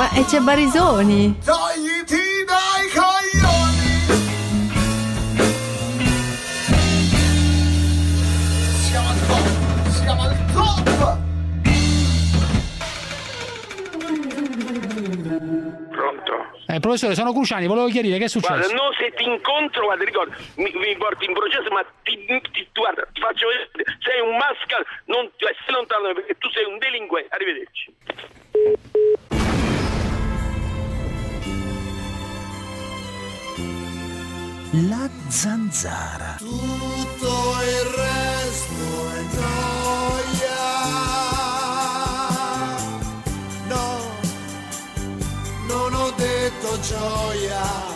Ma c'è Barisoni. Togliti dai coglioni. Siamo al top, siamo al top. Pronto? Professore, sono Cruciani, volevo chiarire che è successo. Guarda, no, se ti incontro, guarda, ricordo, mi porti in processo, ma guarda, ti faccio vedere, sei un mascal, non stai lontano perché tu sei un delinquente. Arrivederci. La zanzara. Tutto il resto è gioia. No, non ho detto gioia.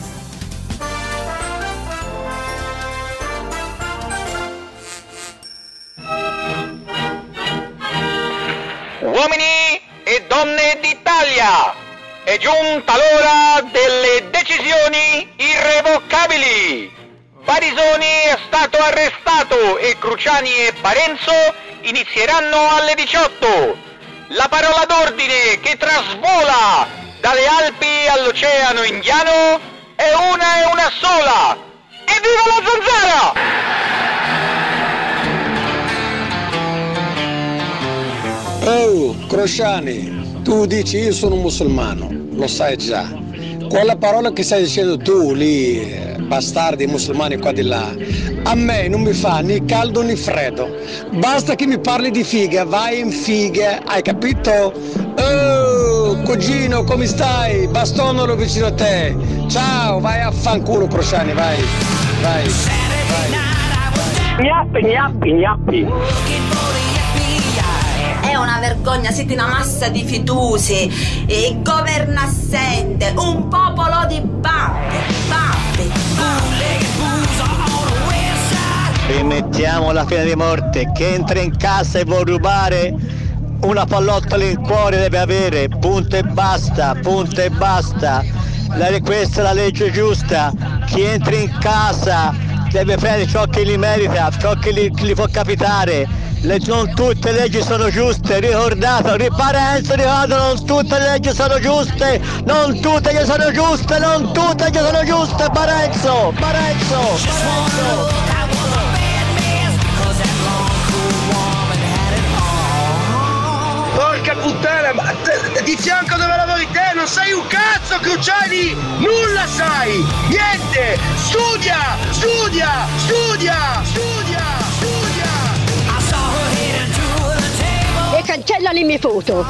Uomini e donne d'Italia, è giunta l'ora delle decisioni irrevocabili. Barisoni è stato arrestato e Cruciani e Parenzo inizieranno alle 18. La parola d'ordine che trasvola dalle Alpi all'Oceano Indiano è una sola. Evviva la zanzara! Oh, Cruciani, tu dici io sono musulmano, lo sai già. Quella parola che stai dicendo tu lì, bastardi musulmani qua di là, a me non mi fa né caldo né freddo. Basta che mi parli di figa, vai in figa, hai capito? Oh, cugino, come stai? Bastonalo vicino a te. Ciao, vai a fanculo, Cruciani, vai. Gnappi. È una vergogna, siete una massa di fitusi, governo assente, un popolo di babbe. Rimettiamo la pena di morte. Chi entra in casa e vuol rubare una pallottola in cuore deve avere, punto e basta. Questa è la legge giusta. Chi entra in casa deve prendere ciò che gli merita, ciò che gli può capitare. Non tutte le leggi sono giuste, ricordate, Parenzo, non tutte le leggi sono giuste, Parenzo. Porca puttana, ma di fianco dove lavori te non sai un cazzo, Cruciani! Nulla sai! Niente! Studia! E cancella le mie foto.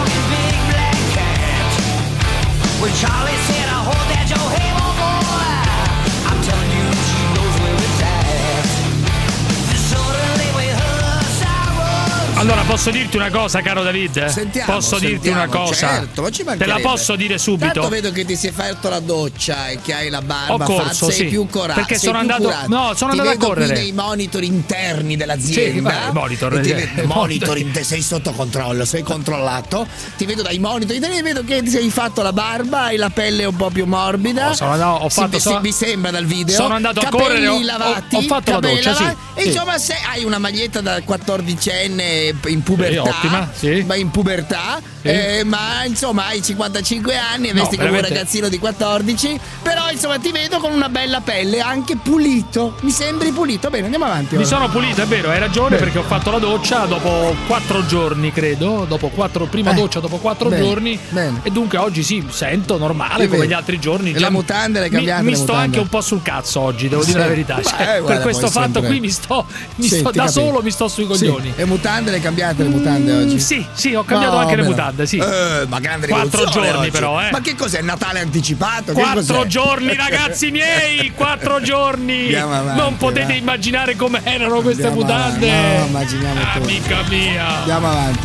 Allora posso dirti una cosa, caro David? Dirti una cosa? Certo, ma ci te la posso dire subito? Tanto vedo che ti sei fatto la doccia e che hai la barba corso, fatta, sei più coraggio. Perché sono andato a correre. Ti nei monitor interni dell'azienda. Monitor. Sei sotto controllo, sei controllato. Ti vedo dai monitor interni e vedo che ti sei fatto la barba, hai la pelle un po' più morbida. Mi sembra dal video. Sono andato a correre, ho fatto la doccia, sì. E insomma, se hai una maglietta da 14enne in pubertà, ottima, sì. Ma in pubertà, sì. Ma insomma hai 55 anni e vesti come un ragazzino di 14, però insomma ti vedo con una bella pelle, anche pulito, mi sembri pulito. Bene, andiamo avanti. Mi sono pulito, è vero, hai ragione, perché ho fatto la doccia dopo 4 giorni, credo, doccia dopo 4 giorni. Bene. E dunque oggi sì, sento normale come gli altri giorni. E le mutande le cambiate? Mi sto anche un po' sul cazzo oggi, devo dire la verità. Per questo fatto qui mi sto da solo mi sto sui coglioni. E mutande le cambiate le mutande oggi? Sì, ho cambiato anche le mutande, sì. Ma grande 4 giorni oggi. però, Ma che cos'è? Natale anticipato? 4 giorni, ragazzi miei, 4 giorni. Non potete immaginare come erano queste mutande. No, immaginiamo tutto. Amica mia. Andiamo avanti.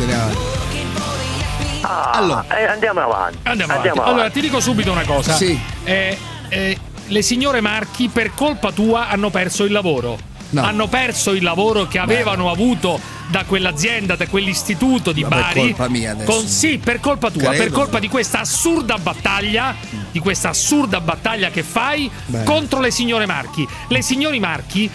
Allora, andiamo avanti. Allora, ti dico subito una cosa. Sì. Le signore Marchi per colpa tua hanno perso il lavoro. No. Hanno perso il lavoro che avevano avuto da quell'azienda, da quell'istituto di Bari. Per colpa mia adesso. Per colpa tua, per colpa di questa assurda battaglia, che fai contro le signore Marchi. Le signori Marchi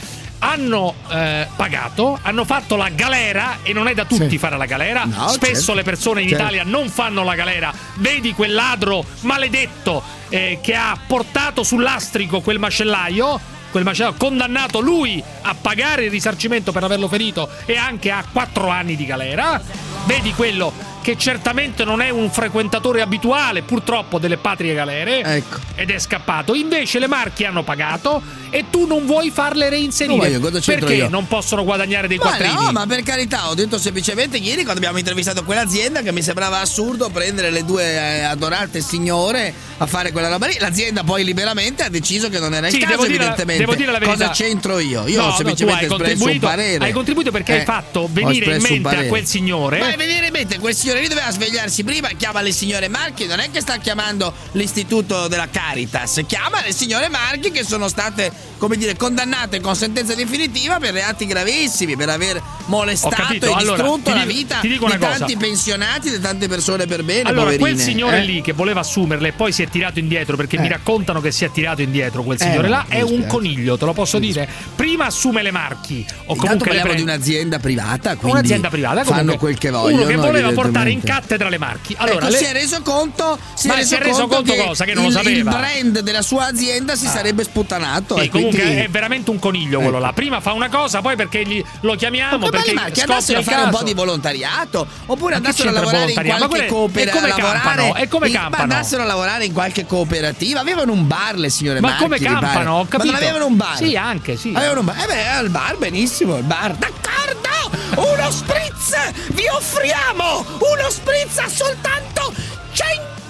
hanno pagato, hanno fatto la galera, e non è da tutti fare la galera. No, spesso le persone in certo. Italia non fanno la galera. Vedi quel ladro maledetto che ha portato sull'astrico quel macellaio, condannato lui a pagare il risarcimento per averlo ferito e anche a 4 anni di galera. Vedi quello che certamente non è un frequentatore abituale, purtroppo, delle patrie galere, ecco, ed è scappato. Invece le Marche hanno pagato e tu non vuoi farle reinserire. Perché io? Non possono guadagnare dei quattrini? No, ma per carità, ho detto semplicemente ieri, quando abbiamo intervistato quell'azienda, che mi sembrava assurdo prendere le due adorate signore a fare quella roba lì. L'azienda poi liberamente ha deciso che non era il caso, evidentemente. Devo dire la verità. Cosa c'entro io? Io ho semplicemente espresso un parere. Hai contribuito perché hai fatto venire in mente a quel signore. Ma venire in mente quel signore lì doveva svegliarsi prima, chiama le signore Marchi, non è che sta chiamando l'istituto della Caritas, chiama le signore Marchi che sono state, come dire, condannate con sentenza definitiva per reati gravissimi, per aver molestato e distrutto la vita di tanti pensionati, di tante persone per bene. Allora, poverine. quel signore lì che voleva assumerle e poi si è tirato indietro, perché mi raccontano che si è tirato indietro quel signore là, è un coniglio, te lo posso dire. Prima assume le Marchi, o comunque parliamo di un'azienda privata, quindi un'azienda privata, fanno quel che vogliono. Uno che voleva portare in cattedra le Marchi. Allora, si è reso conto, si è reso conto cosa? Che non lo sapeva. Il brand della sua azienda si sarebbe sputtanato. Sì, e comunque quindi è veramente un coniglio quello là. Prima fa una cosa, poi perché lo chiamiamo, perché andassero a fare un po' di volontariato, oppure andassero a lavorare in qualche cooperativa. E come campano? Andassero a lavorare in qualche cooperativa. Avevano un bar le signore Marchi. Ma come campano? Ho capito. Ma non avevano un bar? Sì, anche, sì. Avevano un bar. Al bar, benissimo, il bar. D'accordo! Uno spritz! Vi offriamo uno spritz a soltanto 100.000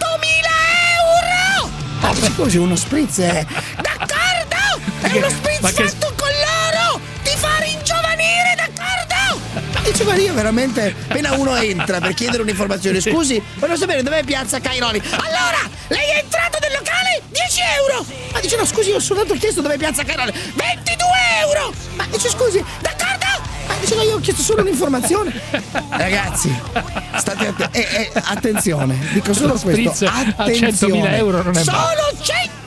euro! Ma scusi, uno spritz è... D'accordo! È uno spritz fatto con l'oro! Ti fa ringiovanire, d'accordo? Ma diceva io veramente, appena uno entra per chiedere un'informazione, scusi, voglio sapere dov'è Piazza Cairoli. Allora, lei è entrato nel locale? 10 euro! Ma dice no, scusi, io ho soltanto chiesto dov'è Piazza Cairoli. 22 euro! Ma dice scusi, d'accordo? Ma dice no, io ho chiesto solo un'informazione. Ragazzi, state attenzione, dico solo questo, attenzione. A 100.000 euro non è solo 100.000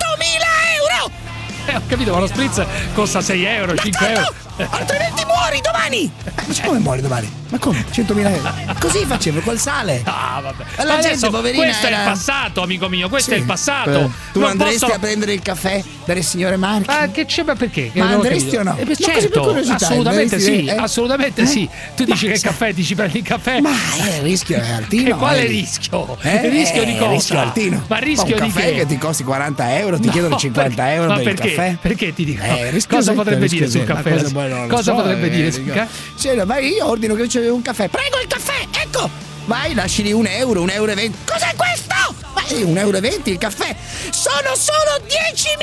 euro! Ho capito, ma lo spritz costa 6 euro, 5 euro. Altrimenti muori domani! Ma come muori domani? Ma come? 100.000 euro? Così facevo col sale. Ah, vabbè. La gente, poverina, questo è il passato, amico mio, questo è il passato. Tu non andresti a prendere il caffè dalle signore Marchi? Ma che c'è? Ma perché? Ma andresti o no? Certo, assolutamente sì, assolutamente sì. Tu dici che il caffè, ti ci prendi il caffè? Ma il rischio è altino. E quale rischio? Il rischio di cosa? Rischio altino. Ma il rischio di che? Che ti costi 40 euro, ti chiedono 50 euro per il caffè. Perché ti dico? Cosa potrebbe dire sul caffè? Cosa potrebbe dire sul caffè? Vai, io ordino che c'è un caffè. Prego il caffè, ecco! Vai, lascili 1 euro, 1,20 euro. Cos'è questo? Ma 1,20 euro il caffè. Sono solo 10.000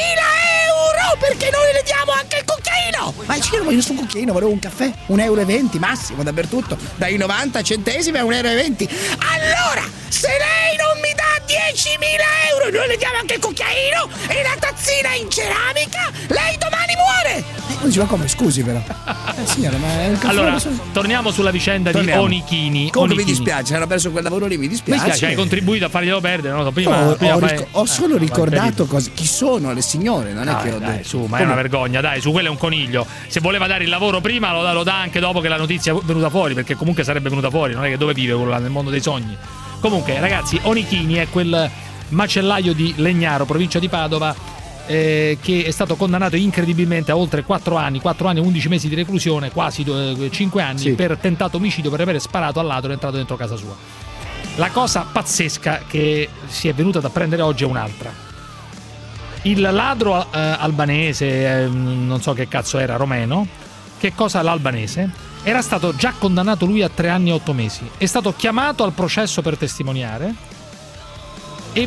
euro, perché noi le diamo anche il cucchiaino. Ma io voglio su un cucchiaino, volevo un caffè. 1,20 euro massimo dappertutto. Dai 90 centesimi a 1,20 euro. Allora, se lei non mi dà 10.000 euro, noi le diamo anche il cucchiaino e la tazzina in ceramica, lei domani muore. Ma come, scusi però. Signora, ma è un caffè. Allora, torniamo sulla vicenda di Onichini. Come mi dispiace, era perso quel lavoro lì, mi dispiace. Hai contribuito a farglielo perdere, no? Ho solo ricordato chi sono le signore, non è che ho detto. Dai, su, ma è una vergogna, dai, su, quello è un coniglio. Se voleva dare il lavoro prima, lo dà anche dopo che la notizia è venuta fuori, perché comunque sarebbe venuta fuori, non è che dove vive quello là, nel mondo dei sogni. Comunque, ragazzi, Onichini è quel macellaio di Legnaro, provincia di Padova, che è stato condannato incredibilmente a oltre 4 anni e 11 mesi di reclusione, quasi 5 anni, per tentato omicidio per aver sparato al ladro e entrato dentro casa sua. La cosa pazzesca che si è venuta da prendere oggi è un'altra. Il ladro albanese, non so che cazzo era, romeno, che cosa l'albanese, era stato già condannato lui a 3 anni e 8 mesi. È stato chiamato al processo per testimoniare e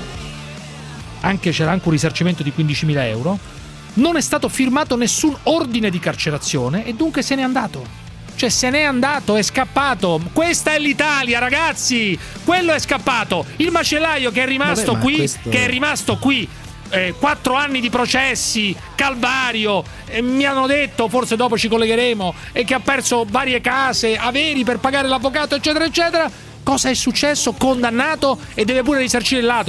c'era anche un risarcimento di 15.000 euro. Non è stato firmato nessun ordine di carcerazione e dunque se n'è andato. Cioè se n'è andato, è scappato. Questa è l'Italia, ragazzi. Quello è scappato. Il macellaio che è rimasto qui 4 anni di processi, calvario, mi hanno detto, forse dopo ci collegheremo, e che ha perso varie case, averi per pagare l'avvocato, eccetera eccetera. Cosa è successo? Condannato e deve pure risarcire il ladro.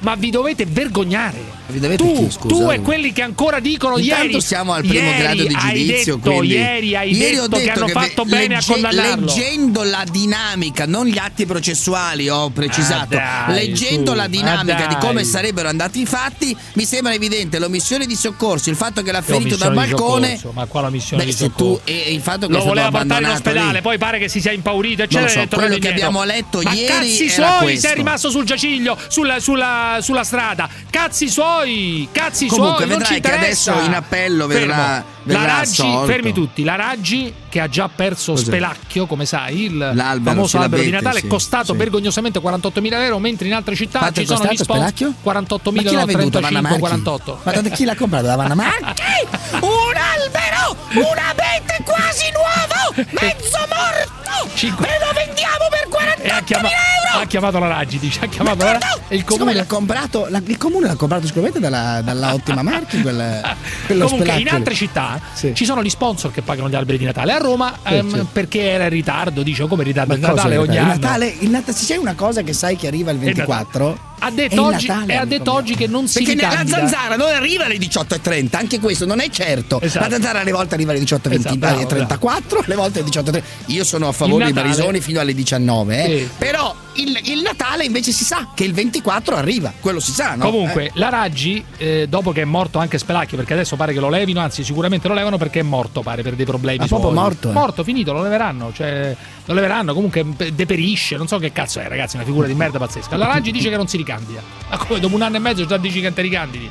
ma vi dovete vergognare. Vi dovete chi, scusa? Tu e quelli che ancora dicono intanto ieri siamo al primo grado di giudizio, ieri hai detto che hanno fatto bene a condannarlo. Leggendo la dinamica, non gli atti processuali, ho precisato, leggendo la dinamica di come sarebbero andati i fatti, mi sembra evidente l'omissione di soccorso, il fatto che l'ha ferito dal balcone. Ma qua l'omissione di soccorso? E il fatto che lo voleva portare in ospedale, poi pare che si sia impaurito, eccetera. Quello che abbiamo letto ieri cazzi era suoi, questo. sei rimasto sul giaciglio, sulla strada. Cazzi suoi, comunque suoi, non ci vedrai che interessa. adesso in appello verrà assolto. Fermi tutti. La Raggi, che ha già perso Spelacchio, come sai, il famoso albero di Natale, è costato vergognosamente 48.000 euro, mentre in altre città ci sono gli sponsor. 48.000, no, 35, 48. Ma chi l'ha comprato? Da Vanna Marchi? Un albero! Un abete quasi nuovo! Mezzo morto! Ve lo vendiamo per 48.000 euro! Ha chiamato la Raggi, dice. Ha chiamato la Raggi. E il comune l'ha comprato. Il comune l'ha comprato sicuramente dalla Ottima Marchi. Quello comunque in altre città ci sono gli sponsor che pagano gli alberi di Natale. A Roma perché era in ritardo, dice, come ritardo? Il Natale ogni anno. Se c'è una cosa che sai che arriva il 24, ha detto oggi che non si ricandida. Perché la zanzara non arriva alle 18.30, anche questo non è certo. Esatto. La zanzara alle volte arriva alle 18.20, alle 34, alle volte alle 18.30. Io sono a favore dei Barisoni fino alle 19, sì. Però il Natale invece si sa che il 24 arriva, quello si sa, no? Comunque la Raggi, dopo che è morto anche Spelacchio, perché adesso pare che lo levino, anzi sicuramente lo levano perché è morto, pare, per dei problemi. Ma proprio morto? Morto, finito, lo leveranno, comunque deperisce, non so che cazzo è, ragazzi, una figura di merda pazzesca. La Raggi dice che non si ricandida. Ma come, dopo un anno e mezzo già dici che te ricandidi?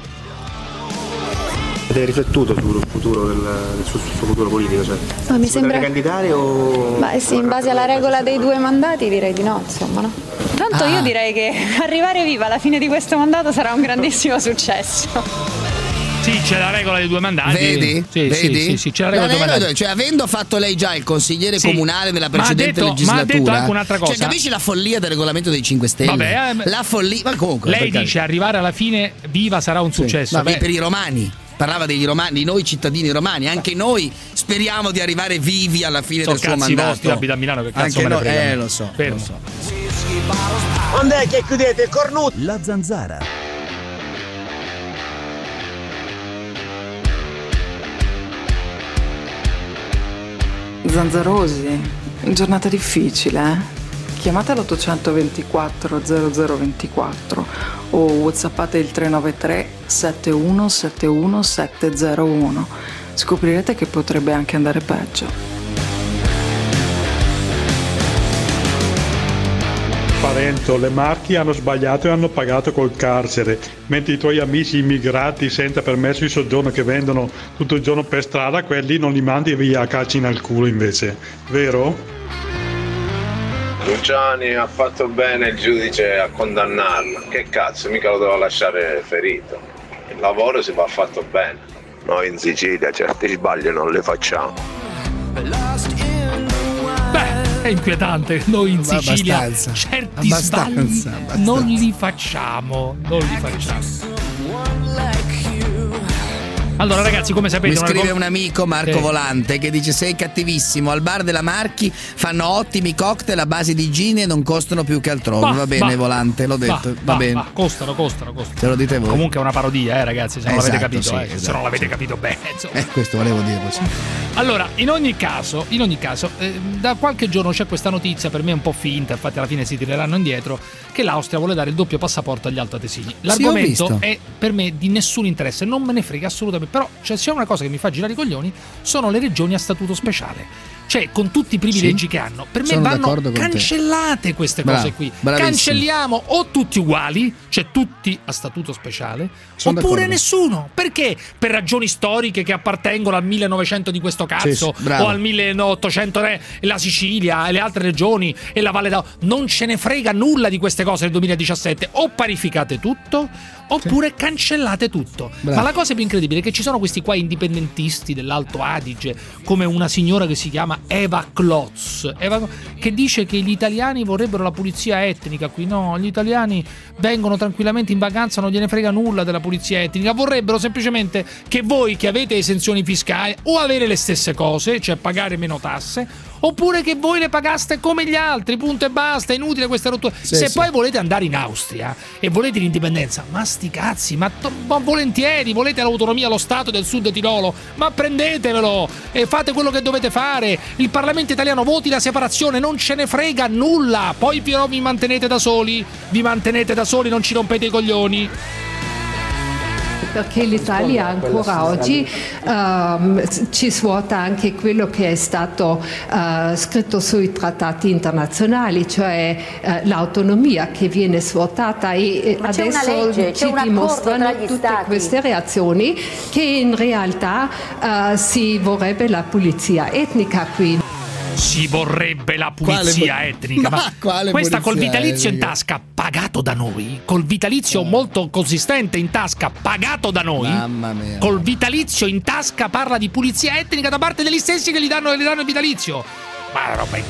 Ed è riflettuto sul futuro del suo futuro politico, cioè ma mi sembra candidare o ma sì, in base alla regola dei 2 mandati direi di no, insomma, no? Tanto io direi che arrivare viva alla fine di questo mandato sarà un grandissimo successo. Sì, c'è la regola dei 2 mandati. Vedi? Sì, c'è la regola dei 2 mandati. Cioè, avendo fatto lei già il consigliere comunale nella precedente legislatura, ma ha detto anche un'altra cosa. Cioè, capisci la follia del regolamento dei 5 Stelle? Vabbè, la follia, ma comunque. Lei dice arrivare alla fine viva sarà un successo. Vabbè, per i romani. Parlava degli romani, di noi cittadini romani, anche noi speriamo di arrivare vivi alla fine del suo mandato. Vostri, abita a Milano, che cazzo anche me ne frega. Lo so. Quando è che chiudete il cornuto? La zanzara. Zanzarosi, giornata difficile, eh? Chiamate l'824 0024 o whatsappate il 393 7171 701. Scoprirete che potrebbe anche andare peggio. Parenzo, le Marche hanno sbagliato e hanno pagato col carcere, mentre i tuoi amici immigrati senza permesso di soggiorno che vendono tutto il giorno per strada, quelli non li mandi via a calci nel culo invece, vero? Luciani ha fatto bene il giudice a condannarlo, che cazzo, mica lo doveva lasciare ferito, il lavoro si va fatto bene, noi in Sicilia certi sbagli non li facciamo. È inquietante, noi in Sicilia certi sbagli non li facciamo. Allora ragazzi, come sapete, mi scrive un amico, Marco Volante, che dice: sei cattivissimo, al bar della Marchi fanno ottimi cocktail a base di gin e non costano più che altrove. Va bene, Volante, l'ho detto, va bene. Costano. Se lo dite voi. Comunque è una parodia, ragazzi, se non l'avete capito, esatto. Se non l'avete capito bene, questo volevo dire così. Allora, in ogni caso, da qualche giorno c'è questa notizia, per me un po' finta, infatti alla fine si tireranno indietro, che l'Austria vuole dare il doppio passaporto agli altoatesini. L'argomento è per me di nessun interesse, non me ne frega assolutamente, però c'è una cosa che mi fa girare i coglioni, sono le regioni a statuto speciale. Cioè, con tutti i privilegi che hanno, per me vanno cancellate queste cose qui. Bravissimo. Cancelliamo o tutti uguali, cioè tutti a statuto speciale, oppure nessuno. Perché? Per ragioni storiche che appartengono al 1900 di questo cazzo, o al 1800 la Sicilia e le altre regioni e la Valle d'Aosta. Non ce ne frega nulla di queste cose nel 2017. O parificate tutto, oppure cancellate tutto. Ma la cosa più incredibile è che ci sono questi qua indipendentisti dell'Alto Adige, come una signora che si chiama Eva Klotz, che dice che gli italiani vorrebbero la pulizia etnica qui. No, gli italiani vengono tranquillamente in vacanza, non gliene frega nulla della pulizia etnica, vorrebbero semplicemente che voi che avete esenzioni fiscali o avere le stesse cose, cioè pagare meno tasse, oppure che voi le pagaste come gli altri, punto e basta, è inutile questa rottura. Se poi volete andare in Austria e volete l'indipendenza, ma sti cazzi, ma volentieri, volete l'autonomia, lo Stato del Sud Tirolo, ma prendetevelo e fate quello che dovete fare. Il Parlamento italiano voti la separazione, non ce ne frega nulla, poi però vi mantenete da soli, non ci rompete i coglioni. Perché l'Italia ancora oggi ci svuota anche quello che è stato scritto sui trattati internazionali, cioè l'autonomia che viene svuotata, e adesso ci dimostrano tutte queste reazioni che in realtà si vorrebbe la pulizia etnica qui. Si vorrebbe la pulizia etnica, ma questa col vitalizio in tasca pagato da noi, col vitalizio molto consistente in tasca pagato da noi, mamma mia, col vitalizio in tasca parla di pulizia etnica da parte degli stessi che gli danno il vitalizio. Ma è una roba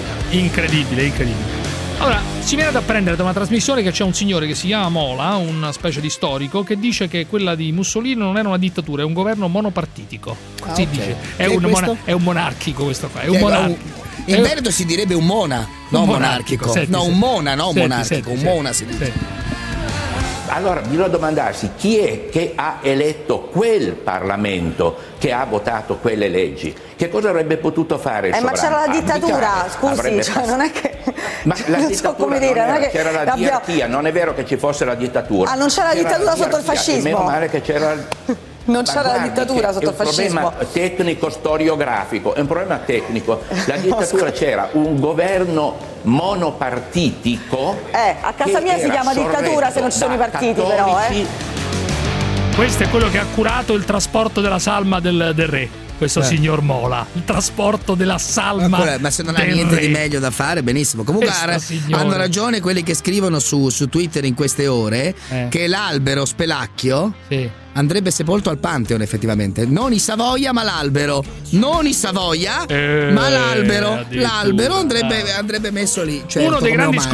incredibile. Allora, si viene ad apprendere da una trasmissione che c'è un signore che si chiama Mola, una specie di storico, che dice che quella di Mussolini non era una dittatura, è un governo monopartitico. Così dice. È un monarchico questo qua, è un monarchico. In Veneto si direbbe un mona, non monarchico. Un mona, non monarchico, un mona si dice. Allora bisogna domandarsi chi è che ha eletto quel Parlamento che ha votato quelle leggi. Che cosa avrebbe potuto fare il sovrano? Ma c'era la dittatura, scusi, cioè non è che... Ma la dittatura c'era la diarchia, non è vero che ci fosse la dittatura. Ah, non c'era la dittatura sotto il fascismo? Meno male che c'era... Non c'era la dittatura sotto il fascismo. È un problema tecnico storiografico, è un problema tecnico. La dittatura c'era un governo monopartitico. A casa mia si chiama dittatura se non ci sono i partiti, però. Questo è quello che ha curato il trasporto della salma del re. Questo signor Mola, il trasporto della salma. Ma se non ha niente di meglio da fare, benissimo. Comunque hanno ragione quelli che scrivono su Twitter in queste ore che l'albero Spelacchio andrebbe sepolto al Pantheon, effettivamente. Non i Savoia, ma l'albero. Non i Savoia, ma l'albero. L'albero andrebbe messo lì. Certo, uno dei grandi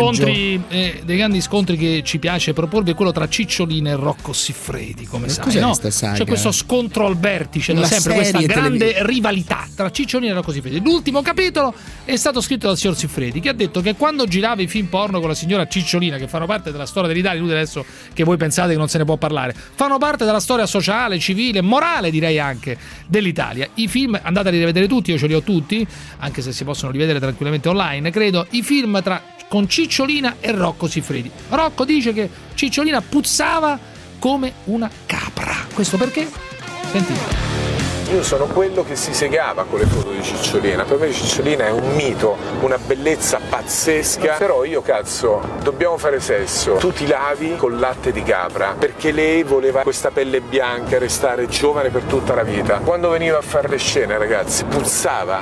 scontri che ci piace proporvi è quello tra Cicciolina e Rocco Siffredi, come sai, no? C'è questo scontro al vertice da sempre, questa grande rivalità tra Cicciolina e Rocco Siffredi. L'ultimo capitolo è stato scritto dal signor Siffredi, che ha detto che quando girava i film porno con la signora Cicciolina, che fanno parte della storia dell'Italia, inutile adesso che voi pensate che non se ne può parlare, fanno parte della storia sociale, civile, morale, direi anche, dell'Italia. I film andate a rivedere tutti, io ce li ho tutti, anche se si possono rivedere tranquillamente online, credo. I film con Cicciolina e Rocco Siffredi. Rocco dice che Cicciolina puzzava come una capra. Questo perché? Sentite. Io sono quello che si segava con le foto di Cicciolina. Per me Cicciolina è un mito, una bellezza pazzesca. Però dobbiamo fare sesso. Tu ti lavi col latte di capra, perché lei voleva questa pelle bianca, restare giovane per tutta la vita. Quando veniva a fare le scene, ragazzi, puzzava.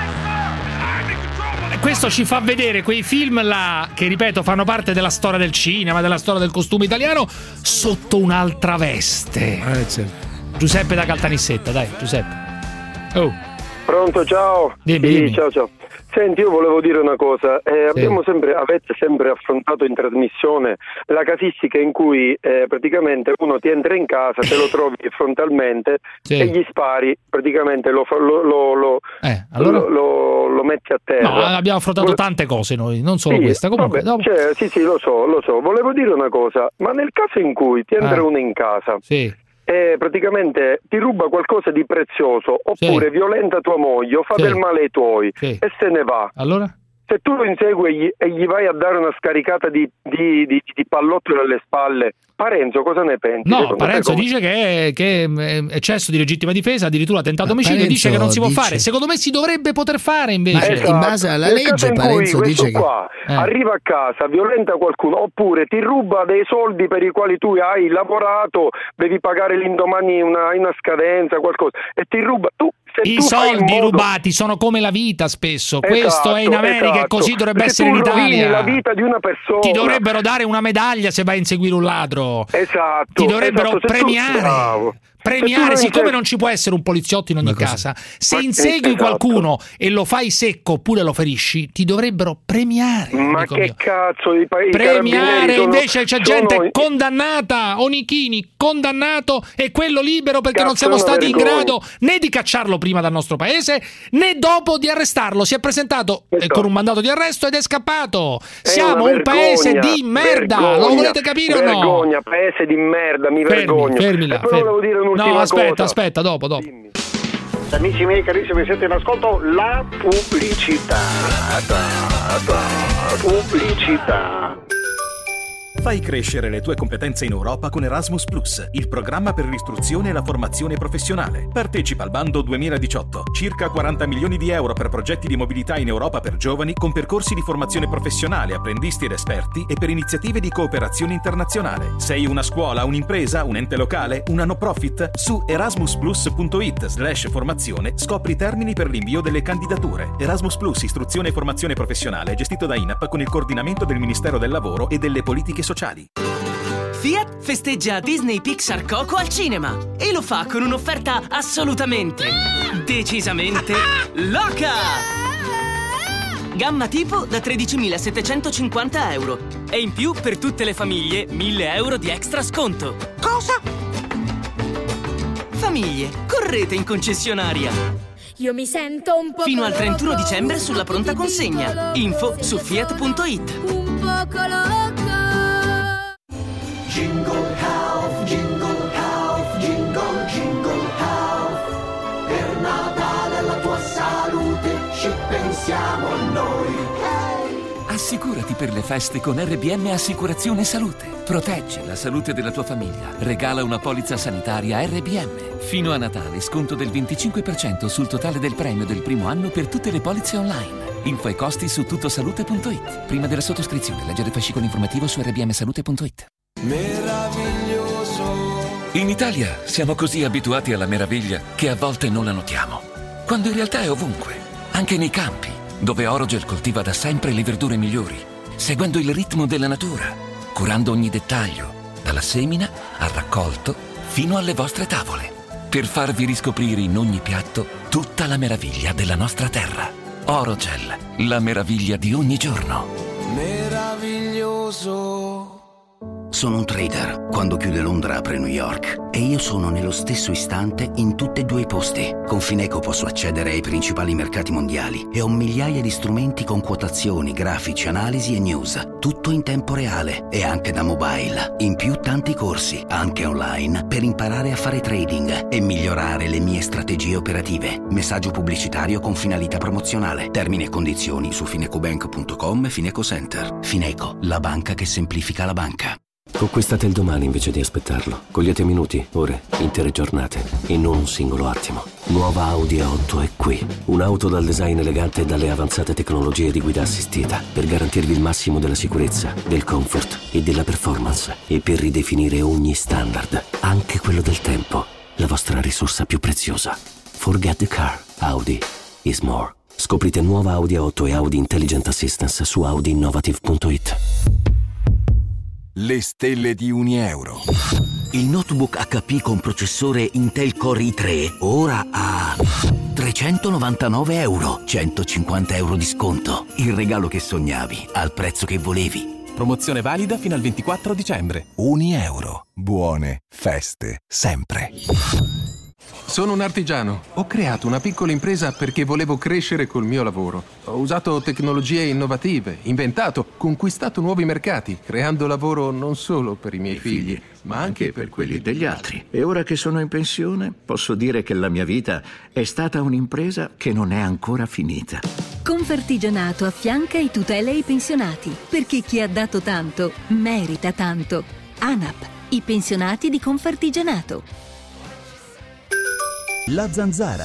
Questo ci fa vedere quei film là che, ripeto, fanno parte della storia del cinema, della storia del costume italiano, sotto un'altra veste. Certo. Giuseppe da Caltanissetta, dai, Giuseppe. Oh. Pronto, ciao. Dimmi. Ciao. Senti, io volevo dire una cosa. Avete sempre affrontato in trasmissione la casistica in cui praticamente uno ti entra in casa, te lo trovi frontalmente e gli spari, praticamente lo metti a terra. No, abbiamo affrontato tante cose noi, non solo questa. Comunque, lo so. Volevo dire una cosa, ma nel caso in cui ti entra uno in casa praticamente ti ruba qualcosa di prezioso oppure violenta tua moglie o fa del male ai tuoi e se ne va, allora? Se tu lo insegui e gli vai a dare una scaricata di pallottole alle spalle, Parenzo cosa ne pensi? No, Parenzo dice che è eccesso di legittima difesa, addirittura tentato omicidio, dice che non si può fare. Secondo me si dovrebbe poter fare invece. In base alla legge Parenzo dice che arriva a casa, violenta qualcuno oppure ti ruba dei soldi per i quali tu hai lavorato, devi pagare l'indomani una scadenza, qualcosa, e ti ruba I soldi rubati sono come la vita spesso. Questo è in America e così dovrebbe essere in Italia. La vita di una persona. Ti dovrebbero dare una medaglia se vai a inseguire un ladro. Esatto. Ti dovrebbero premiare. Premiare, siccome non ci può essere un poliziotto in ogni casa, se insegui qualcuno e lo fai secco oppure lo ferisci, ti dovrebbero premiare. Ma che cazzo di premiare? Invece c'è gente condannata, Onichini condannato e quello libero perché non siamo stati in grado né di cacciarlo prima dal nostro paese né dopo di arrestarlo. Si è presentato con un mandato di arresto ed è scappato. Siamo un paese di merda, lo volete capire o no? Vergogna, paese di merda, mi vergogno. Fermila. Volevo dire un'ultima cosa. Aspetta, dopo. Amici miei carissimi, siete in ascolto, la pubblicità. Pubblicità. Fai crescere le tue competenze in Europa con Erasmus+, il programma per l'istruzione e la formazione professionale. Partecipa al bando 2018. Circa 40 milioni di euro per progetti di mobilità in Europa per giovani con percorsi di formazione professionale, apprendisti ed esperti e per iniziative di cooperazione internazionale. Sei una scuola, un'impresa, un ente locale, una no profit? Su erasmusplus.it/formazione scopri i termini per l'invio delle candidature. Erasmus+, istruzione e formazione professionale, gestito da INAP con il coordinamento del Ministero del Lavoro e delle politiche sociali. Fiat festeggia Disney Pixar Coco al cinema e lo fa con un'offerta assolutamente, decisamente loca! Gamma tipo da 13.750 euro e in più per tutte le famiglie 1.000 euro di extra sconto. Cosa? Famiglie, correte in concessionaria! Io mi sento un po' fino al 31 dicembre sulla pronta consegna. Info su fiat.it. Un poco loco. Jingle Health, Jingle Health, Jingle, Jingle Health. Per Natale la tua salute ci pensiamo noi. Assicurati per le feste con RBM Assicurazione Salute. Proteggi la salute della tua famiglia. Regala una polizza sanitaria RBM. Fino a Natale sconto del 25% sul totale del premio del primo anno per tutte le polizze online. Info e costi su tuttosalute.it. Prima della sottoscrizione, leggere il fascicolo informativo su rbmsalute.it. Meraviglioso. In Italia siamo così abituati alla meraviglia che a volte non la notiamo, quando in realtà è ovunque, anche nei campi, dove Orogel coltiva da sempre le verdure migliori, seguendo il ritmo della natura, curando ogni dettaglio, dalla semina al raccolto fino alle vostre tavole, per farvi riscoprire in ogni piatto tutta la meraviglia della nostra terra. Orogel, la meraviglia di ogni giorno. Meraviglioso. Sono un trader. Quando chiude Londra apre New York. E io sono nello stesso istante in tutti e due i posti. Con Fineco posso accedere ai principali mercati mondiali e ho migliaia di strumenti con quotazioni, grafici, analisi e news. Tutto in tempo reale e anche da mobile. In più tanti corsi, anche online, per imparare a fare trading e migliorare le mie strategie operative. Messaggio pubblicitario con finalità promozionale. Termini e condizioni su finecobank.com e Fineco Center. Fineco, la banca che semplifica la banca. Conquistate il domani invece di aspettarlo. Cogliete minuti, ore, intere giornate e non un singolo attimo. Nuova Audi A8 è qui. Un'auto dal design elegante e dalle avanzate tecnologie di guida assistita per garantirvi il massimo della sicurezza, del comfort e della performance e per ridefinire ogni standard, anche quello del tempo, la vostra risorsa più preziosa. Forget the car. Audi is more. Scoprite nuova Audi A8 e Audi Intelligent Assistance su audinnovative.it. Le stelle di €1. Il notebook HP con processore Intel Core i3 ora a €399, 150 euro di sconto. Il regalo che sognavi al prezzo che volevi. Promozione valida fino al 24 dicembre. €1. Buone feste sempre. Sono un artigiano. Ho creato una piccola impresa perché volevo crescere col mio lavoro. Ho usato tecnologie innovative, inventato, conquistato nuovi mercati, creando lavoro non solo per i miei figli, ma anche per quelli degli altri. E ora che sono in pensione, posso dire che la mia vita è stata un'impresa che non è ancora finita. Confartigianato affianca e tutela i pensionati, perché chi ha dato tanto merita tanto. ANAP, i pensionati di Confartigianato. La Zanzara.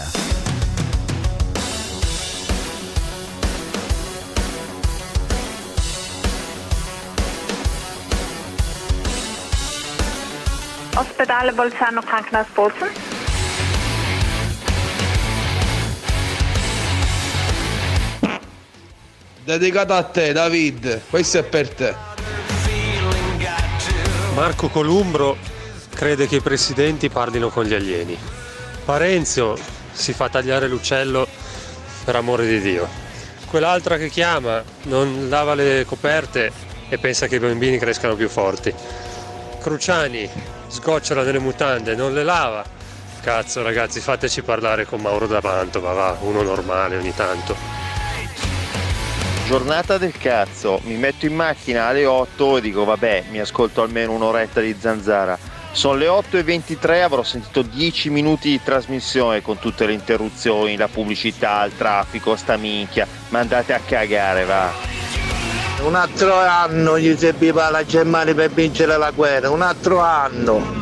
Ospedale Bolzano Krankenhaus Bozen. Dedicato a te, David, questo è per te. Marco Columbro crede che i presidenti parlino con gli alieni. Parenzio si fa tagliare l'uccello per amore di Dio. Quell'altra che chiama non lava le coperte e pensa che i bambini crescano più forti. Cruciani sgocciola nelle mutande, non le lava Cazzo ragazzi, fateci parlare con Mauro da Mantova, va, uno normale ogni tanto. Giornata del cazzo, mi metto in macchina alle 8 e dico vabbè, mi ascolto almeno un'oretta di Zanzara. Sono le 8:23, avrò sentito 10 minuti di trasmissione con tutte le interruzioni, la pubblicità, il traffico, sta minchia. Ma andate a cagare, va. Un altro anno gli serviva la Germania per vincere la guerra, un altro anno.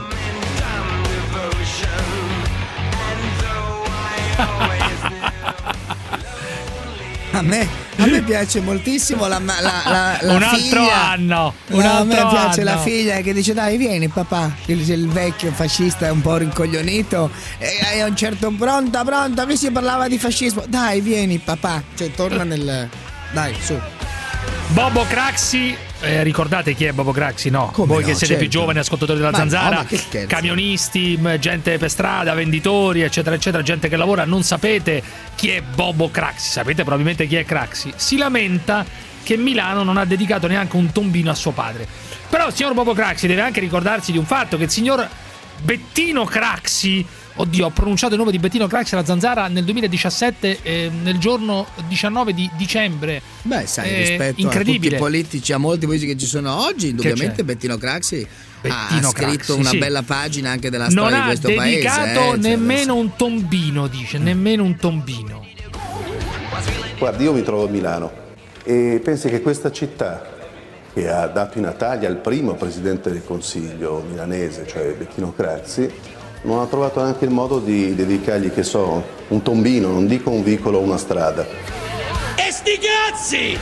A me piace moltissimo la un altro figlia. anno. A me piace la figlia che dice dai vieni papà, il vecchio fascista è un po' rincoglionito e a un certo pronta, qui si parlava di fascismo, dai vieni papà, cioè torna nel... dai su. Bobo Craxi, ricordate chi è Bobo Craxi? No, come voi no, che siete certo. più giovani ascoltatori della Zanzara, no, che scherzo. camionisti, gente per strada, venditori, eccetera, eccetera, gente che lavora, non sapete chi è Bobo Craxi, sapete probabilmente chi è Craxi. Si lamenta che Milano non ha dedicato neanche un tombino a suo padre. Però il signor Bobo Craxi deve anche ricordarsi di un fatto, che il signor Bettino Craxi, oddio, ho pronunciato il nome di Bettino Craxi alla Zanzara nel 2017, nel giorno 19 di dicembre. Beh, sai, rispetto incredibile. a tutti i politici, a molti politici che ci sono oggi, indubbiamente Bettino Craxi ha scritto una bella pagina anche della storia di questo paese. Non ha dedicato nemmeno un tombino, dice, nemmeno un tombino. Guardi, io mi trovo a Milano e pensi che questa città, che ha dato i natali al primo presidente del Consiglio milanese, cioè Bettino Craxi, non ha trovato neanche il modo di dedicargli, che so, un tombino, non dico un vicolo o una strada. E sti cazzi!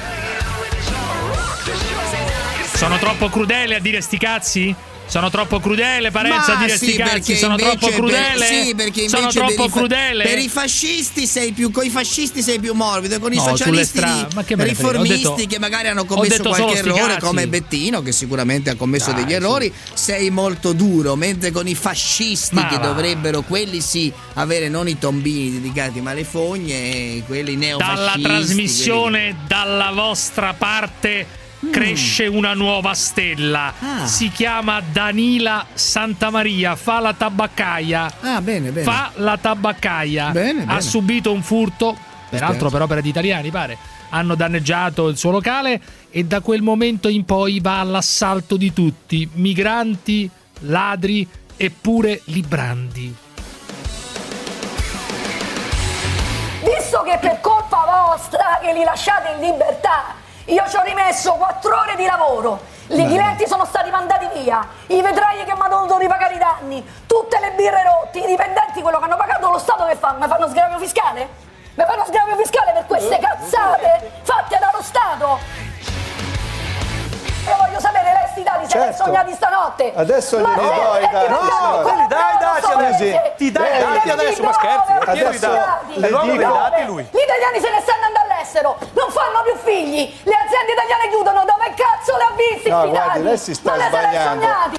Sono troppo crudele a dire sti cazzi? Sono troppo crudele, Parenzo, a dire sti cazzi? Sono troppo crudele? Sì, perché sono invece troppo crudele? Per i fascisti coi fascisti sei più morbido, con i socialisti riformisti che magari hanno commesso qualche errore, come Bettino, che sicuramente ha commesso degli errori, sei molto duro, mentre con i fascisti che dovrebbero, quelli sì, avere non i tombini dedicati ma le fogne, quelli neofascisti. Dalla trasmissione, dalla vostra parte cresce una nuova stella. Si chiama Danila Santamaria, fa la tabaccaia. Bene. Fa la tabaccaia. Bene. Ha subito un furto, peraltro per opera di italiani, pare. Hanno danneggiato il suo locale e da quel momento in poi va all'assalto di tutti, migranti, ladri e pure librandi. Visto che per colpa vostra che li lasciate in libertà, io ci ho rimesso 4 ore di lavoro, i clienti sono stati mandati via, i vedrai che mi hanno dovuto ripagare i danni, tutte le birre rotte, i dipendenti quello che hanno pagato, lo Stato che fa? Mi fanno sgravio fiscale? Mi fanno sgravio fiscale per queste cazzate fatte dallo Stato? Io voglio sapere, lei sti dati se li hai sognati stanotte. Adesso glieli do i dati. No, quelli dai dati adesso. Ti dai i dati adesso, ma scherzi? Adesso le dico i dati lui. Gli italiani se ne stanno andando all'estero, non fanno più figli, le aziende italiane chiudono, dove cazzo le ha visti No, sti guardi, dati? lei si sta Ma le se li hai sbagliando. sognati?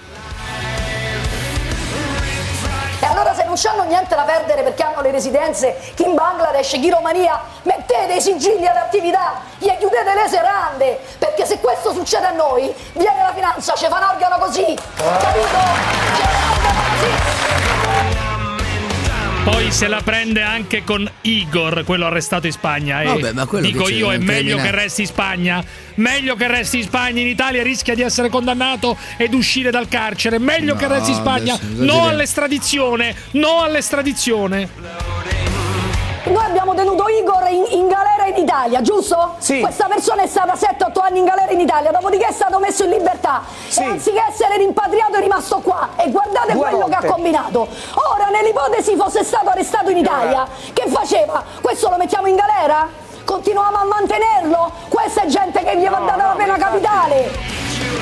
E allora se non c'hanno niente da perdere perché hanno le residenze, chi in Bangladesh, chi in Romania, mettete i sigilli alle attività, gli chiudete le serrande, perché se questo succede a noi, viene la finanza, ci fa un organo così, capito? Ci fa un organo così. Poi se la prende anche con Igor, quello arrestato in Spagna. Vabbè, ma quello dico che io, è meglio criminale. che resti in Spagna. Meglio che resti in Spagna. In Italia rischia di essere condannato ed uscire dal carcere. Meglio che resti in Spagna. No all'estradizione. No all'estradizione. Noi abbiamo tenuto Igor in galera in Italia, giusto? Sì. Questa persona è stata 7-8 anni in galera in Italia, dopodiché è stato messo in libertà. Sì. E anziché essere rimpatriato è rimasto qua. E guardate quello che ha combinato. Ora, nell'ipotesi fosse stato arrestato in Italia, che faceva? Questo lo mettiamo in galera? Continuiamo a mantenerlo? Questa è gente che gli va data la pena capitale.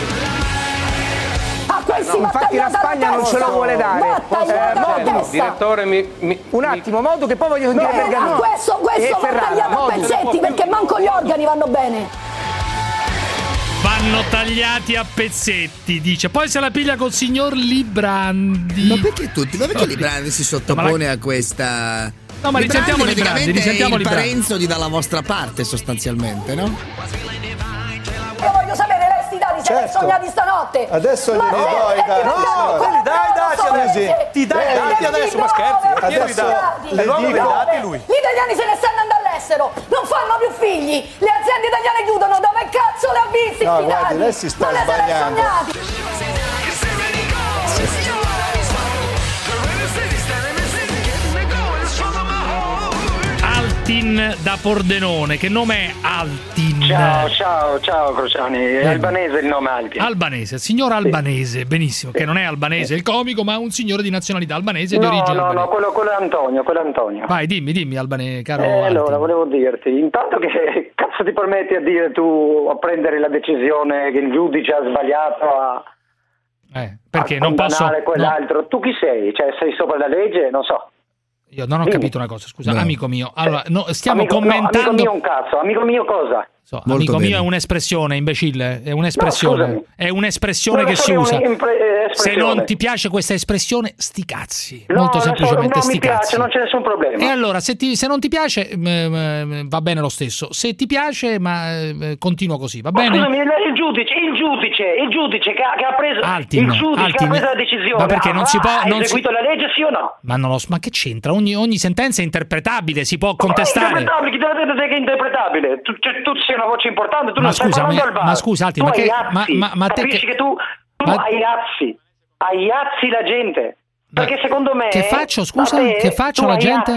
A questi va infatti la tagliata Spagna la non ce lo testa. vuole dare. Va tagliata la testa. Direttore, un attimo, Modu, che poi voglio sentire Bergamini. Questo va tagliato a pezzetti perché manco gli organi vanno bene. Vanno tagliati a pezzetti, dice. Poi se la piglia col signor Librandi. Ma perché tutti? Ma perché Librandi si sottopone a questa... No, ma risentiamo Librandi, risentiamo il Librandi. Parenzo di dalla vostra parte sostanzialmente, no? Io voglio sapere, lei sti dati se li hai sognati stanotte. Adesso Ma glieli do i dati. quelli dai dati Ti dai dati adesso, ma scherzi? Le dati lui. Gli italiani se ne stanno andando all'estero, non fanno più figli, le aziende italiane chiudono, dove cazzo le ha visti No, sti guardi, dati? lei si sta Non le siete sbagliando. sognati? Altin da Pordenone, che nome è Altin? Ciao Crociani, è albanese il nome Altin. Albanese, signor Albanese, benissimo, che non è albanese il comico, ma un signore di nazionalità albanese di origine albanese. No, quello è Antonio. Vai, dimmi Albanese, caro allora, Altin. volevo dirti, intanto che cazzo ti permetti a dire tu a prendere la decisione che il giudice ha sbagliato perché a non posso quell'altro? Tu chi sei? Cioè sei sopra la legge? Non so. Io non ho capito una cosa, scusa, amico mio. Allora, stiamo commentando. Amico mio un cazzo, amico mio cosa? Amico mio è un'espressione, imbecille, è un'espressione. No, è un'espressione che si usa. Se non ti piace questa espressione, sti cazzi. Molto semplicemente, sti cazzi. Non c'è nessun problema. E allora, se non ti piace, va bene lo stesso. Se ti piace, continua così, va bene? Scusami, il giudice che ha preso Altin, che ha preso la decisione. Ma perché non si può? Ha eseguito la legge, sì o no? Ma che c'entra? Ogni sentenza è interpretabile, si può contestare. Chi te l'ha detto che è interpretabile? Tu sei una voce importante, tu non stai parlando al bar. Ma scusa, Altin, ma te capisci che tu aiazzi la gente. Perché secondo me che faccio, scusa? Che faccio la gente?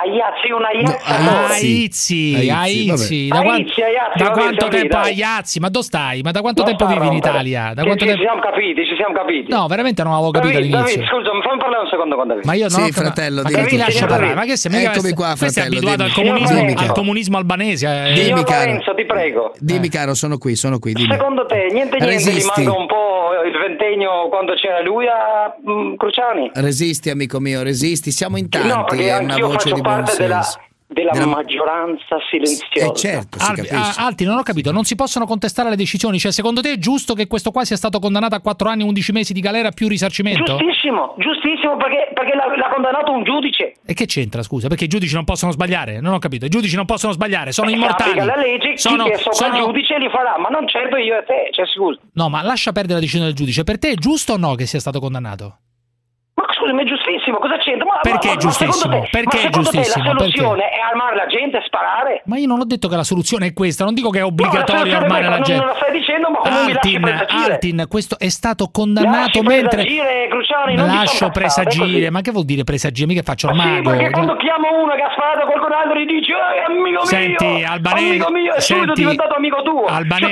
Aiazzi. Da quanto tempo aiazzi? Ma dove stai? Ma da quanto tempo vivi in Italia? Ci siamo capiti. No, veramente non avevo capito all'inizio. David, scusa, fammi parlare un secondo con David. Ma io non fratello, ma che ti lascio parlare? Ma che sei mica eccomi qua, questo è fratello, abituato al comunismo albanese. Dimmi, caro. Lorenzo, ti prego. Dimmi, caro, sono qui, dimmi. Secondo te niente gli manca un po' il ventennio quando c'era lui a Cruciani? Resisti, amico mio, resisti, siamo in tanti, no, perché è una voce di buon senso. Della maggioranza silenziosa. Certo, si capisce. Alti, non ho capito, non si possono contestare le decisioni, cioè secondo te è giusto che questo qua sia stato condannato a 4 anni e 11 mesi di galera più risarcimento? Giustissimo, perché l'ha condannato un giudice. E che c'entra, scusa? Perché i giudici non possono sbagliare? Non ho capito, i giudici non possono sbagliare, sono immortali. La legge, chi è sopra il giudice li farà, ma non certo io e te, cioè scusa. No, ma lascia perdere la decisione del giudice, per te è giusto o no che sia stato condannato? Ma scusami, è giustissimo, cosa c'entra? Perché è giustissimo? Perché è giustissimo? La soluzione è armare la gente e sparare? Ma io non ho detto che la soluzione è questa, non dico che è obbligatorio armare la gente. Non lo stai dicendo, ma come Altin, questo è stato condannato mentre lascio presagire. Ma che vuol dire presagire? Mica faccio il mago. Perché quando chiamo uno che ha sparato qualcun altro gli dici amico senti, albanese, amico mio, è subito diventato amico tuo.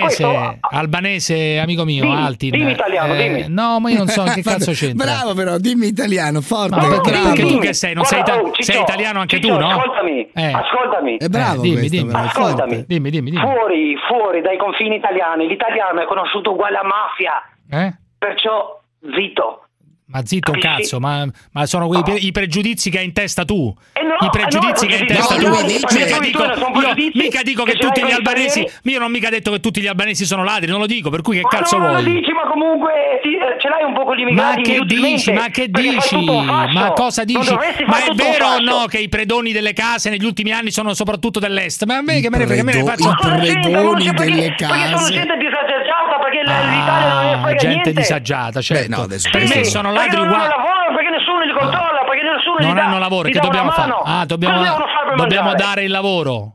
Albanese, amico mio, Altin. Dimmi italiano, dimmi. No, ma io non so che cazzo c'entra. Bravo però, dimmi italiano, forte. No, perché tu che sei? Non sei italiano anche tu, no? Ascoltami. È bravo dimmi. Ascoltami. Dimmi. Fuori dai confini italiani, l'italiano è conosciuto uguale a mafia. Perciò zitto. Ma zitto un cazzo, ma sono i pregiudizi che hai in testa tu. I pregiudizi che hai in testa tu. Mica dico che tutti gli albanesi. Io non ho mica detto che tutti gli albanesi sono ladri, non lo dico, per cui che cazzo vuoi? Ma non lo dici, ma comunque ce l'hai un po' con gli immigrati. Ma che dici? Ma cosa dici? Ma è vero o no che i predoni delle case negli ultimi anni sono soprattutto dell'est? Ma a me che me ne frega, me ne faccio. I predoni delle case. Perché sono gente disagiata, perché l'Italia non ne frega gente niente. disagiata, certo. Per me sono ladri non uguali. hanno lavoro, perché nessuno li controlla, perché nessuno non hanno lavoro, che dobbiamo fare? Dobbiamo dare il lavoro.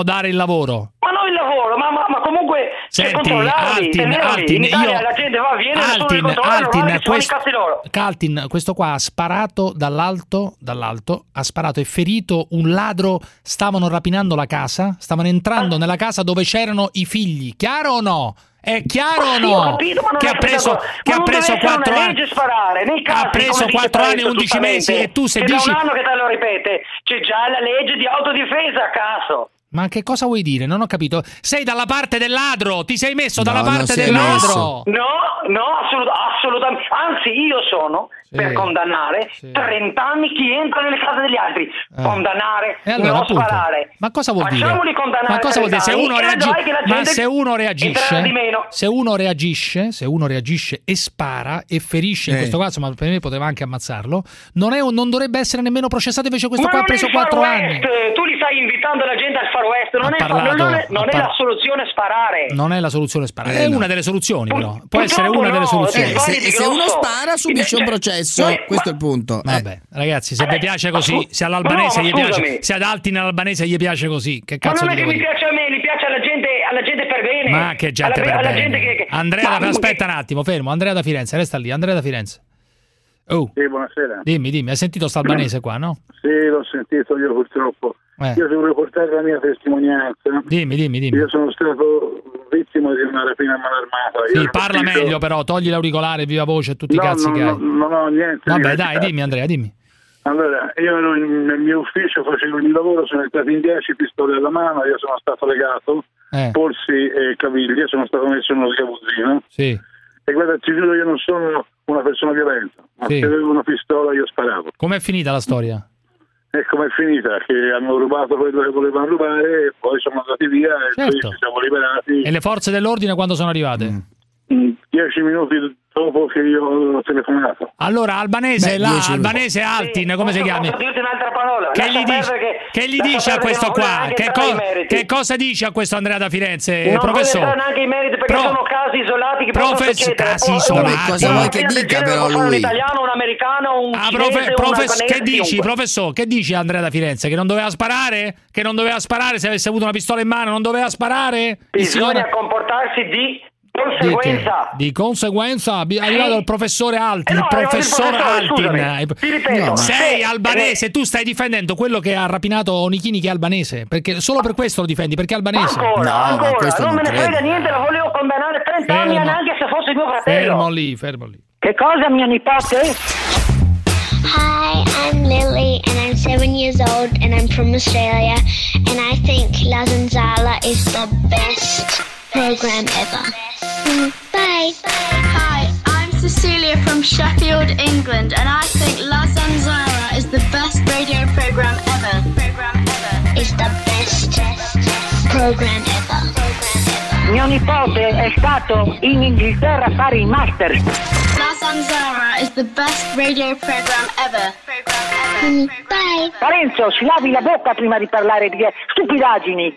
Ma non il lavoro, ma comunque senti, Altin, io la gente va, viene, Altin, questo qua ha sparato dall'alto, ha sparato e ferito un ladro, stavano rapinando la casa, stavano entrando nella casa dove c'erano i figli, chiaro o no? È chiaro o no? Che ha preso 4 anni. Ha preso 4 anni e 11 mesi e tu se dici. Da un anno che te lo ripete, c'è già la legge di autodifesa a caso. Ma che cosa vuoi dire? Non ho capito. Sei dalla parte del ladro, ti sei messo dalla parte del ladro. No, assolutamente. Anzi, io sono per condannare 30 anni chi entra nelle case degli altri. Condannare, allora, non appunto, sparare. Ma cosa vuol dire? Facciamoli condannare. Ma cosa vuol dire? Se uno reagisce e spara e ferisce, in questo caso, ma per me poteva anche ammazzarlo, non dovrebbe essere nemmeno processato, invece questo qua ha preso 4 anni. Tu li stai invitando incitando la gente al far west, non è la soluzione sparare. Non è la soluzione sparare, è una delle soluzioni però. Può essere una delle soluzioni. Se uno spara subisce un processo, questo è il punto. Vabbè, ragazzi, se vi piace così, se all'albanese gli piace, se ad Altini all'albanese gli piace così, che cazzo ma non di è che mi piace a me, gli piace alla gente per bene. Ma che gente per bene. Gente Andrea, aspetta un attimo, fermo. Andrea da Firenze, resta lì. Andrea da Firenze. Oh. Sì, buonasera. Dimmi, hai sentito sta albanese qua, no? Sì, l'ho sentito io purtroppo. Io devo riportare la mia testimonianza. Dimmi. Io sono stato vittima di una rapina a mano armata. Sì, parla meglio però, togli l'auricolare, viva voce e tutti i cazzi che hai. Non ho niente. Vabbè, dai, dimmi Andrea, dimmi. Allora, io ero nel mio ufficio, facevo il mio lavoro, sono entrato in 10, pistole alla mano, io sono stato legato, polsi e caviglie, sono stato messo in uno sgabuzzino. Sì. E guarda, ti giuro, io non sono una persona violenta, ma se avevo una pistola io sparavo. Com'è finita la storia? E com'è finita? Che hanno rubato quello che volevano rubare e poi sono andati via e poi ci siamo liberati. E le forze dell'ordine quando sono arrivate? 10 minuti dopo che io ho telefonato. Allora, albanese Altin, come si chiama? Posso dirti un'altra parola? Che gli dice a questo qua? Che cosa dice a questo Andrea da Firenze, non professore? Non neanche i meriti perché sono casi isolati che possono succedere. Casi isolati. Cosa vuoi che dica però lui? Un italiano, un americano, un cinese, che dici, professore? Che dici Andrea da Firenze? Che non doveva sparare? Che non doveva sparare se avesse avuto una pistola in mano? Non doveva sparare? Bisogna comportarsi di conseguenza. Di conseguenza è arrivato il professore Altin. Il professor Altin. Sei albanese, tu stai difendendo quello che ha rapinato Onichini, che è albanese. Perché solo per questo lo difendi, perché è albanese. Ancora. Non me ne frega niente, lo volevo condannare 30 anni anche se fosse mio fratello. Fermo lì. Che cosa, mia nipote? Hi, I'm Lily and I'm 7 years old and I'm from Australia and I think La Zanzala is the best program ever. Bye. Hi, I'm Cecilia from Sheffield, England, and I think La Zanzara is the best radio program ever. It's the best program ever. Mio nipote è stato in Inghilterra a fare il master. La Zanzara is the best radio program ever. Bye. Parenzo, si lavi la bocca prima di parlare di stupidaggini.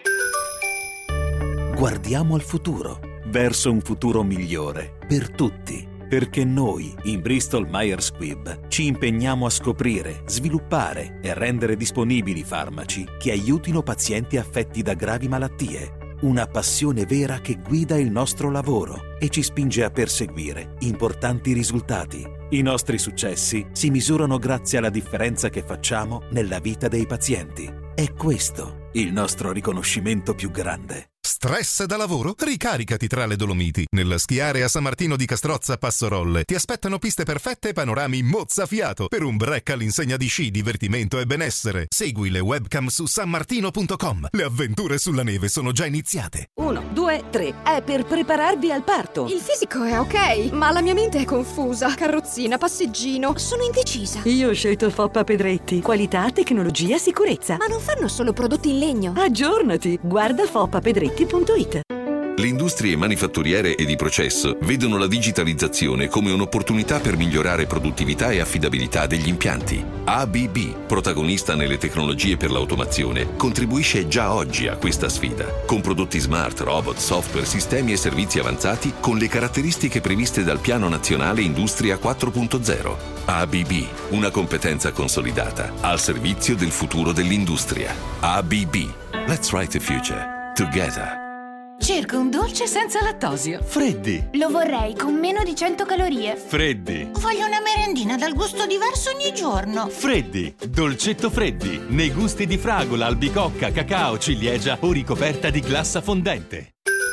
Guardiamo al futuro, verso un futuro migliore per tutti, perché noi in Bristol Myers Squibb ci impegniamo a scoprire, sviluppare e rendere disponibili farmaci che aiutino pazienti affetti da gravi malattie. Una passione vera che guida il nostro lavoro e ci spinge a perseguire importanti risultati. I nostri successi si misurano grazie alla differenza che facciamo nella vita dei pazienti. È questo il nostro riconoscimento più grande. Stress da lavoro? Ricaricati tra le Dolomiti. Nella schiarea San Martino di Castrozza Passorolle ti aspettano piste perfette e panorami mozzafiato per un break all'insegna di sci, divertimento e benessere. Segui le webcam su sanmartino.com. Le avventure sulla neve sono già iniziate. 1, 2, 3. È per prepararvi al parto. Il fisico è ok, ma la mia mente è confusa. Carrozzina, passeggino, sono indecisa. Io ho scelto Foppa Pedretti. Qualità, tecnologia, sicurezza. Ma non fanno solo prodotti in legno. Aggiornati. Guarda foppapedretti.it. Le industrie manifatturiere e di processo vedono la digitalizzazione come un'opportunità per migliorare produttività e affidabilità degli impianti. ABB, protagonista nelle tecnologie per l'automazione, contribuisce già oggi a questa sfida, con prodotti smart, robot, software, sistemi e servizi avanzati con le caratteristiche previste dal Piano Nazionale Industria 4.0. ABB, una competenza consolidata al servizio del futuro dell'industria. ABB, let's write the future. Together. Cerco un dolce senza lattosio. Freddi. Lo vorrei con meno di 100 calorie. Freddi. Voglio una merendina dal gusto diverso ogni giorno. Freddi. Dolcetto Freddi. Nei gusti di fragola, albicocca, cacao, ciliegia o ricoperta di glassa fondente.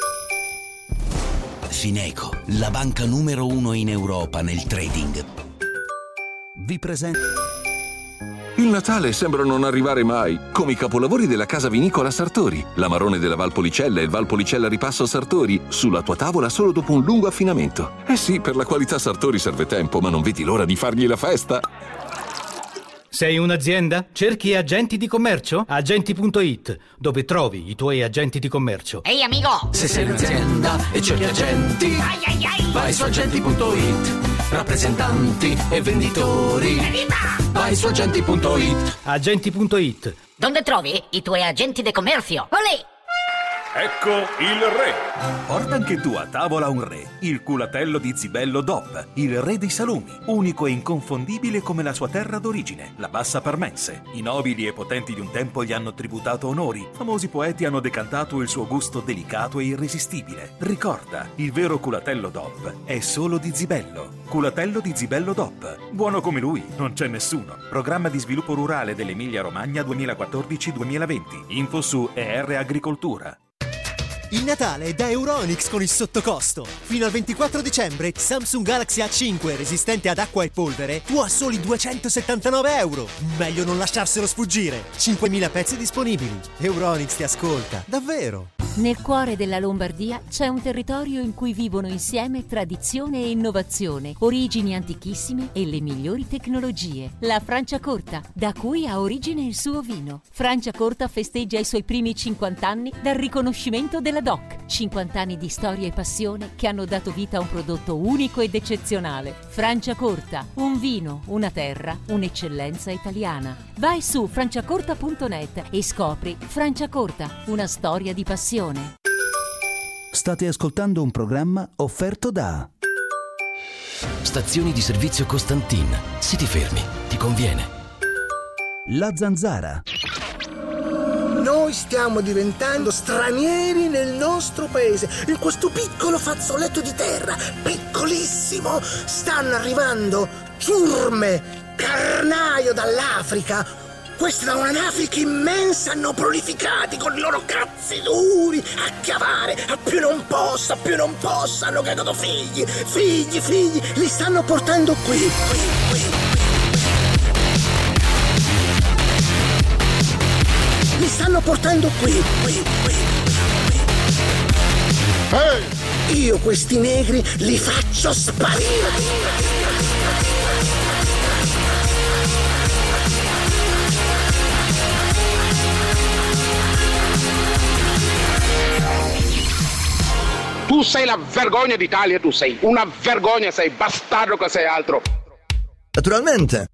Fineco, la banca numero 1 in Europa nel trading, vi presenta. Il Natale sembra non arrivare mai, come i capolavori della casa vinicola Sartori, l'Amarone della Valpolicella e il Valpolicella Ripasso Sartori, sulla tua tavola solo dopo un lungo affinamento. Eh sì, per la qualità Sartori serve tempo, ma non vedi l'ora di fargli la festa. Sei un'azienda? Cerchi agenti di commercio? Agenti.it, dove trovi i tuoi agenti di commercio. Ehi amico! Se sei un'azienda e cerchi agenti, vai su agenti.it. rappresentanti e venditori. Vai su agenti.it. Agenti.it. Dove trovi i tuoi agenti di commercio? Olè! Ecco il re. Porta anche tu a tavola un re, il culatello di Zibello DOP, il re dei salumi, unico e inconfondibile come la sua terra d'origine, la Bassa Parmense. I nobili e potenti di un tempo gli hanno tributato onori, famosi poeti hanno decantato il suo gusto delicato e irresistibile. Ricorda, il vero culatello DOP è solo di Zibello. Culatello di Zibello DOP, buono come lui, non c'è nessuno. Programma di sviluppo rurale dell'Emilia Romagna 2014-2020. Info su ER Agricoltura. Il Natale è da Euronics con il sottocosto. Fino al 24 dicembre Samsung Galaxy A5 resistente ad acqua e polvere tu a soli €279. Meglio non lasciarselo sfuggire. 5.000 pezzi disponibili. Euronics ti ascolta, davvero. Nel cuore della Lombardia c'è un territorio in cui vivono insieme tradizione e innovazione, origini antichissime e le migliori tecnologie. La Franciacorta, da cui ha origine il suo vino. Franciacorta festeggia i suoi primi 50 anni dal riconoscimento della DOC. 50 anni di storia e passione che hanno dato vita a un prodotto unico ed eccezionale. Franciacorta, un vino, una terra, un'eccellenza italiana. Vai su franciacorta.net e scopri Franciacorta, una storia di passione. State ascoltando un programma offerto da Stazioni di servizio Costantin. Se ti fermi, ti conviene. La Zanzara. Noi stiamo diventando stranieri nel nostro paese, in questo piccolo fazzoletto di terra, piccolissimo. Stanno arrivando ciurme, carnaio dall'Africa. Questi da un'Africa immensa hanno prolificati con i loro cazzi duri a chiavare, a più non possa, hanno cagato figli, li stanno portando qui. Li stanno portando qui. Io questi negri li faccio sparire. Tu sei la vergogna d'Italia, tu sei una vergogna, sei bastardo che sei altro. Naturalmente.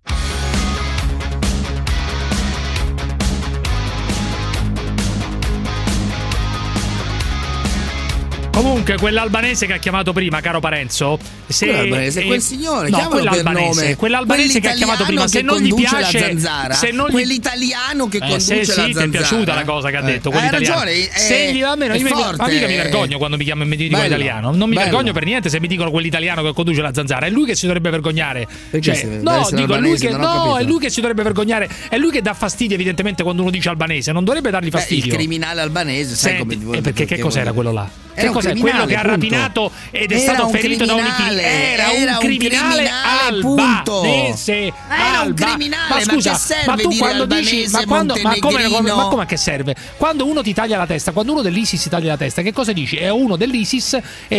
Comunque, quell'albanese che ha chiamato prima, caro Parenzo, quell'albanese, quel signore, no, quell'albanese che ha chiamato prima, se non gli piace la zanzara, quell'italiano che conduce la zanzara. Ti è piaciuta la cosa che ha detto, quell'italiano. Ragione, se gli va meno, ma mica mi vergogno quando mi chiamano e mi dicono italiano. Non mi vergogno per niente se mi dicono quell'italiano che conduce la zanzara. È lui che si dovrebbe vergognare. No, dico, è lui che si dovrebbe vergognare. È lui che dà fastidio, evidentemente, quando uno dice albanese. Non dovrebbe dargli fastidio. Il criminale albanese, sai come perché che cos'era quello là? Che cos'è? Quello che ha rapinato ed è stato ferito da Onichini. Era un criminale albanese. Era un criminale. Ma scusa, che serve ma tu quando dici ma come che serve? Quando uno ti taglia la testa, quando uno dell'ISIS ti taglia la testa, che cosa dici? È uno dell'ISIS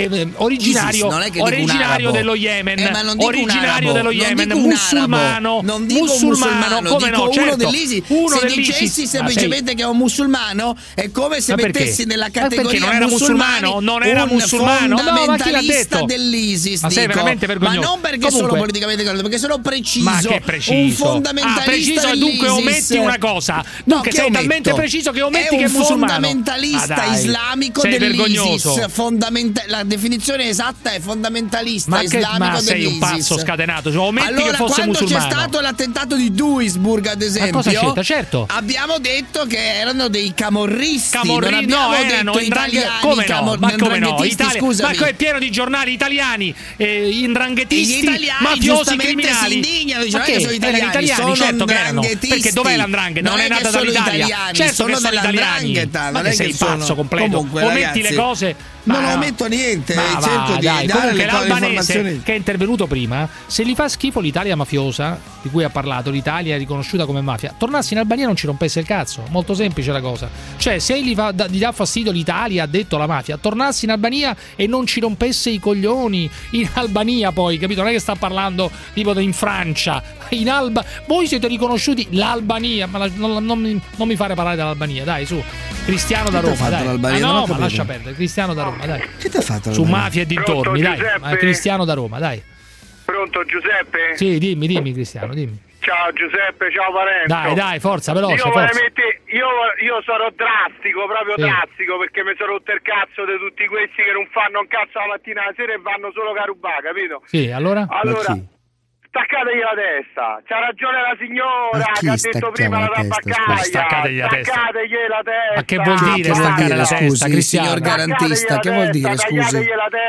originario dello Yemen, originario dello Yemen, musulmano. Non dico musulmano, come no? Uno dell'ISIS. Se dicessi semplicemente che è un musulmano, è come se mettessi nella categoria musulmano non era musulmano, fondamentalista dell'ISIS. Ma sei veramente vergognoso. Ma non perché sono politicamente corretto, perché sono preciso. Ma che preciso? Un fondamentalista preciso dell'ISIS. Dunque ometti una cosa. Dunque sei talmente preciso che ometti che è musulmano. È un fondamentalista islamico dell'ISIS. La definizione esatta è fondamentalista islamico dell'ISIS. Ma sei un pazzo scatenato, cioè ometti che fosse musulmano. Quando c'è stato l'attentato di Duisburg, ad esempio, certo, abbiamo detto che erano dei camorristi. No, erano italiani. Come no? Ma come no? Ma è pieno di giornali italiani, indranghetisti, mafiosi, criminali. Ma che sono italiani, certo che erano. Perché dov'è l'andrangheta? Non è nata dall'Italia. Certo che sono italiani. Ma che sei pazzo completo? Ometti le cose. Non ometto niente, cerco di dare le informazioni. Che è intervenuto prima, se gli fa schifo l'Italia mafiosa di cui ha parlato, l'Italia riconosciuta come mafia, tornassi in Albania non ci rompesse il cazzo. Molto semplice la cosa. Cioè, se gli dà fastidio l'Italia, ha detto la mafia, tornassi in Albania e non ci rompesse i coglioni. In Albania poi, capito? Non è che sta parlando tipo in Francia. Voi siete riconosciuti l'Albania, ma non mi fare parlare dell'Albania, dai, su. Cristiano da Roma, dai. No, ma lascia perdere, Cristiano da Roma, dai. Che ti ha fatto su mafia e dintorni, dai. Cristiano da Roma, dai. Pronto Giuseppe? Sì, dimmi Cristiano, dimmi. Ciao Giuseppe, ciao Parenzo. Dai, forza, veloce, io forza. Io sarò drastico, proprio drastico, perché mi sono rotto il cazzo di tutti questi che non fanno un cazzo la mattina alla sera e vanno solo carubà, capito? Sì, allora? Staccategli la testa, c'ha ragione la signora che ha detto prima la tabaccaia. Staccategli la testa. Ma che vuol dire staccare la testa, Cristiano? Signor garantista, che vuol dire, scusi?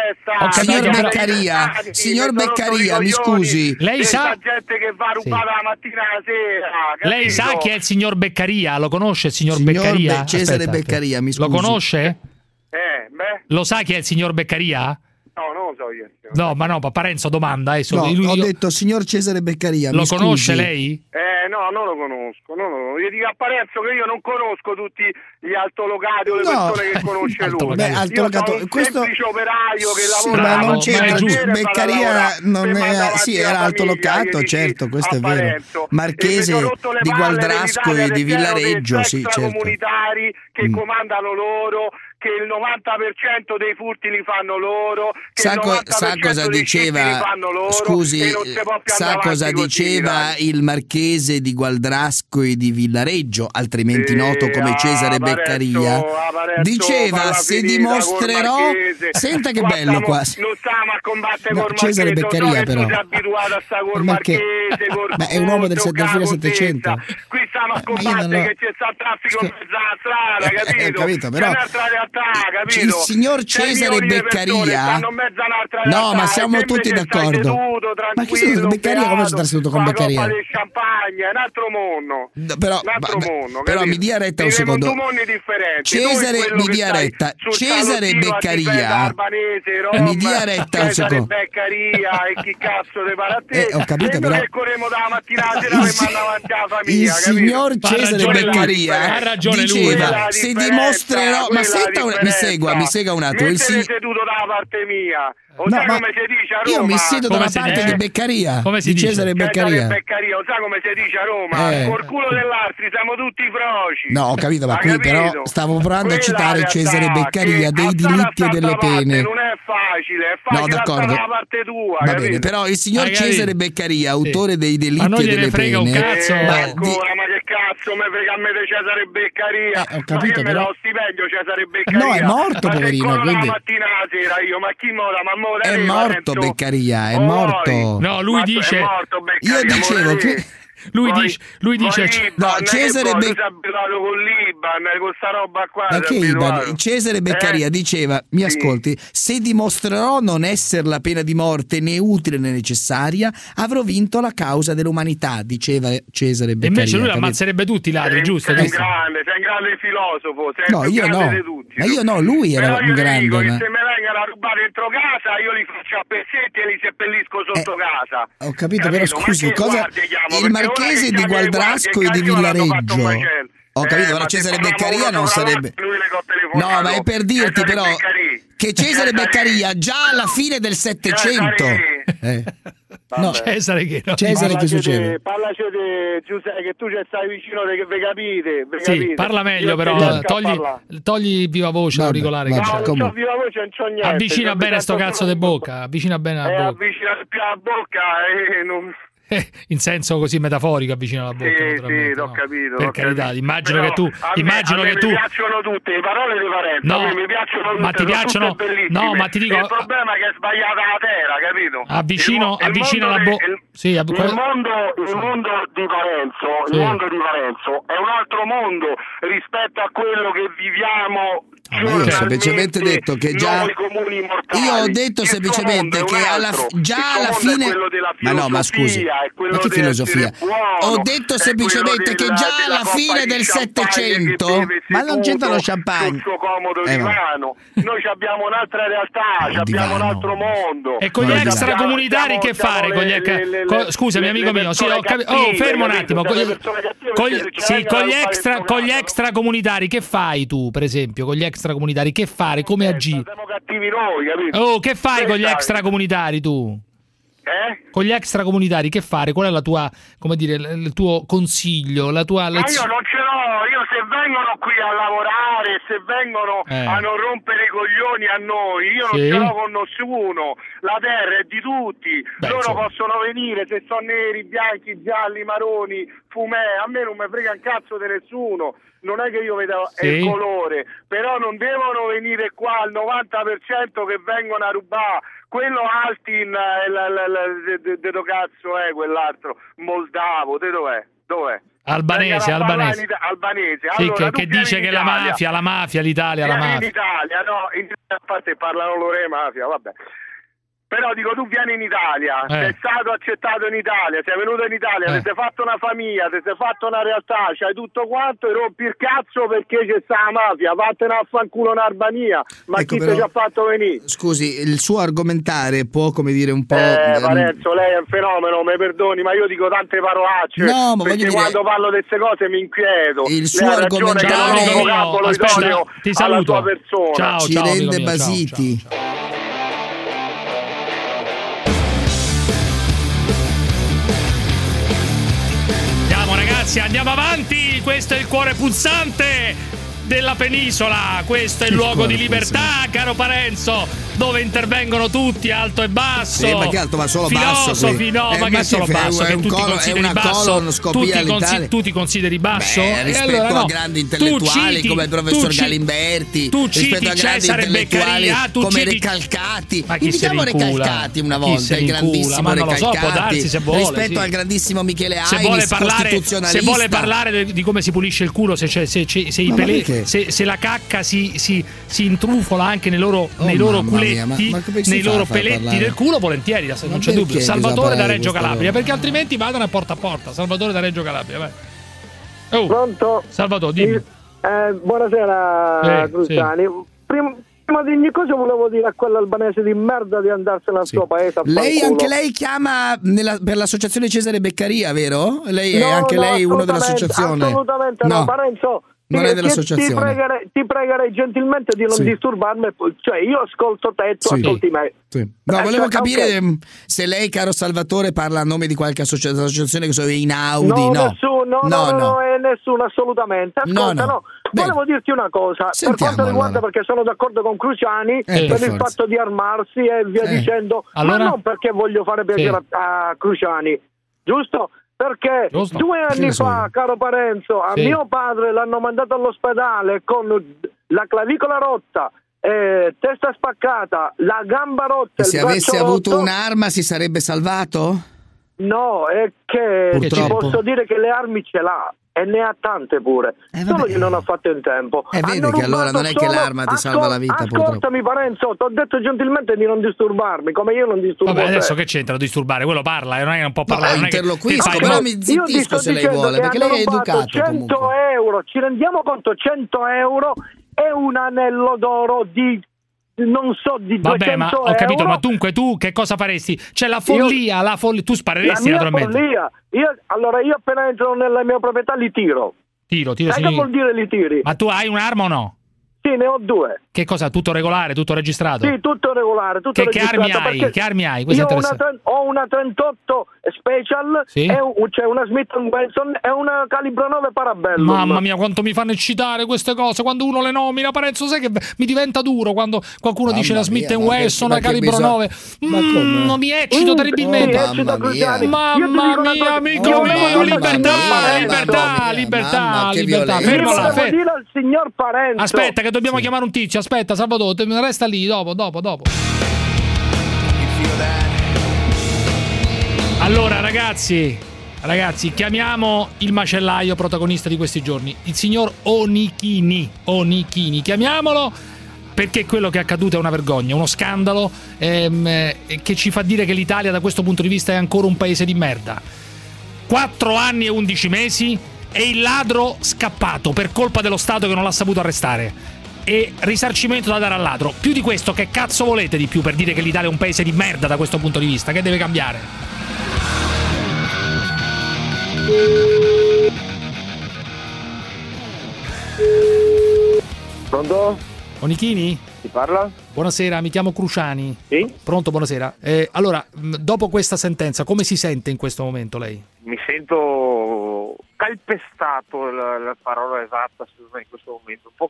Signor Beccaria, mi scusi. Lei sa gente che va rubata la mattina alla sera, capito? Lei sa chi è il signor Beccaria? Lo conosce il signor Beccaria? Cesare Beccaria, mi scusi. Lo conosce? Beh. Lo sa chi è il signor Beccaria? No, non lo so io. No, ma no, Parenzo domanda. Ho detto signor Cesare Beccaria. Lo conosce lei? No, non lo conosco. Io dico a Parenzo che io non conosco tutti gli altolocati o le persone che conosce lui. Beh, altolocato, io sono un semplice operaio che lavora. Ma non c'è Beccaria, non è. Sì, era altolocato, certo, questo è vero. Marchese di Gualdrasco e di Villareggio, sì, certo. Comunitari che comandano loro, che il 90% dei furti li fanno loro, che sa cosa diceva? Scusi, sa cosa diceva il marchese di Gualdrasco e di Villareggio, altrimenti noto come Cesare Beccaria? Diceva: se dimostrerò. Senta che bello qua. Non stiamo a combattere col Cesare Beccaria, però. Abituato a stare col marchese, ma è un uomo del fine 700. Qui stiamo a combattere che c'è sta traffico in mezzo alla strada, capito? Capito, però. Capito? Il signor Cesare Beccaria, no, ma siamo tutti d'accordo. Ma che Cesare Beccaria come si sta seduto con Beccaria? Del champagne, è un altro mondo. Però mi dia retta un secondo. Cesare, mi dia retta. Cesare Beccaria, mi dia retta un secondo. Beccaria e chi cazzo ne parla a te? Ho capito, però. Noi corremo dalla mattina alla sera per mandare avanti alla famiglia. Il signor Cesare Beccaria diceva: se dimostrerò. Ma senta, mi segua un attimo. Mettete seduto dalla parte mia. O no, sai come si dice a Roma? Io mi siedo dalla parte di Beccaria. Come si dice? Cesare Beccaria. O sai come si dice a Roma? Col culo dell'altri siamo tutti froci. No, ho capito, ma qui però stavo provando a citare Cesare Beccaria dei diritti e delle pene. Non è facile, è facile dalla parte tua. Va bene, però il signor Cesare Beccaria, autore dei delitti e delle pene. Un cazzo. Ma che cazzo mi frega a me di Cesare Beccaria? Ho capito, ma però. me lo stipendio Cesare Beccaria. No, è morto, poverino, quindi. La mattina alla sera io, ma chi moda? È morto Beccaria, è morto. No, lui dice. Io dicevo che. Lui dice no, Cesare Beccaria. Cesare Beccaria diceva: mi ascolti, se dimostrerò non essere la pena di morte né utile né necessaria, avrò vinto la causa dell'umanità, diceva Cesare Beccaria. E invece lui ammazzerebbe tutti i ladri, giusto? Sei un grande filosofo. No, io no. Ma io no, lui era un grande. Dico che se me vengono a rubare dentro casa, io li faccio a pezzetti e li seppellisco sotto casa. Ho capito, però scusi, cosa. Il marchese di Gualdrasco e di Villareggio. Ho capito, però Cesare Beccaria non sarebbe. No, ma è per dirti però che Cesare Beccaria già alla fine del Settecento. No, Cesare che succede? Parlaci di Giuseppe, che tu ci stai vicino, ve capite? Sì, parla meglio, però togli viva voce auricolare. No, non c'ho viva voce, non c'ho niente. Avvicina bene sto cazzo di bocca, avvicina bene la bocca. Avvicina più la bocca e non. In senso così metaforico, avvicina la bocca. Sì, ho capito. Per carità, immagino che tu. Mi piacciono tutte le parole di Parenzo. No, mi piacciono tutte, ma ti piacciono. No, ma ti dico. Il problema è che è sbagliata la terra, capito? Avvicina la bocca. Sì, il mondo di Parenzo è un altro mondo rispetto a quello che viviamo. Ma io ho semplicemente detto che già. Io ho detto semplicemente che già alla fine. Ma no, ma scusi, ma che filosofia? Ho detto semplicemente che già alla fine del Settecento. Ma non c'entra lo champagne. Sul suo comodo divano. Noi abbiamo un'altra realtà, abbiamo un altro mondo. E con gli extracomunitari che fare? Scusami, amico mio. Sì, fermo un attimo. Con gli extracomunitari che fai tu, per esempio? Con gli extracomunitari che fare? Come agire? Siamo cattivi noi, capito? Oh, che fai con gli extracomunitari tu? Con gli extracomunitari che fare? Qual è la tua, come dire, il tuo consiglio, la tua lezione? Ma io non ce l'ho, io se vengono qui a lavorare, se vengono a non rompere i coglioni a noi, io non ce l'ho con nessuno, la terra è di tutti, loro possono venire, se sono neri, bianchi, gialli, marroni, fumè, a me non mi frega un cazzo di nessuno. Non è che io vedo il colore, però non devono venire qua al 90% che vengono a rubare. Quello Altin, de cazzo è quell'altro? Moldavo, de dov'è? Albanese. Albanese. Sì, Allora, che dice che la mafia, l'Italia, la mafia. In Italia, no, a parte parlano loro di mafia, vabbè. Però dico, tu vieni in Italia, sei stato accettato in Italia, sei venuto in Italia, ti sei fatto una famiglia, ti sei fatto una realtà, c'hai tutto quanto e rompi il cazzo perché c'è sta la mafia, vattene a fanculo in Albania, ma ecco, chi ti ha fatto venire? Scusi, il suo argomentare può, come dire, un po'... Parenzo, lei è un fenomeno, mi perdoni, ma io dico tante parolacce, no, ma perché quando parlo di queste cose mi inquieto. Il suo argomentare... Che non ho un vocabolo idoneo alla tua persona. Ci rende basiti. Ciao. Ragazzi, andiamo avanti, questo è il cuore pulsante della penisola, questo è il luogo di libertà, caro Parenzo, dove intervengono tutti, alto e basso. Ma che alto, ma solo filosofi, basso? No, ma che solo basso? Che tu ti consideri basso? Tu ti consideri basso? Rispetto a grandi intellettuali come il professor Galimberti, rispetto a grandi intellettuali come Recalcati. Diciamo Recalcati una volta, il grandissimo Recalcati, rispetto al grandissimo Michele Ainis, costituzionalista. Se vuole parlare di come si pulisce il culo, se la cacca si intrufola anche nei loro culetti, nei loro peletti del culo, volentieri, non c'è dubbio. Salvatore da Reggio Calabria, perché altrimenti vadano a porta. Salvatore da Reggio Calabria, vai. Pronto? Salvatore, dimmi. Buonasera, Cruciani. Prima di ogni cosa volevo dire a quell'albanese di merda di andarsene al suo paese a Anche lei chiama per l'associazione Cesare Beccaria, vero? Lei è anche lei uno dell'associazione? Assolutamente no, Parenzo. Non è dell'associazione. Ti pregherei gentilmente di non disturbarmi, cioè io ascolto te e tu ascolti me. No, volevo capire se lei, caro Salvatore, parla a nome di qualche associazione che so, Inaudi. No, nessuno, assolutamente. Ascolta, no. Volevo dirti una cosa, per quanto riguarda, perché sono d'accordo con Cruciani per il fatto di armarsi e via dicendo, ma non perché voglio fare piacere a Cruciani, giusto? Perché 2 anni fa, caro Parenzo, a mio padre l'hanno mandato all'ospedale con la clavicola rotta, testa spaccata, la gamba rotta. Se avesse avuto un'arma si sarebbe salvato? No, è che ti posso dire che le armi ce l'ha. E ne ha tante pure, solo che non ha fatto in tempo. Vedi che allora non è che l'arma ti salva la vita. Ascoltami, Parenzo, ti ho detto gentilmente di non disturbarmi, come io non disturbo. Vabbè, adesso che c'entra disturbare? Quello parla, non è che non può parlare. Interloquisco, però mi zittisco se lei vuole, perché lei è educato. 100 euro, ci rendiamo conto? 100 euro e un anello d'oro di... non so, di 200 Vabbè, ma ho capito, ma dunque tu che cosa faresti? C'è la follia, tu spareresti naturalmente. Follia. Io appena entro nella mia proprietà li tiro. Tiro, sai che vuol dire li tiri? Ma tu hai un'arma o no? Sì, ne ho 2. Che cosa? Tutto regolare, tutto registrato? Sì, tutto regolare, tutto registrato. Che armi hai? Io ho una 38 Special, c'è una Smith & Wesson e una calibro 9 Parabellum. Mamma mia, quanto mi fanno eccitare queste cose quando uno le nomina, Parenzo, sai che mi diventa duro quando qualcuno dice la Smith & Wesson, la calibro 9. Non mi eccito terribilmente. Mamma mia, amico mio, libertà. Fermala. Devo dire al signor Parenzo. Aspetta che dobbiamo chiamare un tizio, aspetta Salvatore, resta lì, dopo. Allora ragazzi, chiamiamo il macellaio protagonista di questi giorni, il signor Onichini, chiamiamolo, perché quello che è accaduto è una vergogna, uno scandalo che ci fa dire che l'Italia da questo punto di vista è ancora un paese di merda. 4 anni e 11 mesi e il ladro scappato per colpa dello Stato che non l'ha saputo arrestare. E risarcimento da dare al ladro. Più di questo che cazzo volete di più per dire che l'Italia è un paese di merda da questo punto di vista? Che deve cambiare? Pronto? Onichini? Chi parla? Buonasera, mi chiamo Cruciani. Sì? Pronto, buonasera. Allora, dopo questa sentenza, come si sente in questo momento lei? Mi sento calpestato, la parola esatta secondo me in questo momento, un po'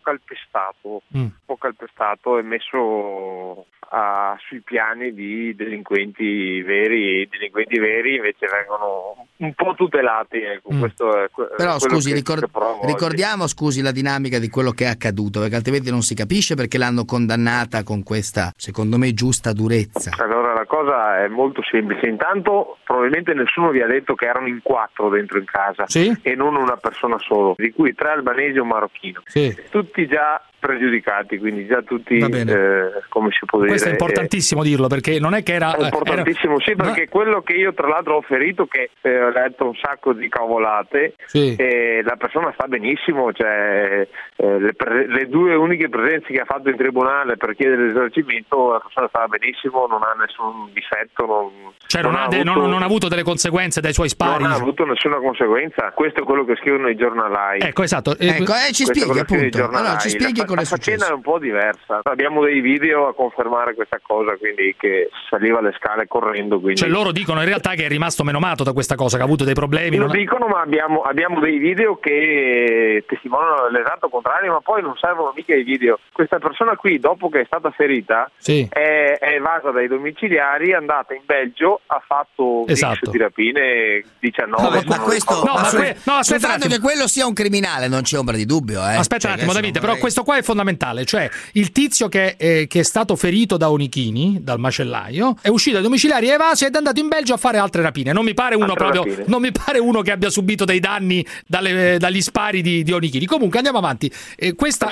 calpestato e messo sui piani di delinquenti veri invece vengono un po' tutelati, ecco. Questo è però scusi, ricordiamo la dinamica di quello che è accaduto, perché altrimenti non si capisce perché l'hanno condannata con questa, secondo me, giusta durezza. Allora la cosa è molto semplice. Intanto probabilmente nessuno vi ha detto che erano in 4 dentro in casa, sì? E non una persona solo, di cui 3 albanesi e un marocchino, sì. Tutti già pregiudicati, quindi già tutti come si può dire. Questo è importantissimo dirlo, perché non è che era importantissimo, sì, perché quello che io tra l'altro ho ferito, che ho letto un sacco di cavolate, sì. La persona sta benissimo, cioè le 2 uniche presenze che ha fatto in tribunale per chiedere l'esercimento, la persona stava benissimo, non ha nessun difetto, non ha avuto delle conseguenze dai suoi spari. Non ha avuto nessuna conseguenza. Questo è quello che scrivono i giornalai. Ecco, esatto. Ci spieghi appunto. Allora, ci spieghi la faccenda è un po' diversa. Abbiamo dei video a confermare questa cosa, quindi che saliva le scale correndo. Quindi... Cioè loro dicono in realtà che è rimasto menomato da questa cosa, che ha avuto dei problemi. Lo dicono, ma abbiamo dei video che testimoniano l'esatto contrario, ma poi non servono mica i video. Questa persona qui, dopo che è stata ferita, sì. è evasa dai domiciliari, è andata in Belgio, ha fatto esatto. di rapine 19. Ma questo aspetta, che quello sia un criminale, non c'è ombra di dubbio. Aspetta un attimo, Davide, però questo qua è fondamentale, cioè il tizio che è stato ferito da Onichini, dal macellaio, è uscito dai domiciliari, è evaso ed è andato in Belgio a fare altre rapine. Non mi pare uno che abbia subito dei danni dagli spari di Onichini. Comunque andiamo avanti. Questa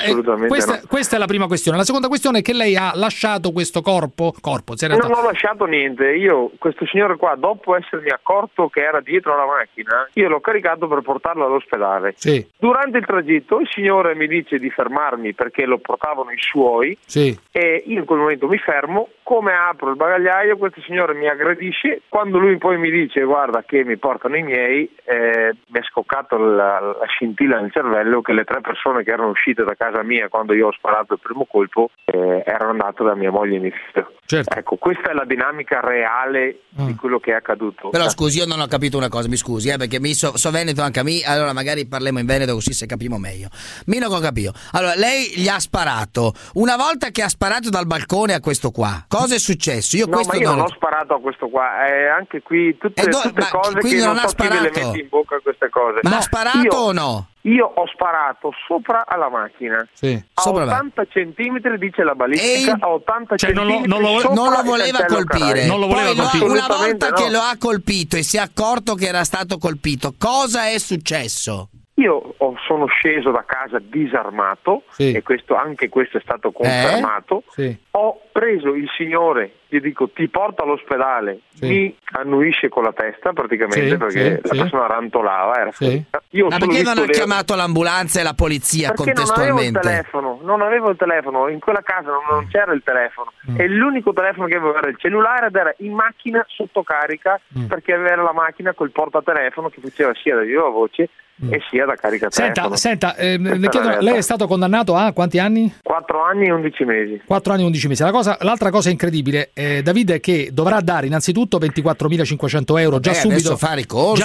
è la prima questione. La seconda questione è che lei ha lasciato questo corpo. Non ho lasciato niente. Io, questo signore qua, dopo essermi accorto che era dietro alla macchina, io l'ho caricato per portarlo all'ospedale. Sì. Durante il tragitto il signore mi dice di fermarmi perché lo portavano i suoi, sì. E io in quel momento mi fermo. Come apro il bagagliaio, questo signore mi aggredisce. Quando lui poi mi dice guarda che mi portano i miei, mi è scoccato la scintilla nel cervello che le 3 persone che erano uscite da casa mia quando io ho sparato il primo colpo erano andate da mia moglie e mio figlio. Certo. Ecco, questa è la dinamica reale di quello che è accaduto. Però scusi, io non ho capito una cosa, mi scusi, perché so veneto anche a me, allora magari parliamo in veneto così se capiamo meglio. Mi non ho capito. Allora, lei gli ha sparato. Una volta che ha sparato dal balcone a questo qua, cosa è successo? Io non ho sparato a questo qua, anche qui tutte cose che non so chi le metti in bocca queste cose. Ma ha sparato o no? Io ho sparato sopra alla macchina, sì. A 80 centimetri, dice la balistica, a 80 centimetri non lo voleva colpire. Non lo voleva colpire. Una volta che lo ha colpito e si è accorto che era stato colpito, cosa è successo? Io sono sceso da casa disarmato, sì. E anche questo è stato confermato. Sì. Ho preso il signore, gli dico ti porto all'ospedale, sì. Mi annuisce con la testa praticamente, sì, perché la persona rantolava, era fritta. Ma perché non ha chiamato l'ambulanza e la polizia perché contestualmente? Non avevo il telefono, in quella casa non c'era il telefono, e l'unico telefono che avevo era il cellulare ed era in macchina sotto carica, perché aveva la macchina col portatelefono che faceva sia da viva voce e sia da carica telefono. Senta, le chiedo, lei è stato condannato a quanti anni? 4 anni e 11 mesi. 4 anni e 11 mesi. L'altra cosa incredibile, Davide, è che dovrà dare innanzitutto 24.500 euro già subito. Fa ricorso,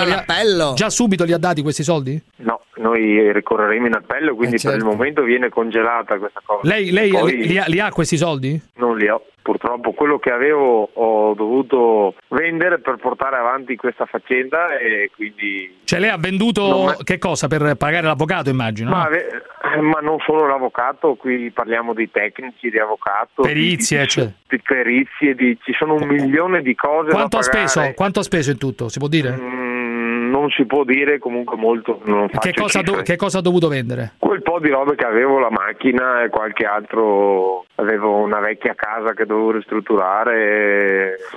già subito li ha dati questi soldi? No, noi ricorreremo in appello, quindi per il momento viene congelata questa cosa. Lei li ha questi soldi? Non li ho. Purtroppo quello che avevo ho dovuto vendere per portare avanti questa faccenda, e quindi... Cioè lei ha venduto che cosa? Per pagare l'avvocato, immagino? Ma non solo l'avvocato, qui parliamo di tecnici, di avvocato, perizie, di perizie, ci sono 1 milione di cose Quanto da pagare. Quanto ha speso in tutto? Si può dire? Non si può dire, comunque molto. Non che cosa ha dovuto vendere? Quel po' di robe che avevo, la macchina e qualche altro. Avevo una vecchia casa che dovevo ristrutturare.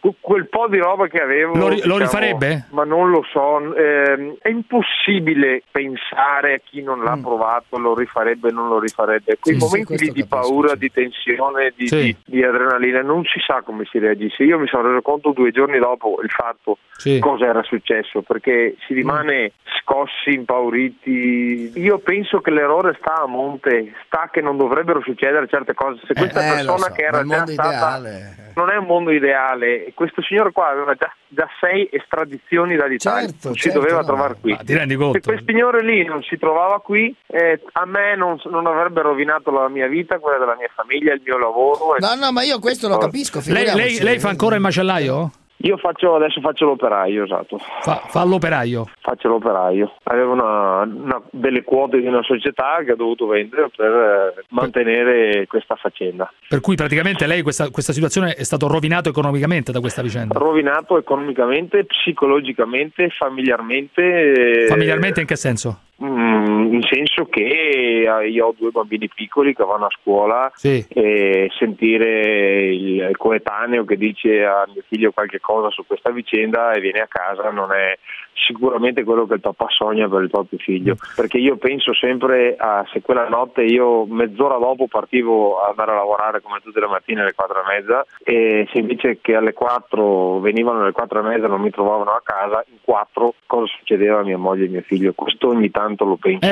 quel po' di roba che avevo lo rifarebbe? Ma non lo so, è impossibile pensare a chi non l'ha provato lo rifarebbe o non lo rifarebbe. Quei momenti lì di paura, di tensione, di adrenalina, non si sa come si reagisce. Io mi sono reso conto 2 giorni dopo il fatto cosa era successo, perché si rimane scossi, impauriti. Io penso che l'errore sta a monte, sta che non dovrebbero succedere certe cose. Se questa persona che era già stata non è un mondo ideale, questo signore qua aveva già 6 estradizioni dall'Italia, non si doveva trovare qui. Ti rendi conto? Se quel signore lì non si trovava qui, a me non avrebbe rovinato la mia vita, quella della mia famiglia, il mio lavoro. No, ma io questo lo capisco. Lei fa ancora il macellaio? Io adesso faccio l'operaio, esatto. Fa l'operaio? Faccio l'operaio. Avevo delle quote di una società che ho dovuto vendere per mantenere questa faccenda. Per cui praticamente lei questa situazione è stato rovinato economicamente da questa vicenda? Rovinato economicamente, psicologicamente, familiarmente. Familiarmente in che senso? In senso che io ho 2 bambini piccoli che vanno a scuola e sentire il coetaneo che dice a mio figlio qualche cosa su questa vicenda e viene a casa non è sicuramente quello che il papà sogna per il proprio figlio, perché io penso sempre a se quella notte io mezz'ora dopo partivo ad andare a lavorare come tutte le mattine alle 4:30 e se invece che alle 4 venivano alle 4:30 non mi trovavano a casa, in 4 cosa succedeva a mia moglie e mio figlio? Questo ogni tanto lo penso.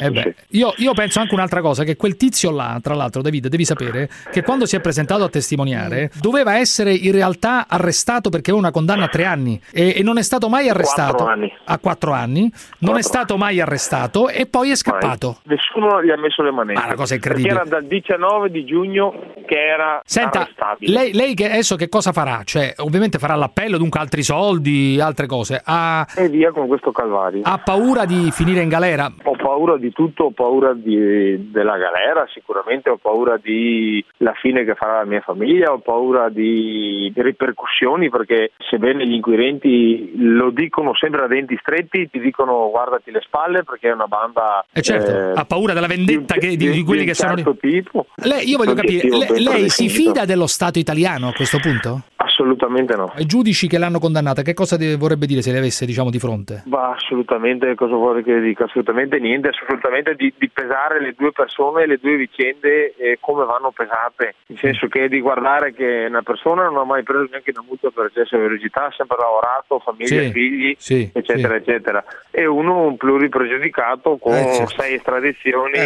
Io penso anche un'altra cosa, che quel tizio là, tra l'altro David, devi sapere che quando si è presentato a testimoniare doveva essere in realtà arrestato perché aveva una condanna a 3 anni e non è stato mai arrestato. A 4 anni, non è stato mai arrestato e poi è scappato. Nessuno gli ha messo le manette. Ma una cosa incredibile. Perché era dal 19 di giugno che era arrestabile. Lei adesso che cosa farà? Cioè, ovviamente farà l'appello, dunque altri soldi, altre cose. E via con questo calvario. Ha paura di finire in galera? Ho paura di tutto, ho paura della galera, sicuramente ho paura di la fine che farà la mia famiglia, ho paura di ripercussioni, perché sebbene gli inquirenti lo dicono sempre a denti stretti, ti dicono guardati le spalle perché è una banda ha paura della vendetta di quelli che sono tipo. Io voglio capire, lei si fida dello Stato italiano a questo punto? Assolutamente no. I giudici che l'hanno condannata, che cosa vorrebbe dire se le avesse, diciamo, di fronte? Assolutamente, cosa vuole che dica? Assolutamente niente, assolutamente di pesare le 2 persone, le 2 vicende come vanno pesate, nel senso che di guardare che una persona non ha mai preso neanche una multa per eccesso di velocità, ha sempre lavorato, famiglia, figli, eccetera, eccetera, e un pluripregiudicato con 6 estradizioni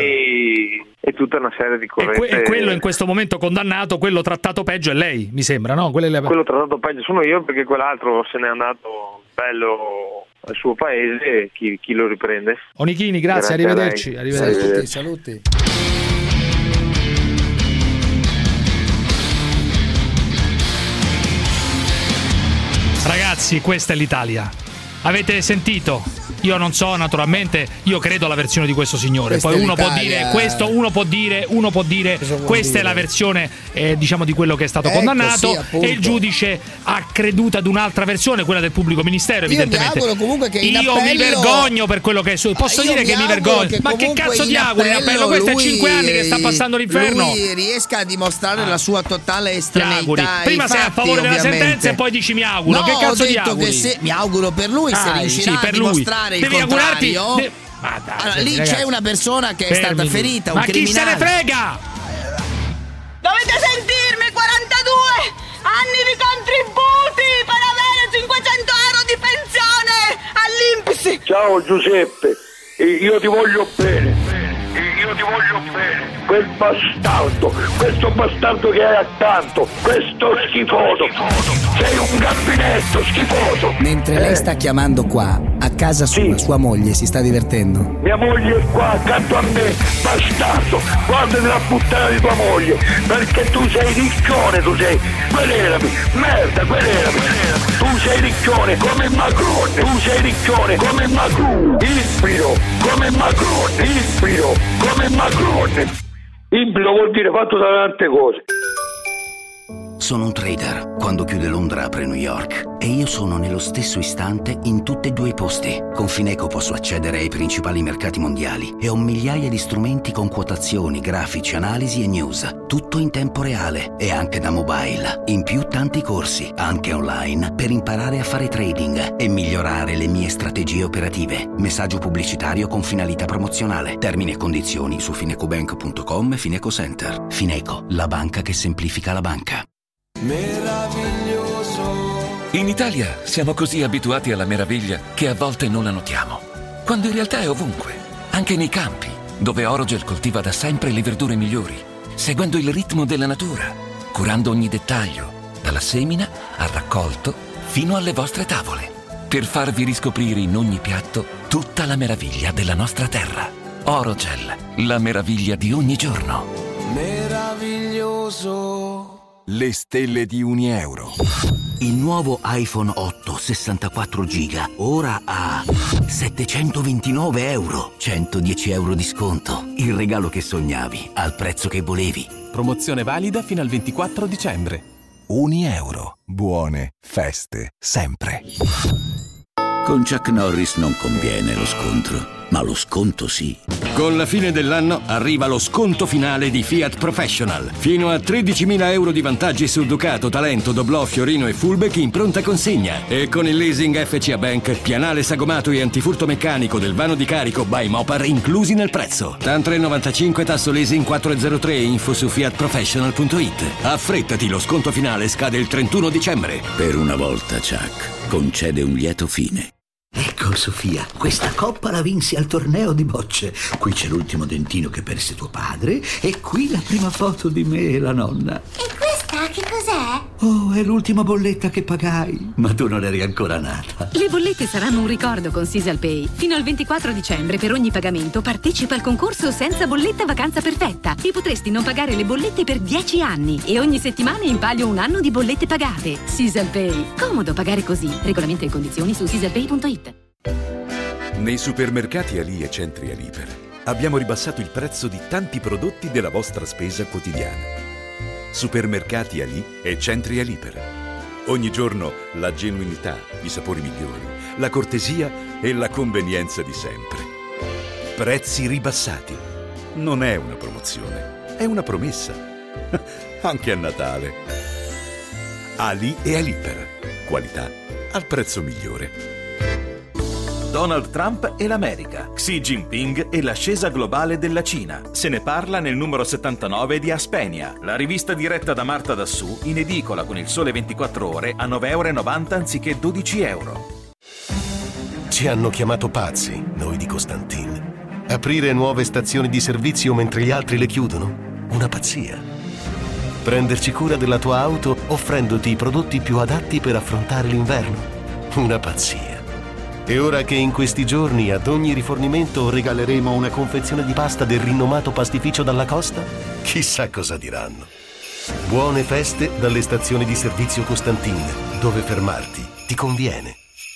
e tutta una serie di corrette. E quello in questo momento condannato, quello trattato peggio è lei, mi sembra, no? Quello trattato peggio sono io, perché quell'altro se n'è andato bello al suo paese, chi lo riprende. Onichini, grazie, arrivederci. Saluti. Ragazzi, questa è l'Italia. Avete sentito? Io non so, naturalmente, io credo alla versione di questo signore. Questa poi uno può dire questo, uno può dire questa è la versione diciamo di quello che è stato condannato, e il giudice ha creduto ad un'altra versione, quella del pubblico ministero, evidentemente. Io mi auguro comunque che io mi vergogno per quello che è successo. Posso dire che mi vergogno? Ma che cazzo di auguri in appello? Questo è 5 anni che sta passando l'inferno. Lui riesca a dimostrare la sua totale estraneità. Prima sei a favore della sentenza e poi dici mi auguro. No, che cazzo di auguri? Che mi auguro per lui, se riuscirà a dimostrare devi il augurarti. contrario. Ma dai, allora, lì ragazzi, c'è una persona che è stata ferita, un criminale. Ma chi se ne frega? Dovete sentirmi, 42 anni di contributi per avere 500 euro di pensione all'INPS. Ciao Giuseppe, io ti voglio bene. Questo bastardo che hai accanto, questo schifoso, sei un gabinetto schifoso. Mentre lei sta chiamando qua, a casa sua moglie si sta divertendo. Mia moglie è qua accanto a me, bastardo, guardati la puttana di tua moglie, perché tu sei riccione, tu sei, querelami, merda, querelami, tu sei riccione come Macron, impido come Macron. Impido vuol dire fatto da tante cose. Sono un trader. Quando chiude Londra apre New York. E io sono nello stesso istante in tutti e due i posti. Con Fineco posso accedere ai principali mercati mondiali e ho migliaia di strumenti con quotazioni, grafici, analisi e news. Tutto in tempo reale e anche da mobile. In più tanti corsi, anche online, per imparare a fare trading e migliorare le mie strategie operative. Messaggio pubblicitario con finalità promozionale. Termini e condizioni su finecobank.com e Fineco Center. Fineco, la banca che semplifica la banca. Meraviglioso. In Italia siamo così abituati alla meraviglia che a volte non la notiamo, quando in realtà è ovunque, anche nei campi, dove Orogel coltiva da sempre le verdure migliori, seguendo il ritmo della natura, curando ogni dettaglio, dalla semina al raccolto fino alle vostre tavole, per farvi riscoprire in ogni piatto tutta la meraviglia della nostra terra. Orogel, la meraviglia di ogni giorno. Meraviglioso. Le stelle di €1. Il nuovo iPhone 8 64 GB ora a €729, €110 di sconto. Il regalo che sognavi al prezzo che volevi. Promozione valida fino al 24 dicembre. €1. Buone feste sempre. Con Chuck Norris non conviene lo scontro, ma lo sconto sì. Con la fine dell'anno arriva lo sconto finale di Fiat Professional. Fino a €13.000 di vantaggi su Ducato, Talento, Doblò, Fiorino e Fullback in pronta consegna. E con il leasing FCA Bank, pianale sagomato e antifurto meccanico del vano di carico by Mopar inclusi nel prezzo. TAN 3,95, tasso leasing 4,03, info su fiatprofessional.it. Affrettati, lo sconto finale scade il 31 dicembre. Per una volta Chuck concede un lieto fine. Ecco Sofia, questa coppa la vinsi al torneo di bocce. Qui c'è l'ultimo dentino che perse tuo padre e qui la prima foto di me e la nonna. E questa che cos'è? Oh, è l'ultima bolletta che pagai. Ma tu non eri ancora nata. Le bollette saranno un ricordo con SisalPay. Fino al 24 dicembre per ogni pagamento partecipa al concorso senza bolletta vacanza perfetta e potresti non pagare le bollette per 10 anni. E ogni settimana in palio un anno di bollette pagate. SisalPay. Comodo pagare così. Regolamenti e condizioni su sisalpay.it. Nei supermercati Ali e Centri Aliper abbiamo ribassato il prezzo di tanti prodotti della vostra spesa quotidiana. Supermercati Ali e Centri Aliper. Ogni giorno la genuinità, i sapori migliori, la cortesia e la convenienza di sempre. Prezzi ribassati. Non è una promozione, è una promessa. Anche a Natale. Ali e Aliper. Qualità al prezzo migliore. Donald Trump e l'America, Xi Jinping e l'ascesa globale della Cina. Se ne parla nel numero 79 di Aspenia, la rivista diretta da Marta Dassù, in edicola con il Sole 24 Ore a €9,90 anziché €12. Ci hanno chiamato pazzi, noi di Costantin. Aprire nuove stazioni di servizio mentre gli altri le chiudono? Una pazzia. Prenderci cura della tua auto offrendoti i prodotti più adatti per affrontare l'inverno? Una pazzia. E ora che in questi giorni ad ogni rifornimento regaleremo una confezione di pasta del rinomato pastificio Dalla Costa? Chissà cosa diranno. Buone feste dalle stazioni di servizio Costantin, dove fermarti ti conviene.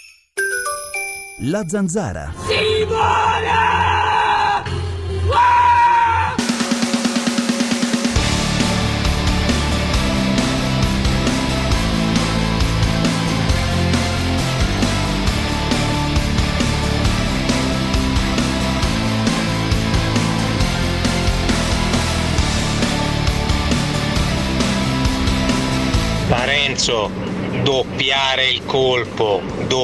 La Zanzara. Si vola! Parenzo, doppiare il colpo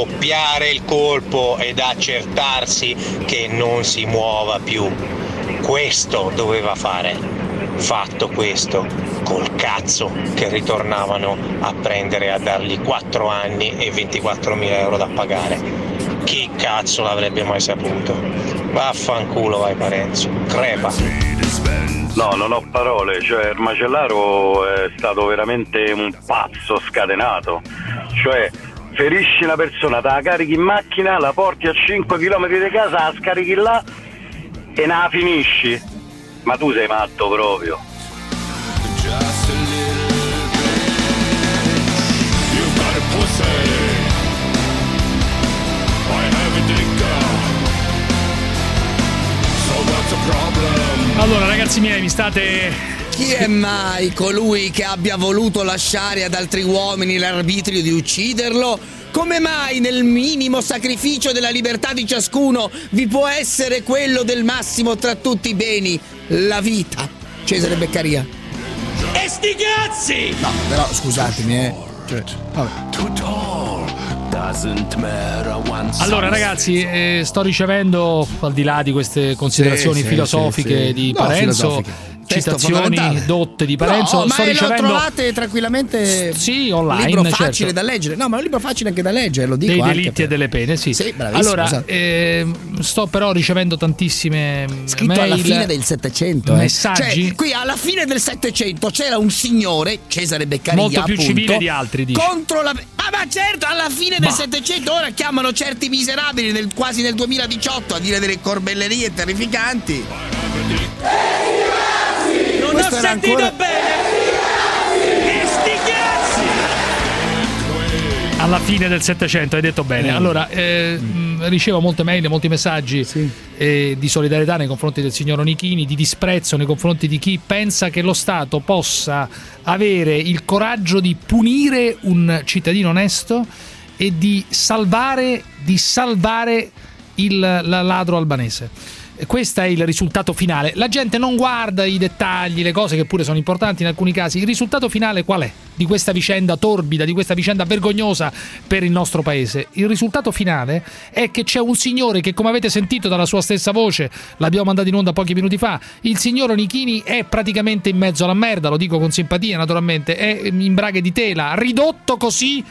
ed accertarsi che non si muova più. Questo doveva fare. Fatto questo, col cazzo che ritornavano a prendere a dargli 4 anni e €24.000 da pagare. Chi cazzo l'avrebbe mai saputo? Vaffanculo vai Parenzo, crepa. No, non ho parole, cioè il macellaro è stato veramente un pazzo scatenato, cioè ferisci una persona, te la carichi in macchina, la porti a 5 km di casa, la scarichi là e la finisci, ma tu sei matto proprio. Allora ragazzi miei, mi state Chi è mai colui che abbia voluto lasciare ad altri uomini l'arbitrio di ucciderlo? Come mai nel minimo sacrificio della libertà di ciascuno vi può essere quello del massimo tra tutti i beni, la vita? Cesare Beccaria. E sti cazzi! No, però scusatemi, vabbè. Allora ragazzi, sto ricevendo, al di là di queste considerazioni filosofiche di Parenzo, citazioni dotte di Parenzo, ma sto ricevendo... lo trovate tranquillamente online, un libro facile certo, da leggere. No, ma è un libro facile anche da leggere, lo dico. Dei delitti e delle pene, sì. Allora, sto però ricevendo tantissime scritto mail, alla fine del Settecento, messaggi. Cioè, qui alla fine del Settecento c'era un signore, Cesare Beccaria, molto più appunto, civile di altri, dice. Contro la... ma certo, alla fine del Settecento ora chiamano certi miserabili quasi nel 2018 a dire delle corbellerie terrificanti. Non ho sentito bene! Che sti cazzi! Alla fine del Settecento, hai detto bene. Allora, ricevo molte mail, molti messaggi di solidarietà nei confronti del signor Onichini, di disprezzo nei confronti di chi pensa che lo Stato possa avere il coraggio di punire un cittadino onesto e di salvare il ladro albanese. Questo è il risultato finale. La gente non guarda i dettagli, le cose che pure sono importanti in alcuni casi. Il risultato finale qual è? Di questa vicenda torbida, di questa vicenda vergognosa per il nostro paese. Il risultato finale è che c'è un signore che, come avete sentito dalla sua stessa voce, l'abbiamo mandato in onda pochi minuti fa, il signor Onichini è praticamente in mezzo alla merda, lo dico con simpatia naturalmente, è in braghe di tela, ridotto così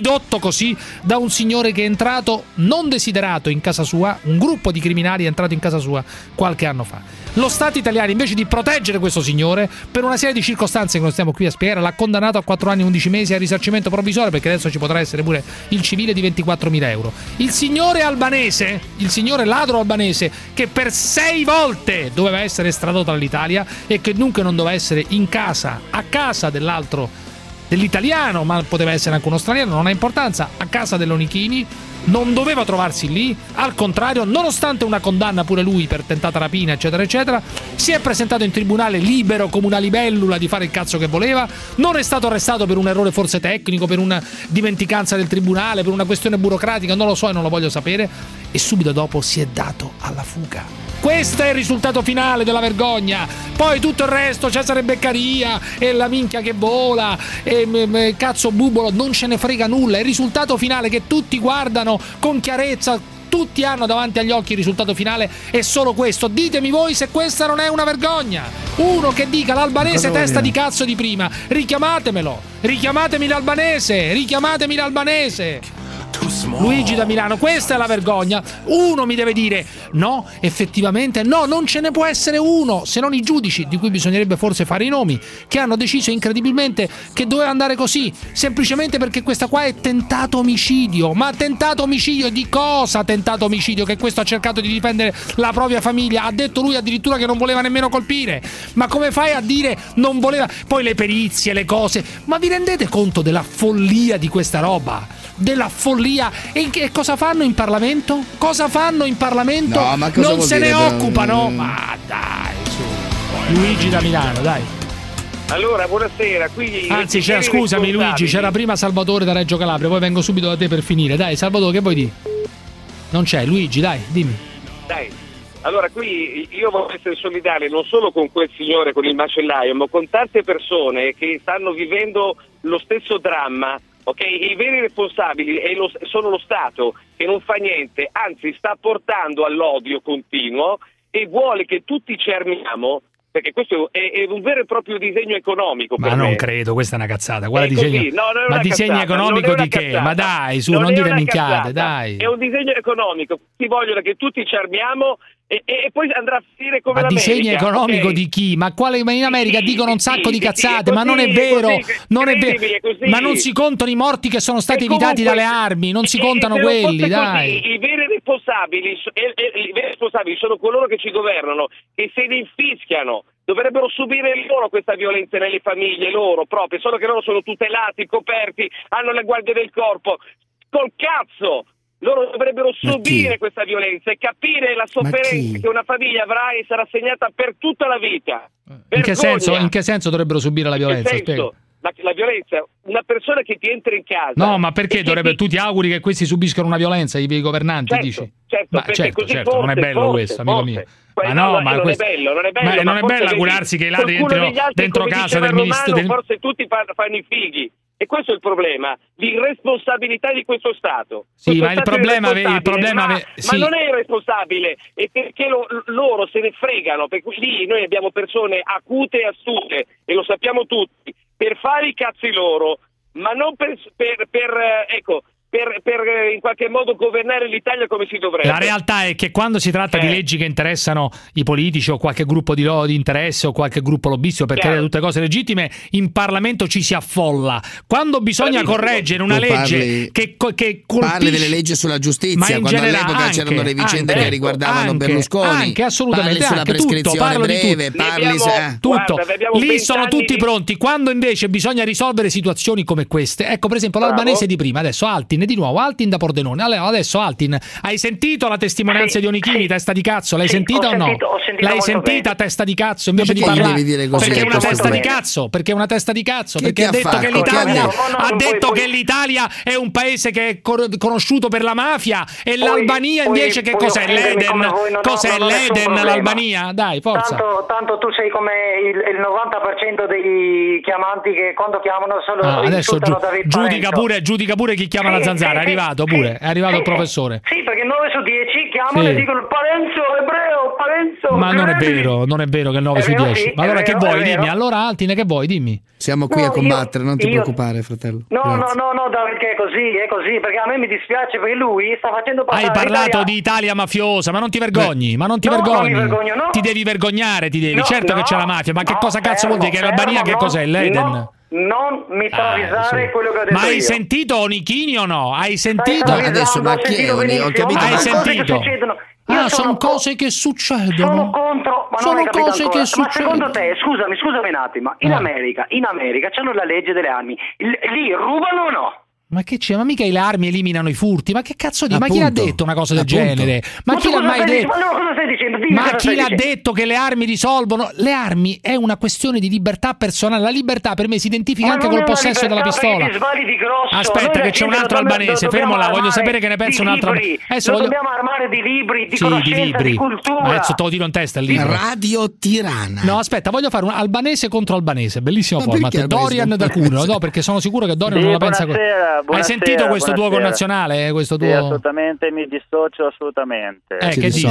da un signore che è entrato non desiderato in casa sua, un gruppo di criminali è entrato in casa sua qualche anno fa. Lo Stato italiano, invece di proteggere questo signore, per una serie di circostanze che non stiamo qui a spiegare, l'ha condannato a 4 anni e 11 mesi a risarcimento provvisorio, perché adesso ci potrà essere pure il civile di 24.000 euro. Il signore albanese, il signore ladro albanese, che per 6 volte doveva essere estradotto dall'Italia e che dunque non doveva essere in casa, a casa dell'italiano, ma poteva essere anche uno straniero, non ha importanza, a casa dell'Onichini, non doveva trovarsi lì, al contrario, nonostante una condanna pure lui per tentata rapina eccetera eccetera, si è presentato in tribunale libero come una libellula di fare il cazzo che voleva, non è stato arrestato per un errore forse tecnico, per una dimenticanza del tribunale, per una questione burocratica, non lo so e non lo voglio sapere, e subito dopo si è dato alla fuga. Questo è il risultato finale della vergogna. Poi tutto il resto, Cesare Beccaria e la minchia che vola e cazzo bubolo, non ce ne frega nulla. Il risultato finale che tutti guardano con chiarezza, tutti hanno davanti agli occhi, il risultato finale è solo questo. Ditemi voi se questa non è una vergogna. Uno che dica l'albanese testa di cazzo di prima, richiamatemelo, richiamatemi l'albanese. Luigi da Milano, questa è la vergogna. Uno mi deve dire no, effettivamente no, non ce ne può essere uno, se non i giudici, di cui bisognerebbe forse fare i nomi, che hanno deciso incredibilmente che doveva andare così, semplicemente perché questa qua è tentato omicidio. Ma tentato omicidio di cosa? Tentato omicidio che questo ha cercato di difendere la propria famiglia, ha detto lui addirittura che non voleva nemmeno colpire. Ma come fai a dire non voleva? Poi le perizie, le cose, ma vi rendete conto della follia di questa roba? Della follia. E che cosa fanno in Parlamento? Cosa fanno in Parlamento? No, ma cosa non se ne dire? occupano? Ma dai, su. Luigi da Milano, dai. Allora, buonasera. Qui anzi, scusami Luigi, c'era prima Salvatore da Reggio Calabria, poi vengo subito da te per finire. Dai, Salvatore, che vuoi dire? Non c'è, Luigi, dai, dimmi. Dai. Allora, qui io voglio essere solidale non solo con quel signore, con il macellaio, ma con tante persone che stanno vivendo lo stesso dramma. Ok, i veri responsabili sono lo Stato, che non fa niente, anzi sta portando all'odio continuo e vuole che tutti ci armiamo, perché questo è un vero e proprio disegno economico. Ma non credo, questa è una cazzata. Guarda, disegno, ma disegno economico di che? Ma dai, su, non dire minchiate, dai. È un disegno economico, ti vogliono che tutti ci armiamo e poi andrà a finire come l'America. Ma disegno economico di chi? Ma in America dicono un sacco di cazzate, ma non è vero, non è vero. Ma non si contano i morti che sono stati evitati dalle armi, non si contano quelli, dai. I veri responsabili sono coloro che ci governano, che se ne infischiano. Dovrebbero subire loro questa violenza nelle famiglie, loro proprio, solo che loro sono tutelati, coperti, hanno le guardie del corpo. Col cazzo! Loro dovrebbero subire questa violenza e capire la sofferenza che una famiglia avrà e sarà segnata per tutta la vita. In che senso dovrebbero subire la violenza? La violenza, una persona che ti entra in casa. No, ma perché tu ti auguri che questi subiscano una violenza, i governanti, dici? Certo, non è bello questo, amico mio. Ma non è bello. Non è bello augurarsi che i ladri entrino dentro casa del ministro. Forse tutti fanno i fighi. E questo è il problema di responsabilità di questo Stato. Sì, ma il problema ma non è irresponsabile, è perché loro se ne fregano, perché lì noi abbiamo persone acute e astute e lo sappiamo tutti, per fare i cazzi loro, ma non per in qualche modo governare l'Italia come si dovrebbe. La realtà è che quando si tratta di leggi che interessano i politici o qualche gruppo di interesse o qualche gruppo lobbistico, per creare tutte cose legittime, in Parlamento ci si affolla. Quando bisogna correggere una legge che colpisce... Parli delle leggi sulla giustizia, quando all'epoca c'erano le vicende che riguardavano Berlusconi. Assolutamente, parli sulla prescrizione breve, tutto. Lì sono tutti pronti. Quando invece bisogna risolvere situazioni come queste, ecco per esempio l'albanese di prima, adesso Altin di nuovo, Altin da Pordenone. Allora, adesso Altin, hai sentito la testimonianza di Onichini, testa di cazzo? L'hai sentita o no? L'hai sentita, testa di cazzo, invece di parlare? Perché è una testa di cazzo, perché è una testa di cazzo, perché ha detto che l'Italia è un paese che è conosciuto per la mafia e l'Albania invece che cos'è? L'Eden? Cos'è l'Eden l'Albania? Dai, forza. Tanto tu sei come il 90% dei chiamanti che quando chiamano solo adesso giudica pure chi chiama la zanzara. È arrivato il professore. Sì, perché 9 su 10 chiamano e dicono Parenzo, ebreo, Parenzo. Ma non è vero che 9 su 10. Ma allora che vuoi? Dimmi. Allora Altine che vuoi? Dimmi. Siamo qui a combattere, non ti preoccupare, fratello. No, perché è così, perché a me mi dispiace perché lui sta facendo passare Hai parlato di Italia mafiosa, ma non ti vergogni, Non mi vergogno, no. Ti devi vergognare, certo che c'è la mafia, ma che cosa cazzo vuol dire che l'Albania che cos'è? L'Eden? Non mi travisare quello che ho detto. Ma hai sentito Onichini o no? Hai sentito? Adesso ma chi è? Ho capito. Hai sentito? Sono cose che succedono. Sono contro, ma sono cose che succedono. Ma secondo te, scusami un attimo, in America c'hanno la legge delle armi. Lì rubano o no? Ma che c'è? Ma mica le armi eliminano i furti? Ma che cazzo di? Ma chi l'ha detto una cosa del genere? Ma chi l'ha mai detto? Ma chi l'ha detto che le armi risolvono? Le armi è una questione di libertà personale. La libertà per me si identifica anche col possesso della pistola. Aspetta, che c'è un altro albanese. Fermo là, voglio sapere che ne pensa un altro. Dobbiamo armare di libri, di conoscenza, di cultura. Ma adesso te lo tiro in testa il libro. Radio Tirana. No, aspetta, voglio fare un albanese contro albanese. Bellissimo format. Dorian da Cuneo, no? Perché sono sicuro che Dorian non la pensa così. Hai sentito questo tuo connazionale? Sì, assolutamente, mi dissocio assolutamente. Che dici?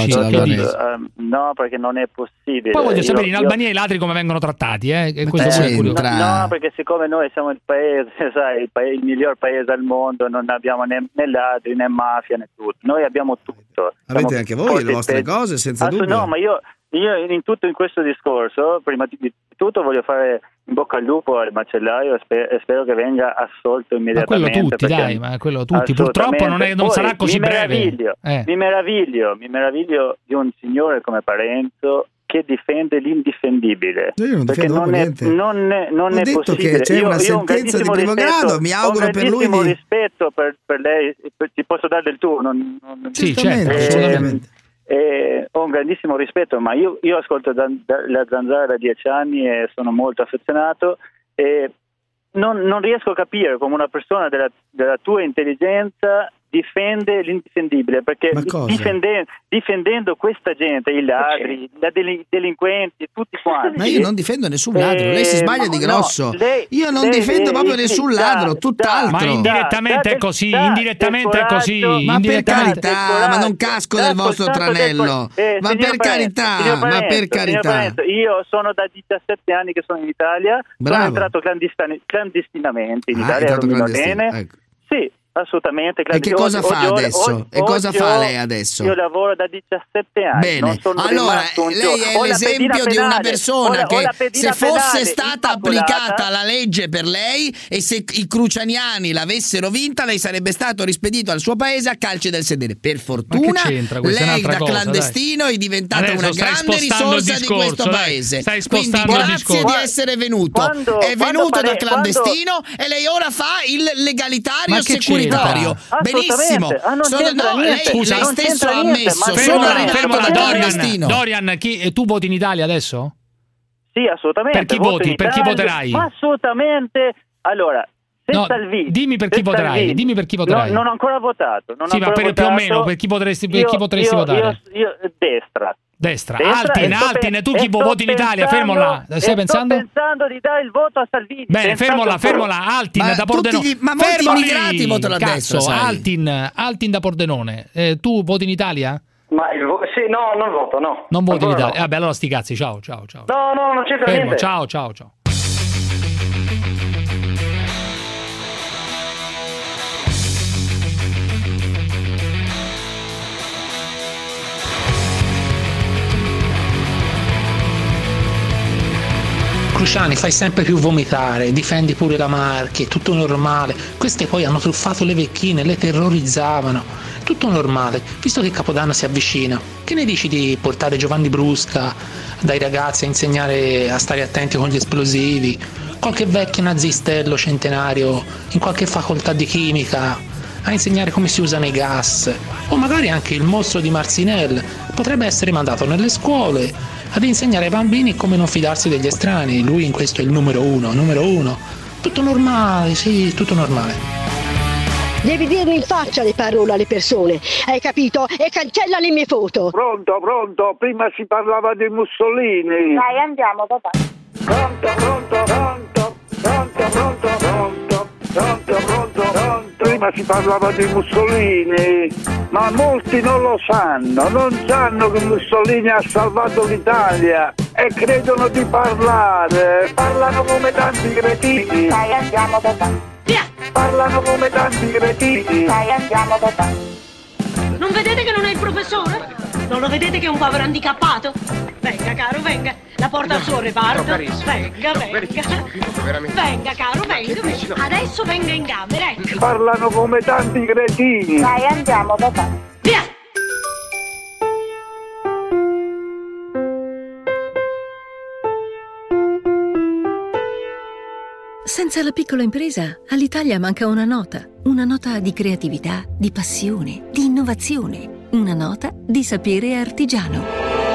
No, perché non è possibile. Poi voglio sapere in Albania i ladri come vengono trattati, questo è curioso. No, perché siccome noi siamo il paese, sai, il miglior paese al mondo, non abbiamo né ladri né mafia né tutto. Noi abbiamo tutto. Avete anche voi le vostre cose, senza dubbio. No, ma io in questo discorso, prima di tutto voglio fare in bocca al lupo al macellaio e spero che venga assolto immediatamente. Ma quello tutti. Purtroppo non sarà così breve. Mi meraviglio di un signore come Parenzo che difende l'indifendibile. Io non difendo niente. Non è detto possibile. Che c'è una sentenza di primo grado, mi auguro per lui. Ho rispetto per lei, ti posso dare del tu. Sì, certo, assolutamente. Ho un grandissimo rispetto, ma io ascolto la Zanzara da 10 anni e sono molto affezionato e non riesco a capire come una persona della tua intelligenza difende l'indifendibile, perché difendendo questa gente, i ladri, i delinquenti, tutti quanti. Ma io non difendo nessun ladro, lei si sbaglia di grosso. Io non difendo proprio nessun ladro, tutt'altro. Ma indirettamente è così, Ma per carità, ma non casco del vostro tranello. Ma per carità. Io sono da 17 anni che sono in Italia, sono entrato clandestinamente in Italia, ero minorenne. Sì. Assolutamente. E che cosa fa adesso? E cosa fa lei adesso? Io lavoro da 17 anni. Bene, allora lei è l'esempio di una persona che se fosse stata applicata la legge per lei e se i crucianiani l'avessero vinta, lei sarebbe stato rispedito al suo paese a calci del sedere. Per fortuna lei da clandestino è diventata una grande risorsa di questo paese. Quindi grazie di essere venuto. È venuto da clandestino e lei ora fa il legalitario securitario. territorio. Benissimo. Scusa, lei stesso ha ammesso. Fermola, Dorian, tu voti in Italia adesso? Sì, assolutamente. Per chi voti? Per chi voterai? Ma assolutamente. Allora, Salvini. Dimmi per chi voterai. Dimmi per chi voterai. Non ho ancora votato. Ma più o meno per chi potresti votare? Io destra. Altin, tu chi voti in Italia? Fermola. Stai pensando? Sto pensando di dare il voto a Salvini. Bene, fermola. Altin da Pordenone. Ma molti immigrati votano a destra. Altin da Pordenone. Tu voti in Italia? Sì, no, non voto, no. Non voti in Italia? Vabbè, allora sti cazzi, ciao. No, non c'entra niente. Ciao. Cruciani, fai sempre più vomitare, difendi pure la Marchi, tutto normale. Queste poi hanno truffato le vecchine, le terrorizzavano. Tutto normale, visto che Capodanno si avvicina. Che ne dici di portare Giovanni Brusca dai ragazzi a insegnare a stare attenti con gli esplosivi? Qualche vecchio nazistello centenario in qualche facoltà di chimica a insegnare come si usano i gas? O magari anche il mostro di Marcinelle potrebbe essere mandato nelle scuole ad insegnare ai bambini come non fidarsi degli estranei. Lui in questo è il numero uno. Tutto normale, sì, tutto normale. Devi dirmi in faccia le parole alle persone, hai capito? E cancella le mie foto. Pronto, prima si parlava di Mussolini. Dai, andiamo, papà. Pronto. Prima si parlava di Mussolini, ma molti non lo sanno, non sanno che Mussolini ha salvato l'Italia e credono di parlano come tanti cretini. Dai, andiamo, papà. Parlano come tanti cretini. Dai, andiamo, papà. Non vedete che non è il professore? Non lo vedete che è un povero handicappato? Venga, caro, venga. La porta al suo reparto. Venga. Venga, caro, venga. Adesso venga in camera, ecco. Parlano come tanti cretini. Dai, andiamo, papà. Via! Senza la piccola impresa, all'Italia manca una nota di creatività, di passione, di innovazione, una nota di sapere artigiano.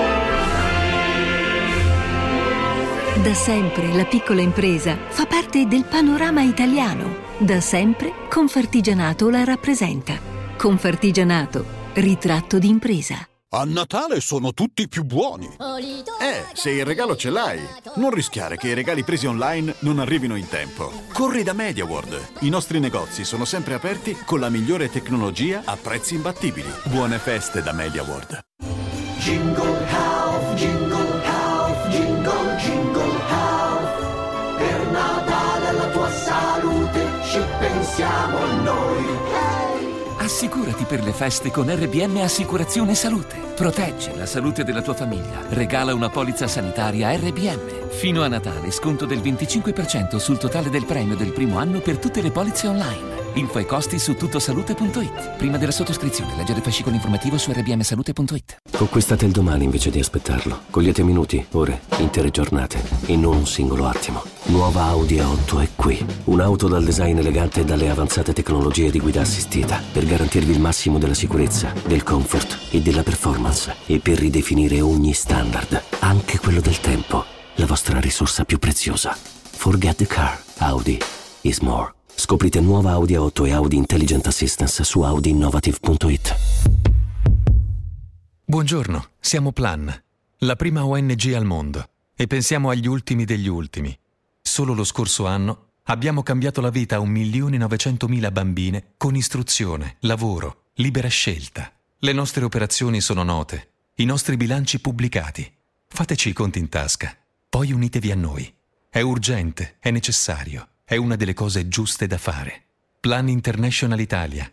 Da sempre la piccola impresa fa parte del panorama italiano. Da sempre Confartigianato la rappresenta. Confartigianato, ritratto di impresa. A Natale sono tutti più buoni. Se il regalo ce l'hai, non rischiare che i regali presi online non arrivino in tempo. Corri da MediaWorld. I nostri negozi sono sempre aperti con la migliore tecnologia a prezzi imbattibili. Buone feste da MediaWorld. Jingle Health, Jingle Health, Jingle Health. Per Natale alla tua salute ci pensiamo noi. Assicurati per le feste con RBM Assicurazione Salute. Proteggi la salute della tua famiglia. Regala una polizza sanitaria RBM. Fino a Natale sconto del 25% sul totale del premio del primo anno per tutte le polizze online. Info e costi su tuttosalute.it. Prima della sottoscrizione, leggere il fascicolo informativo su rbmsalute.it. Conquistate il domani invece di aspettarlo. Cogliete minuti, ore, intere giornate e non un singolo attimo. Nuova Audi A8 è qui. Un'auto dal design elegante e dalle avanzate tecnologie di guida assistita per garantirvi il massimo della sicurezza, del comfort e della performance e per ridefinire ogni standard, anche quello del tempo, la vostra risorsa più preziosa. Forget the car. Audi is more. Scoprite nuova Audi A8 e Audi Intelligent Assistance su audiinnovative.it. Buongiorno, siamo Plan, la prima ONG al mondo, e pensiamo agli ultimi degli ultimi. Solo lo scorso anno abbiamo cambiato la vita a 1.900.000 bambine con istruzione, lavoro, libera scelta. Le nostre operazioni sono note, i nostri bilanci pubblicati. Fateci i conti in tasca, poi unitevi a noi. È urgente, è necessario. È una delle cose giuste da fare. Plan International Italia.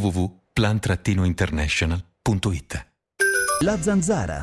www.plan-international.it. La Zanzara.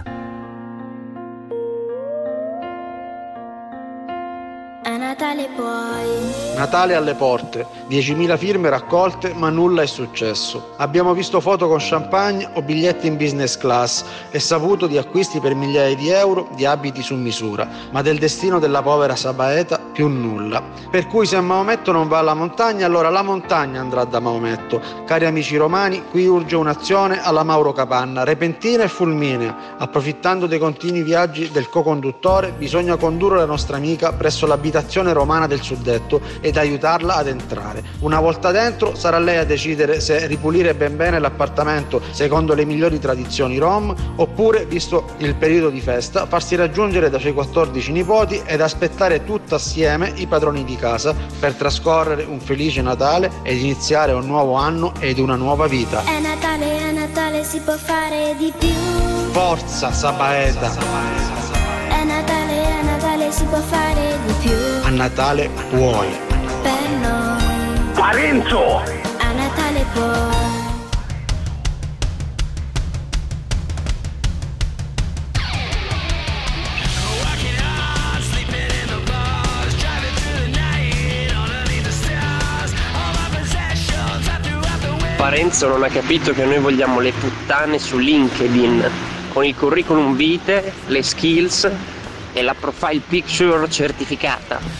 A Natale puoi. Natale alle porte, 10.000 firme raccolte ma nulla è successo. Abbiamo visto foto con champagne o biglietti in business class e saputo di acquisti per migliaia di euro di abiti su misura, ma del destino della povera Sabaeta più nulla. Per cui se Maometto non va alla montagna, allora la montagna andrà da Maometto. Cari amici romani, qui urge un'azione alla Mauro Capanna, repentina e fulminea. Approfittando dei continui viaggi del co-conduttore, bisogna condurre la nostra amica presso l'abitazione romana del suddetto ed aiutarla ad entrare. Una volta dentro sarà lei a decidere se ripulire ben bene l'appartamento secondo le migliori tradizioni rom, oppure, visto il periodo di festa, farsi raggiungere dai suoi 14 nipoti ed aspettare tutta assieme i padroni di casa per trascorrere un felice Natale ed iniziare un nuovo anno ed una nuova vita. È Natale, si può fare di più. Forza Sabaeta! È Natale, si può fare di più. A Natale puoi. Per noi. Parenzo! A Natale puoi. Parenzo non ha capito che noi vogliamo le puttane su LinkedIn con il curriculum vitae, le skills e la profile picture certificata.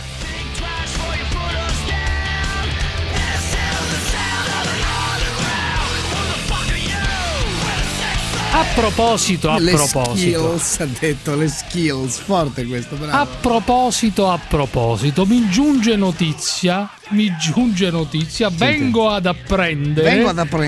A proposito. Skills, ha detto le skills, forte questo, bravo. A proposito, mi giunge notizia, vengo ad apprendere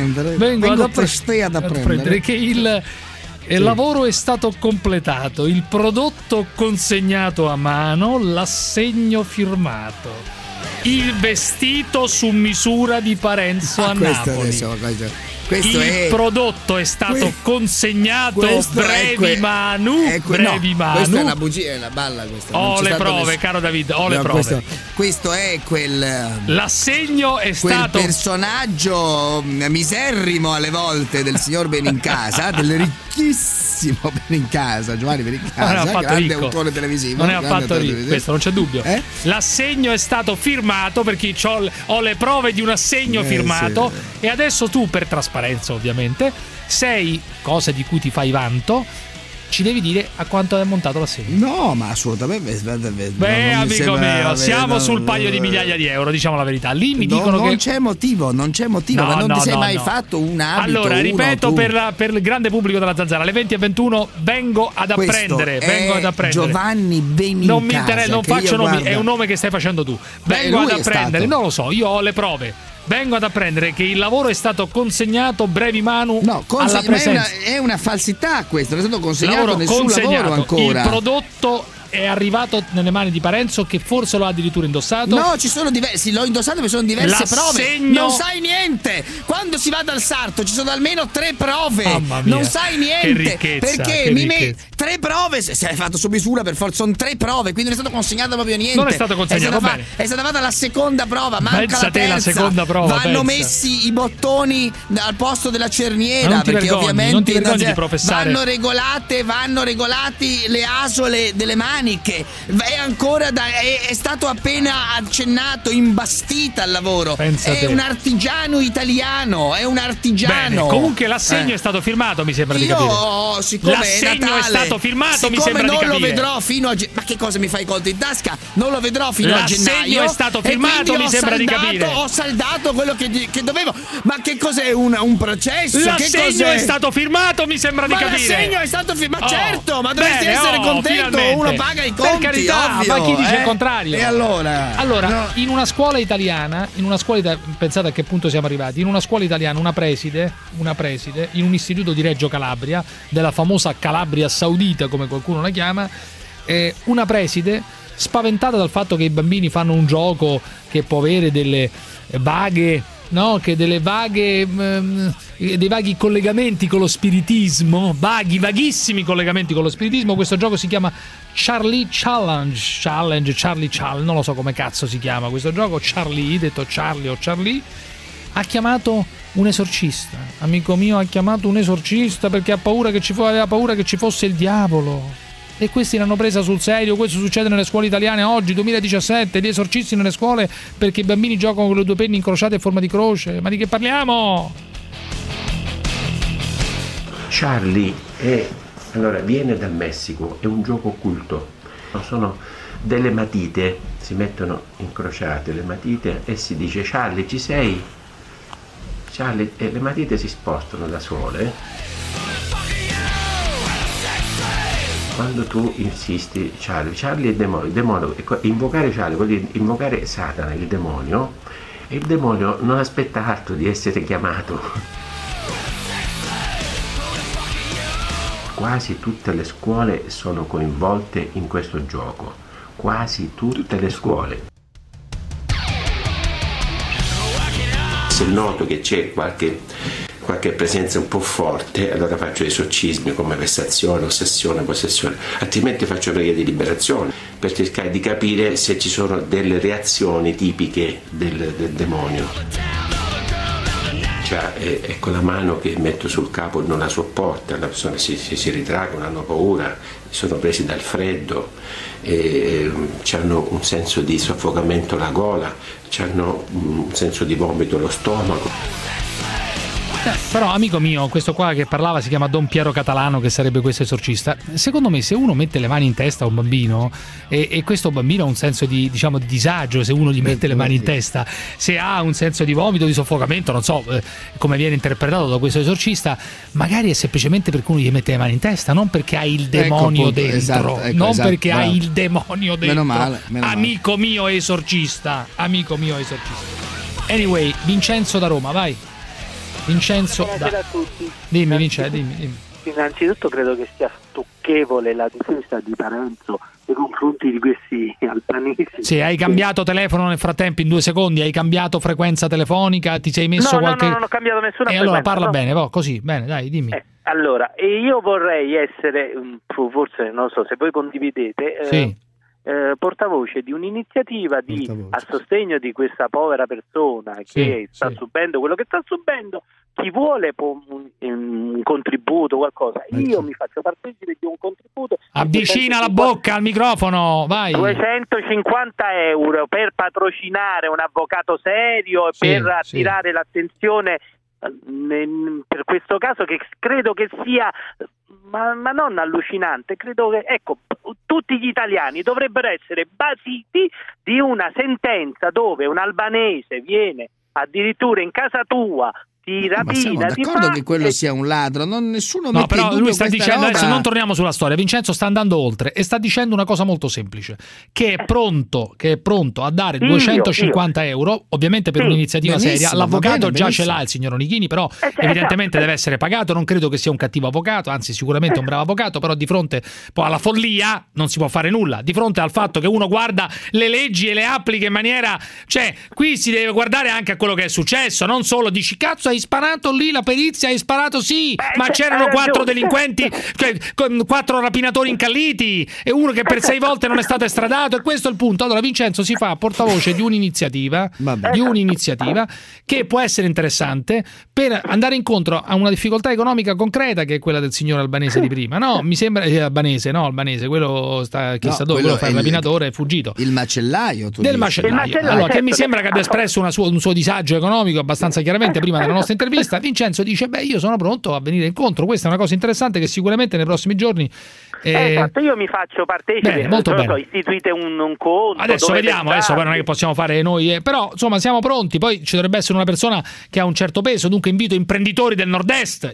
che il lavoro è stato completato, il prodotto consegnato a mano, l'assegno firmato, il vestito su misura di Parenzo a Napoli. Prodotto è stato consegnato brevi manu. Questa è una bugia, è una balla questa. Ho le prove, caro David, le prove. Questo è l'assegno è stato quel personaggio miserrimo alle volte del signor Benincasa, del ricchissimo Benincasa, Giovanni Benincasa, grande autore televisivo. Non è affatto questo, non c'è dubbio. L'assegno è stato firmato, perché ho le prove di un assegno firmato, sì. E adesso tu, per trasparenza ovviamente, sei, cosa di cui ti fai vanto, ci devi dire a quanto è montato l'assegno. No, ma assolutamente. Amico mio, siamo sul paio di migliaia di euro, diciamo la verità. Lì mi dicono non c'è motivo, ma non ti sei mai fatto un abito. Allora, ripeto, per il grande pubblico della Zanzara, alle 20:21 vengo ad apprendere. Giovanni Benincasa. Non mi interessa, non faccio nomi, è un nome che stai facendo tu. Vengo ad apprendere, non lo so, io ho le prove. Vengo ad apprendere che il lavoro è stato consegnato brevi manu alla presenza. È una falsità questo, non è stato consegnato nessun lavoro ancora. Il prodotto è arrivato nelle mani di Parenzo, che forse l'ho addirittura indossato. No, ci sono diversi, l'ho indossato perché sono diverse prove. Non sai niente. Quando si va dal sarto ci sono almeno 3 prove. Mamma mia, non sai niente. Che ricchezza, perché 3 prove, se hai fatto su misura per forza, sono 3 prove, quindi non è stato consegnato proprio niente. Non è stato consegnato, è stata fatta la seconda prova, manca pensa la terza. La seconda prova, vanno messi i bottoni al posto della cerniera, perché ovviamente vanno regolati le asole delle maniche. È ancora è stato appena accennato, imbastita al lavoro. È un artigiano italiano, Bene, comunque l'assegno è stato firmato, mi sembra di capire. Siccome l'assegno è stato firmato, mi sembra di capire. Non lo vedrò fino a ma che cosa mi fai i conti in tasca? Non lo vedrò fino a gennaio. L'assegno è stato firmato, mi sembra di capire. Ho saldato quello che dovevo. Ma che cos'è un processo? L'assegno è stato firmato, mi sembra di capire. L'assegno è stato firmato, certo, ma dovresti essere contento. Uno paga i conti. Per carità, ovvio, ma chi dice il contrario? E allora no. In una scuola italiana, pensate a che punto siamo arrivati. In una scuola italiana, una preside, in un istituto di Reggio Calabria, della famosa Calabria Saudita, come qualcuno la chiama, una preside, spaventata dal fatto che i bambini fanno un gioco che può avere delle vaghe, dei vaghi collegamenti con lo spiritismo, vaghissimi collegamenti con lo spiritismo. Questo gioco si chiama Charlie Challenge, non lo so come cazzo si chiama questo gioco. Charlie, detto Charlie o Charlie, ha chiamato un esorcista, amico mio, ha chiamato un esorcista perché aveva paura che ci fosse il diavolo. E questi l'hanno presa sul serio. Questo succede nelle scuole italiane oggi, 2017, gli esorcisti nelle scuole perché i bambini giocano con le 2 penne incrociate in forma di croce. Ma di che parliamo? Charlie viene dal Messico, è un gioco occulto. Sono delle matite, si mettono incrociate le matite e si dice Charlie ci sei? Charlie, e le matite si spostano da sole. Quando tu insisti Charlie è demonio, invocare Charlie vuol dire invocare Satana, il demonio, e il demonio non aspetta altro di essere chiamato. Quasi tutte le scuole sono coinvolte in questo gioco, quasi tutte le scuole. Se noto che c'è qualche presenza un po' forte, allora faccio esorcismi come vessazione, ossessione, possessione, altrimenti faccio preghiere di liberazione per cercare di capire se ci sono delle reazioni tipiche del demonio. È con la mano che metto sul capo non la sopporta, la persona si ritraggono, hanno paura, sono presi dal freddo, hanno un senso di soffocamento alla gola, hanno un senso di vomito allo stomaco. Però amico mio, questo qua che parlava si chiama Don Piero Catalano, che sarebbe questo esorcista. Secondo me se uno mette le mani in testa a un bambino e questo bambino ha un senso di, diciamo, di disagio, se uno gli mette le mani in testa, se ha un senso di vomito, di soffocamento, non so come viene interpretato da questo esorcista, magari è semplicemente perché uno gli mette le mani in testa, non perché ha il demonio dentro, perché ha il demonio dentro. Meno male. Amico mio esorcista. Anyway, Vincenzo da Roma, vai. Vincenzo, buonasera a tutti. Dimmi. Innanzitutto credo che sia stucchevole la difesa di Parenzo nei confronti di questi albanesi. Sì, hai cambiato telefono nel frattempo in 2 secondi, hai cambiato frequenza telefonica, ti sei messo qualche... No, non ho cambiato nessuna frequenza. Allora parla bene, così, bene, dai, dimmi. Allora, io vorrei essere, forse non so se voi condividete... Sì. Portavoce di un'iniziativa a sostegno di questa povera persona che sta subendo quello che sta subendo. Chi vuole un contributo, qualcosa, io mi faccio partecipe di un contributo. Avvicina la bocca al microfono, vai. 250 euro per patrocinare un avvocato serio, per attirare l'attenzione per questo caso, che credo che sia ma non allucinante, credo che tutti gli italiani dovrebbero essere basiti di una sentenza dove un albanese viene addirittura in casa tua, ti rapina, siamo d'accordo che quello sia un ladro, nessuno no, mette però in dubbio lui sta dicendo, roba. adesso non torniamo sulla storia, Vincenzo sta andando oltre e sta dicendo una cosa molto semplice, che è pronto a dare 250 euro, ovviamente per un'iniziativa seria. L'avvocato già ce l'ha il signor Onichini, però evidentemente deve essere pagato, non credo che sia un cattivo avvocato, anzi sicuramente un bravo avvocato, però di fronte poi alla follia non si può fare nulla, di fronte al fatto che uno guarda le leggi e le applica in maniera, cioè qui si deve guardare anche a quello che è successo, non solo dici cazzo hai sparato lì, la perizia hai sparato, ma c'erano 4 delinquenti, 4 rapinatori incalliti e uno che per 6 volte non è stato estradato, e questo è il punto. Allora Vincenzo si fa portavoce di un'iniziativa che può essere interessante per andare incontro a una difficoltà economica concreta, che è quella del signor albanese di prima. No, mi sembra albanese, quello sta chissà dove, quello fa il rapinatore, è fuggito. Il macellaio, Allora, che mi sembra che abbia espresso un suo disagio economico abbastanza chiaramente prima della nostra intervista. Vincenzo dice io sono pronto a venire incontro, questa è una cosa interessante che sicuramente nei prossimi giorni esatto, io mi faccio partecipe, molto bene. So, istituite un conto, adesso vediamo, adesso poi non è che possiamo fare noi, però insomma siamo pronti. Poi ci dovrebbe essere una persona che ha un certo peso, dunque invito gli imprenditori del nord-est,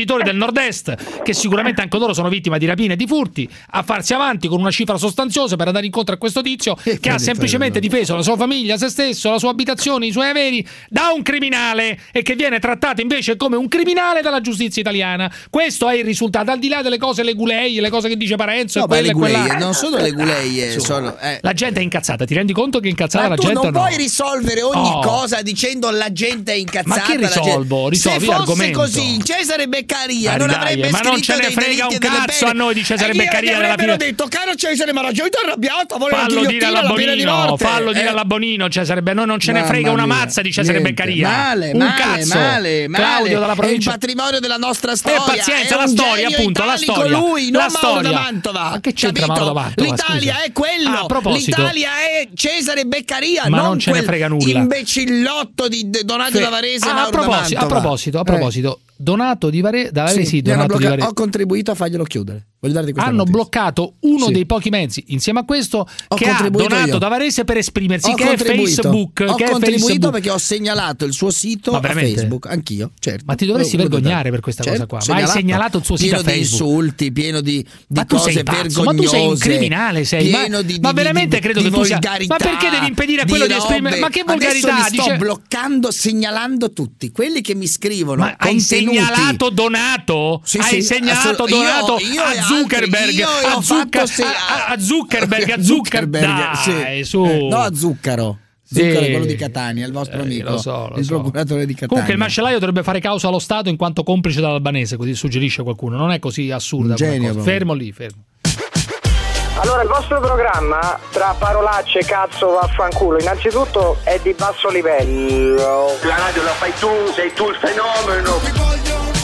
che sicuramente anche loro sono vittime di rapine e di furti, a farsi avanti con una cifra sostanziosa per andare incontro a questo tizio che ha semplicemente difeso la sua famiglia, se stesso, la sua abitazione, i suoi averi da un criminale, e che viene trattato invece come un criminale dalla giustizia italiana. Questo è il risultato, al di là delle cose leguleie, le cose che dice Parenzo, no, e quella non sono leguleie, la gente è incazzata, ti rendi conto che è incazzata la gente? Ma tu non puoi risolvere ogni cosa dicendo la gente è incazzata. Ma che risolvi se fosse l'argomento così, Cesare Beccaria non avrebbe ma scritto non ce ne frega un cazzo a noi di Cesare Beccaria. Avrebbero detto caro Cesare, ma ragione, tu arrabbiato, fallo dire alla Bonino, Cesare, noi non ce ne frega una mazza di Cesare Beccaria. Male. Claudio dalla provincia. È il patrimonio della nostra storia. Pazienza, la storia, appunto, la storia. Lui, non la storia. Mauro da Mantova. Ma che c'entra Mauro da Mantova? L'Italia è quello. L'Italia è Cesare Beccaria, ma non ce ne frega nulla. Imbecillotto di Donato da Varese e Mauro da Mantova. A proposito, Donato di Varese, Donato di Varese. Ho contribuito a farglielo chiudere. Voglio darti questa hanno notizia. bloccato uno dei pochi mezzi insieme a questo che ha donato da Varese per esprimersi, che è Facebook. Ho contribuito perché ho segnalato il suo sito a Facebook, anch'io, certo. Ma ti dovresti vergognare per questa cosa qua. Ma hai segnalato il suo sito a Facebook. Pieno di insulti, pieno di cose vergognose. Ma tu sei un criminale, ma veramente credo che tu sia. Ma perché devi impedire a quello di esprimere? Ma che volgarità? Adesso mi sto bloccando, segnalando tutti quelli che mi scrivono. Ma hai segnalato donato? Hai segnalato donato a Zuckerberg, a Zuckerberg, dai, su. No, a Zuccaro. Zuccaro è quello di Catania, il vostro amico, lo so. procuratore di Catania. Comunque il macellaio dovrebbe fare causa allo Stato in quanto complice dall'albanese, così suggerisce qualcuno. Non è così assurda quella cosa. Fermo lì, fermo. Allora, il vostro programma, tra parolacce, cazzo, vaffanculo, innanzitutto è di basso livello. La radio la fai tu, sei tu il fenomeno.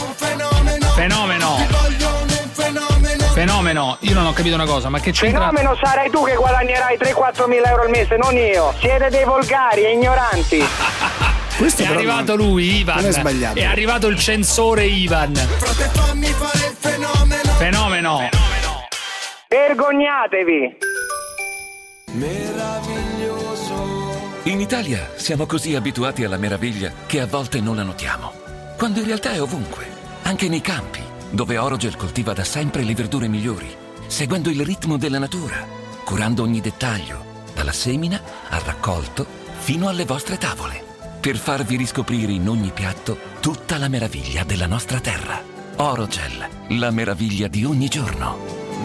Fenomeno, io non ho capito una cosa, ma che c'entra? Fenomeno sarai tu che guadagnerai 3-4 mila euro al mese, non io. Siete dei volgari e ignoranti. È arrivato lui, Ivan. Non è sbagliato. È arrivato il censore Ivan. Fenomeno. Vergognatevi. Meraviglioso. In Italia siamo così abituati alla meraviglia che a volte non la notiamo, quando in realtà è ovunque, anche nei campi, dove Orogel coltiva da sempre le verdure migliori, seguendo il ritmo della natura, curando ogni dettaglio, dalla semina al raccolto fino alle vostre tavole, per farvi riscoprire in ogni piatto tutta la meraviglia della nostra terra. Orogel, la meraviglia di ogni giorno.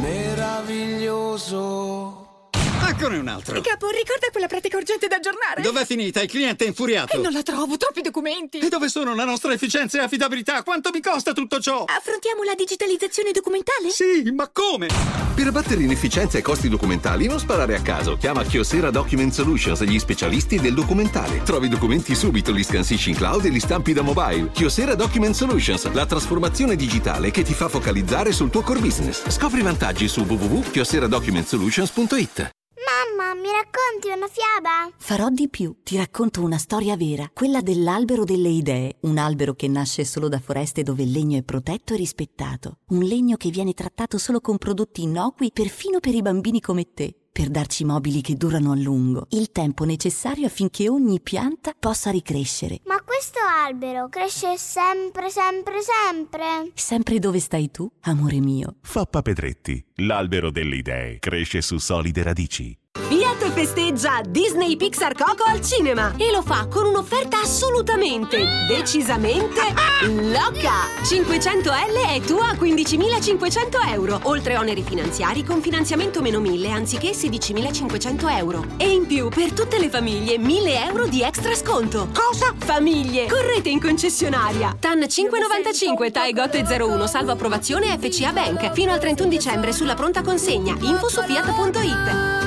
Meraviglioso. Eccone un altro. Capo, ricorda quella pratica urgente da aggiornare? Dov'è finita? Il cliente è infuriato. Non la trovo, troppi documenti. E dove sono la nostra efficienza e affidabilità? Quanto mi costa tutto ciò? Affrontiamo la digitalizzazione documentale? Sì, ma come? Per abbattere inefficienza e costi documentali non sparare a caso. Chiama Kyocera Document Solutions, gli specialisti del documentale. Trovi documenti subito, li scansisci in cloud e li stampi da mobile. Kyocera Document Solutions, la trasformazione digitale che ti fa focalizzare sul tuo core business. Scopri i vantaggi su www.kyoceradocumentsolutions.it. Mamma, mi racconti una fiaba? Farò di più. Ti racconto una storia vera, quella dell'albero delle idee, un albero che nasce solo da foreste dove il legno è protetto e rispettato, un legno che viene trattato solo con prodotti innocui perfino per i bambini come te, per darci mobili che durano a lungo, il tempo necessario affinché ogni pianta possa ricrescere. Ma questo albero cresce sempre, sempre, sempre? Sempre dove stai tu, amore mio. Fappa Pedretti, l'albero delle idee, cresce su solide radici. Fiat festeggia Disney Pixar Coco al cinema e lo fa con un'offerta assolutamente, decisamente loca. 500L è tua a 15.500 euro, oltre oneri finanziari con finanziamento meno 1.000 anziché 16.500 euro. E in più per tutte le famiglie 1.000 euro di extra sconto. Cosa? Famiglie! Correte in concessionaria. TAN 595, TAE GOT 01, salvo approvazione FCA Bank. Fino al 31 dicembre sulla pronta consegna. Info su fiat.it.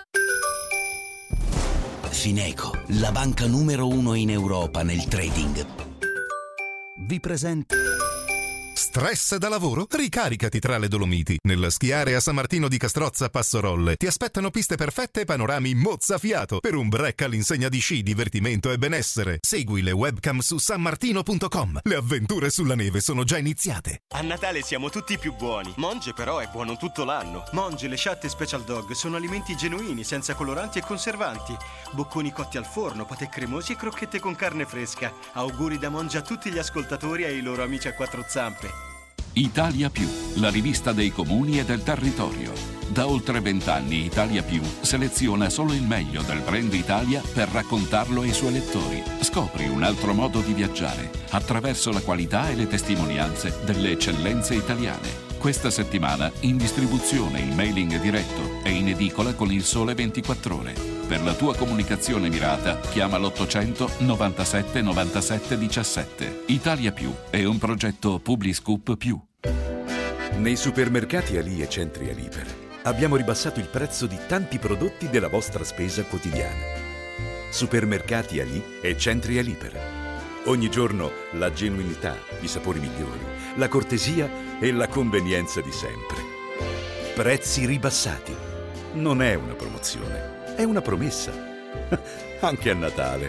Fineco, la banca numero 1 in Europa nel trading, vi presenta. Stress da lavoro? Ricaricati tra le Dolomiti. Nella schiarea a San Martino di Castrozza Passorolle ti aspettano piste perfette e panorami mozzafiato per un break all'insegna di sci, divertimento e benessere. Segui le webcam su sanmartino.com. Le avventure sulla neve sono già iniziate. A Natale siamo tutti più buoni. Monge però è buono tutto l'anno. Monge, le Sciatte Special Dog sono alimenti genuini, senza coloranti e conservanti. Bocconi cotti al forno, patè cremosi e crocchette con carne fresca. Auguri da Monge a tutti gli ascoltatori e ai loro amici a quattro zampe. Italia Più, la rivista dei comuni e del territorio. Da oltre 20 anni Italia Più seleziona solo il meglio del brand Italia per raccontarlo ai suoi lettori. Scopri un altro modo di viaggiare attraverso la qualità e le testimonianze delle eccellenze italiane. Questa settimana in distribuzione in mailing diretto e in edicola con Il Sole 24 Ore. Per la tua comunicazione mirata chiama l'800 97 97 17. Italia Più è un progetto Publiscoop Più. Nei supermercati Ali e Centri Aliper abbiamo ribassato il prezzo di tanti prodotti della vostra spesa quotidiana. Supermercati Ali e Centri Aliper. Ogni giorno la genuinità, i sapori migliori, la cortesia e la convenienza di sempre. Prezzi ribassati. Non è una promozione, è una promessa. Anche a Natale.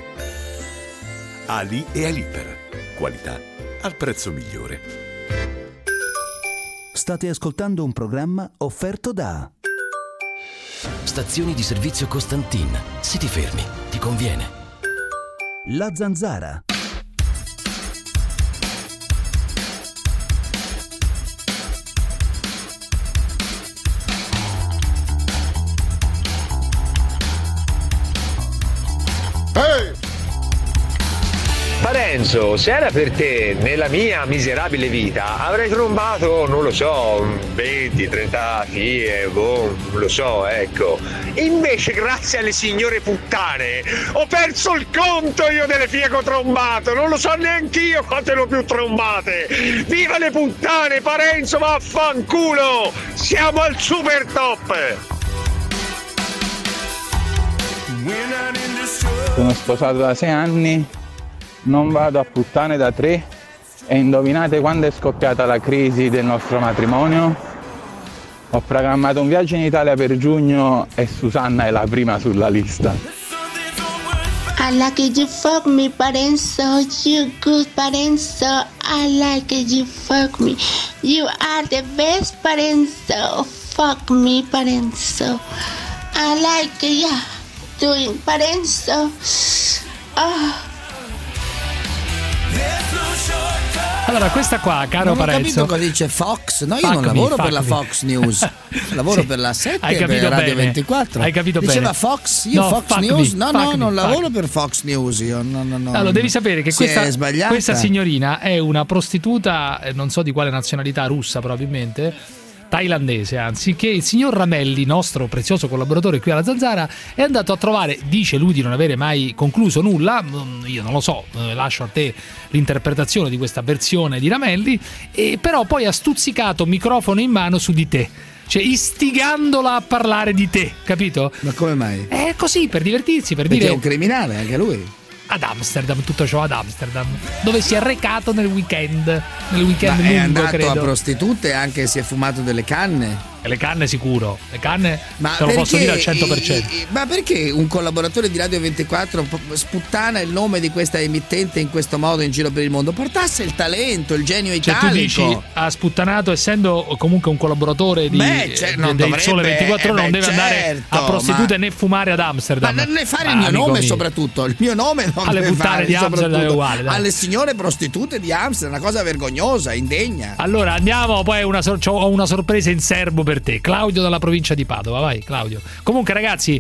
Ali e Aliper. Qualità al prezzo migliore. State ascoltando un programma offerto da Stazioni di servizio Costantin. Se ti fermi, ti conviene. La Zanzara. Parenzo, se era per te, nella mia miserabile vita, avrei trombato, non lo so, 20-30 fie, non lo so, ecco. Invece, grazie alle signore puttane, ho perso il conto io delle fie che ho trombato, non lo so neanche io quante ne ho più trombate. Viva le puttane, Parenzo, vaffanculo! Siamo al super top! Sono sposato da 6 anni, non vado a puttane da 3 e indovinate quando è scoppiata la crisi del nostro matrimonio? Ho programmato un viaggio in Italia per giugno e Susanna è la prima sulla lista. I like it, you fuck me, Parenzo, you good Parenzo, I like it, you fuck me, you are the best Parenzo, fuck me Parenzo, I like it, yeah, doing Parenzo, oh. Allora, questa qua, caro Parenzo. Non ho capito cosa dice Fox. No, io non lavoro per la Fox News. Lavoro Sì, per la 7 hai e capito per Radio bene. 24. Hai capito Diceva bene. Fox, io No, Fox fuck News. me, Non lavoro fuck me. per Fox News. Io no. Allora, devi sapere che Si è sbagliata. questa signorina è una prostituta, non so di quale nazionalità, russa probabilmente, thailandese anzi, che il signor Ramelli, nostro prezioso collaboratore qui alla Zanzara, è andato a trovare. Dice lui di non avere mai concluso nulla, io non lo so, lascio a te l'interpretazione di questa versione di Ramelli, e però poi ha stuzzicato microfono in mano su di te, cioè istigandola a parlare di te, capito? Ma come mai? È così, per divertirsi, per Perché dire è un criminale anche lui. ad Amsterdam, tutto ciò ad Amsterdam, dove si è recato nel weekend Ma lungo, è andato credo. a prostitute e anche si è fumato delle canne. E le canne sicuro, le canne Ma te lo posso dire al 100%. Ma perché un collaboratore di Radio 24 sputtana il nome di questa emittente in questo modo in giro per il mondo? Portasse il talento, il genio Cioè italico. tu dici, ha sputtanato, essendo comunque un collaboratore di, non del dovrebbe, Sole 24 Ore, non deve andare certo, a prostitute né fumare ad Amsterdam. Ma non ne fare il mio amico nome mio. soprattutto. Il mio nome non Alle deve puttane fare, di Amsterdam soprattutto è uguale, dai. alle signore prostitute di Amsterdam, una cosa vergognosa, indegna. Allora andiamo, poi ho una sorpresa in serbo per te, Claudio dalla provincia di Padova. Vai Claudio. Comunque ragazzi,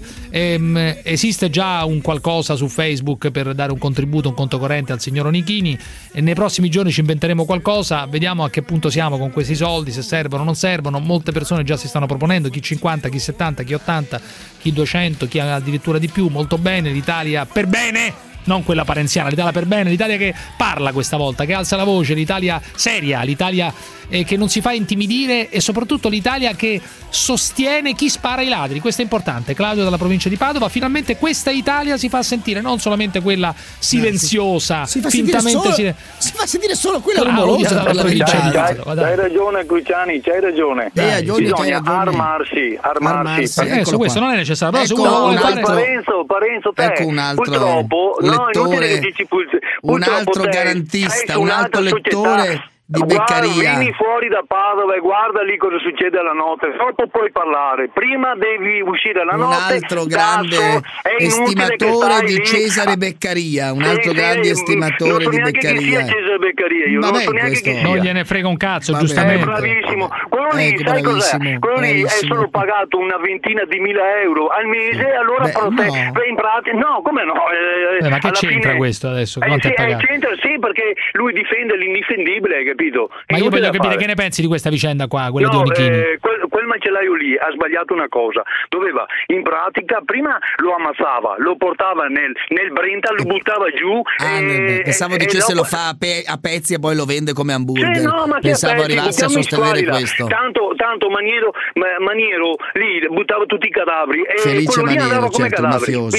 esiste già un qualcosa su Facebook per dare un contributo, un conto corrente al signor Onichini, e nei prossimi giorni ci inventeremo qualcosa, vediamo a che punto siamo con questi soldi, se servono o non servono. Molte persone già si stanno proponendo, chi 50, chi 70, chi 80, chi 200, chi addirittura di più. Molto bene, l'Italia per bene, non quella parenziana, l'Italia per bene, l'Italia che parla questa volta, che alza la voce, l'Italia seria, l'Italia che non si fa intimidire, e soprattutto l'Italia che sostiene chi spara ai ladri. Questo è importante. Claudio dalla provincia di Padova, finalmente questa Italia si fa sentire, non solamente quella silenziosa, si fa fintamente si fa sentire solo quella Claudio rumorosa dalla per la provincia di verità. Padova. C'hai ragione Cruciani, c'hai ragione. Bisogna armarsi. Su questo non è necessario, però se Ecco uno vuole fare... Parenzo, te Ecco un altro purtroppo lettore, un altro te garantista, sei un altro un'altra lettore società. di Beccaria. Vieni fuori da Padova e guarda lì cosa succede la notte, dopo puoi parlare, prima devi uscire la Un notte. altro grande estimatore di Cesare Beccaria, un altro grande estimatore di Beccaria. Cesare Beccaria, io non so neanche chi sia. Non gliene frega un cazzo, Vabbè, giustamente. Bravissimo, quello lì, sai cos'è? Quello lì è solo pagato una ventina di mila euro al mese, allora in pratica, no, come no? Ma che alla c'entra fine- questo adesso? Quanto è pagato? c'entra, sì, perché lui difende l'indifendibile, hai capito? Ma io Inutile voglio da capire fare. che ne pensi di questa vicenda qua, quella di No, Onichini. quel macellaio lì ha sbagliato una cosa. Doveva, in pratica, prima lo ammazzava, lo portava nel Brenta, lo buttava giù. Pensavo dicesse dopo... lo fa a pezzi e poi lo vende come hamburger. Sì, no, ma che Pensavo pezzi, arrivasse a buttiamo in sostenere squalida. questo. Tanto Maniero lì buttava tutti i cadavri e Felice quello lì Maniero, andava come certo, cadaveri. mafioso. Via.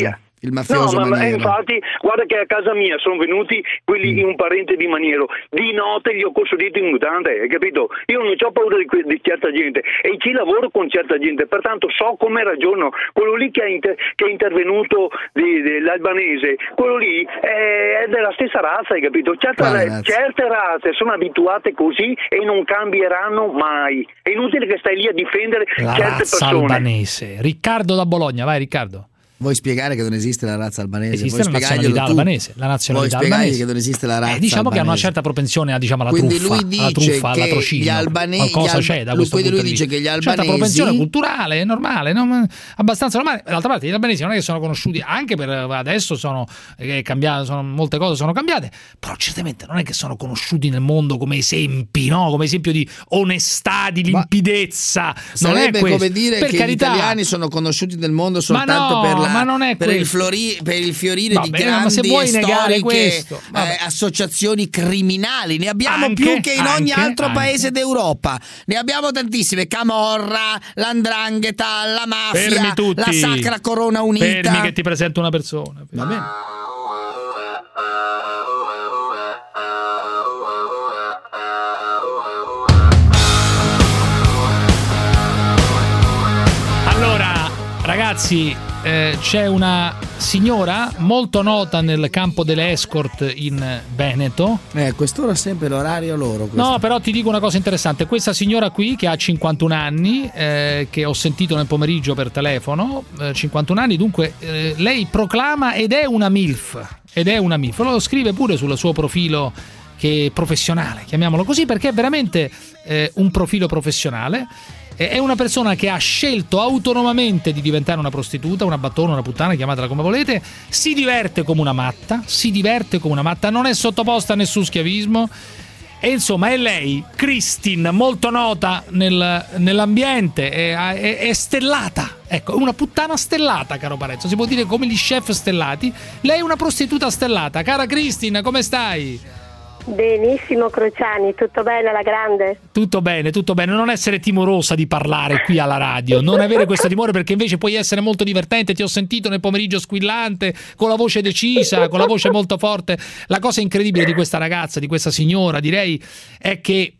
il mafioso Maniero. Infatti, guarda che a casa mia sono venuti quelli di un parente di Maniero, di notte gli ho custodito in mutande, hai capito? Io non ho paura di certa gente e ci lavoro con certa gente, pertanto so come ragiono. Quello lì che è intervenuto dell'albanese, quello lì è della stessa razza, hai capito? Certe razze sono abituate così e non cambieranno mai. È inutile che stai lì a difendere la certe razza persone. albanese. Riccardo da Bologna, vai Riccardo. Vuoi spiegare che non esiste la razza albanese? Esiste la nazionalità albanese. La nazionalità albanese. Che non esiste la razza diciamo albanese. Che hanno una certa propensione alla Quindi truffa, lui dice alla truffa, che all'atrocino. gli albanesi, qualcosa c'è da questo punto di vista. Dice che gli albanesi, certa propensione culturale, normale, abbastanza normale. D'altra parte gli albanesi non è che sono conosciuti, anche per adesso sono cambiate, molte cose sono cambiate, però certamente non è che sono conosciuti nel mondo come esempi, no? Come esempio di onestà, di limpidezza. Non è questo. Come dire per che carità, gli italiani sono conosciuti nel mondo soltanto per il fiorire di grandi storiche associazioni criminali. Ne abbiamo più che in ogni altro paese d'Europa. Ne abbiamo tantissime: Camorra, l'Andrangheta, la mafia, la Sacra Corona Unita. Fermi che ti presento una persona. Va bene. Allora, ragazzi, c'è una signora molto nota nel campo delle escort in Veneto. Quest'ora è sempre l'orario loro. No, però ti dico una cosa interessante. Questa signora qui, che ha 51 anni, che ho sentito nel pomeriggio per telefono, 51 anni, dunque lei proclama ed è una MILF. Lo scrive pure sul suo profilo che professionale, chiamiamolo così, perché è veramente un profilo professionale. È una persona che ha scelto autonomamente di diventare una prostituta, una battona, una puttana, chiamatela come volete, si diverte come una matta, non è sottoposta a nessun schiavismo e insomma è lei, Christine, molto nota nell'ambiente, è stellata, ecco, una puttana stellata, caro Parenzo, si può dire come gli chef stellati, lei è una prostituta stellata. Cara Christine, come stai? Benissimo Cruciani, tutto bene alla grande? Tutto bene, non essere timorosa di parlare qui alla radio, non avere questo timore, perché invece puoi essere molto divertente. Ti ho sentito nel pomeriggio squillante, con la voce decisa, con la voce molto forte. La cosa incredibile di questa ragazza, di questa signora, direi, è che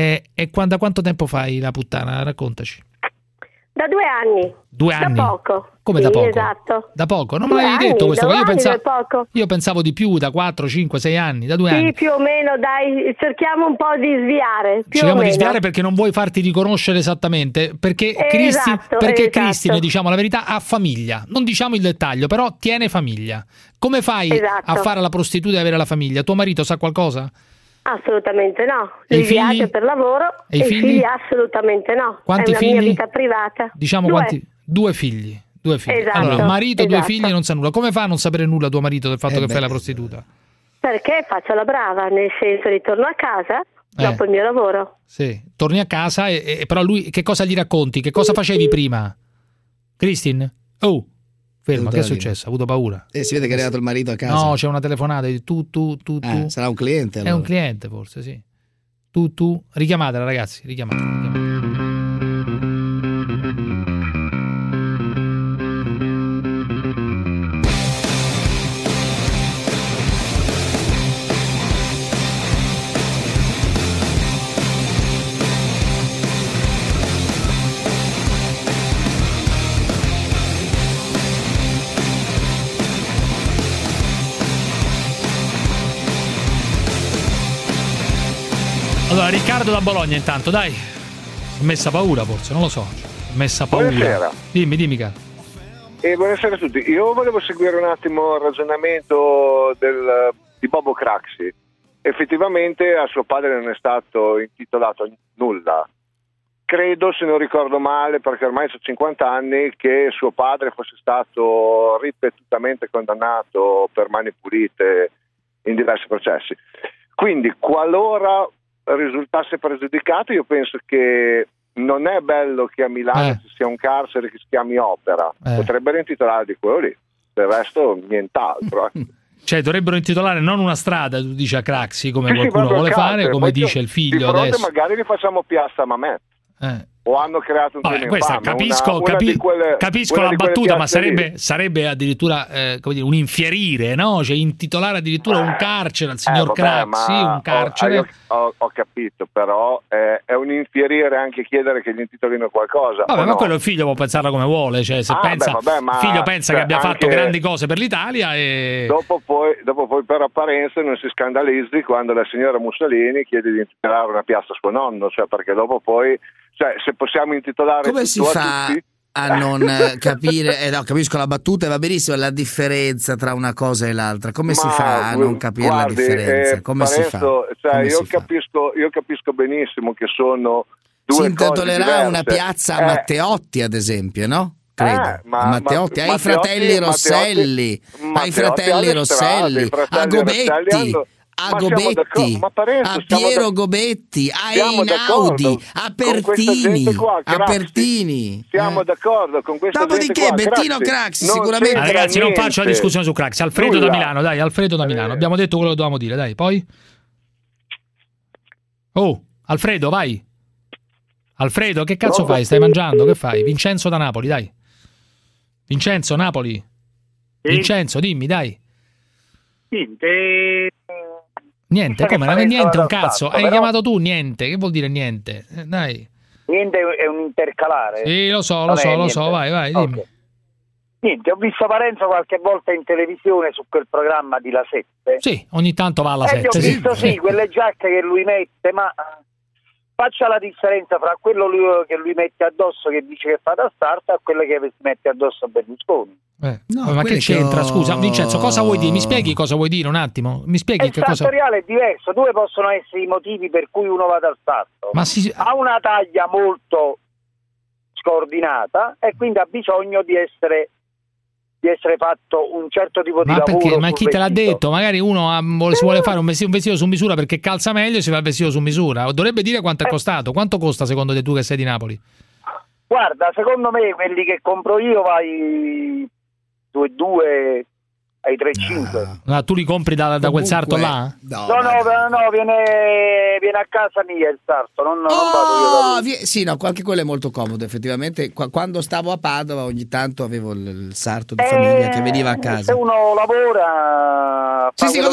da quanto tempo fai la puttana? Raccontaci. Da 2 anni. 2 anni? Da poco. Come sì, da poco? Esatto. Da poco? Non me l'avevi detto questo? Poco. Io pensavo di più, da 4, 5, 6 anni, da 2 anni. Sì, più o meno, dai, cerchiamo un po' di sviare. Cerchiamo di sviare perché non vuoi farti riconoscere esattamente, perché Christine, diciamo la verità, ha famiglia. Non diciamo il dettaglio, però tiene famiglia. Come fai a fare la prostituta e avere la famiglia? Tuo marito sa qualcosa? Assolutamente no. Lui viaggia per lavoro e i figli assolutamente no. Quanti è una figli? Mia vita privata. Diciamo 2. Quanti? 2 figli. Esatto, allora, marito, 2 figli, non sa nulla. Come fa a non sapere nulla tuo marito del fatto che fai la prostituta? Perché faccio la brava, nel senso ritorno a casa dopo il mio lavoro. Sì, torni a casa però lui che cosa gli racconti? Che cosa facevi prima? Christine? Oh, ferma, che è successo? Ha avuto paura? Si vede che è arrivato il marito a casa. No, c'è una telefonata di tu. Sarà un cliente allora. È un cliente forse, sì. Tu. Richiamatela ragazzi, richiamatela. Allora, Riccardo da Bologna intanto, dai. Ho messa paura forse, non lo so. Ho messa paura. Buonasera. Dimmi, caro. Buonasera a tutti. Io volevo seguire un attimo il ragionamento di Bobo Craxi. Effettivamente a suo padre non è stato intitolato nulla. Credo, se non ricordo male, perché ormai sono 50 anni, che suo padre fosse stato ripetutamente condannato per mani pulite in diversi processi. Quindi, qualora risultasse pregiudicato, io penso che non è bello che a Milano ci sia un carcere che si chiami Opera. Potrebbero intitolare di quello lì, del resto nient'altro. Cioè dovrebbero intitolare non una strada, tu dici a Craxi, come qualcuno vuole fare, come dice il figlio di fronte adesso. Magari li facciamo Piazza Mamet. o hanno creato un clima questa, infame. Capisco la battuta, ma sarebbe addirittura come dire, un infierire, no? Cioè intitolare addirittura un carcere al signor Craxi, un carcere. Ho capito, però è un infierire anche chiedere che gli intitolino qualcosa. Vabbè, ma quello il figlio può pensarla come vuole, cioè se il figlio pensa che abbia fatto grandi cose per l'Italia e... Dopo poi per apparenza non si scandalizzi quando la signora Mussolini chiede di intitolare una piazza a suo nonno, cioè perché dopo poi... Cioè, se possiamo intitolare come si fa tutti... a non capire? No, capisco la battuta, va benissimo, la differenza tra una cosa e l'altra. Come si fa a non capire la differenza? Come si fa? Cioè, io capisco benissimo che sono due si intitolerà cose una piazza a Matteotti, ad esempio, no? Credo. Matteotti, ai fratelli Rosselli, ai fratelli Rosselli, a Gobetti. A Gobetti, a Piero Gobetti, a Einaudi, a Pertini. Siamo d'accordo con questa Dopodiché Bettino Craxi sicuramente. Ragazzi, non faccio la discussione su Craxi. Alfredo da Milano, dai, Alfredo da Milano. Abbiamo detto quello che dovevamo dire, dai, poi. Oh, Alfredo, vai. Alfredo, che cazzo fai? Stai mangiando? Che fai? Vincenzo da Napoli, dai. Vincenzo, Napoli. Vincenzo, dimmi, dai. Niente, come? Non è niente un cazzo. Hai chiamato tu niente. Che vuol dire niente? Dai. Niente è un intercalare. Sì, lo so, vai, dimmi. Okay. Niente, ho visto Parenzo qualche volta in televisione su quel programma di La 7. Sì, ogni tanto va alla 7. Ho visto quelle giacche che lui mette, ma faccia la differenza fra quello che lui mette addosso che dice che fa da start a quelle che si mette addosso a Berlusconi. No, ma che c'entra? Scusa, Vincenzo, cosa vuoi dire? Mi spieghi cosa vuoi dire un attimo? Mi spieghi che cosa... Il sartoriale è diverso, due possono essere i motivi per cui uno va dal sarto. Ha una taglia molto scordinata e quindi ha bisogno di essere fatto un certo tipo di lavoro. Perché? Ma chi te l'ha detto? Magari uno si vuole fare un vestito su misura perché calza meglio e si fa il vestito su misura. Dovrebbe dire quanto è costato. Quanto costa secondo te, tu che sei di Napoli? Guarda, secondo me quelli che compro io vai 2,2 ai 3,5. Tu li compri da quel sarto là? No, viene a casa mia il sarto, non vado io da lui. Sì, no, anche quello è molto comodo effettivamente. Quando stavo a Padova ogni tanto avevo il sarto di famiglia che veniva a casa. Se uno lavora...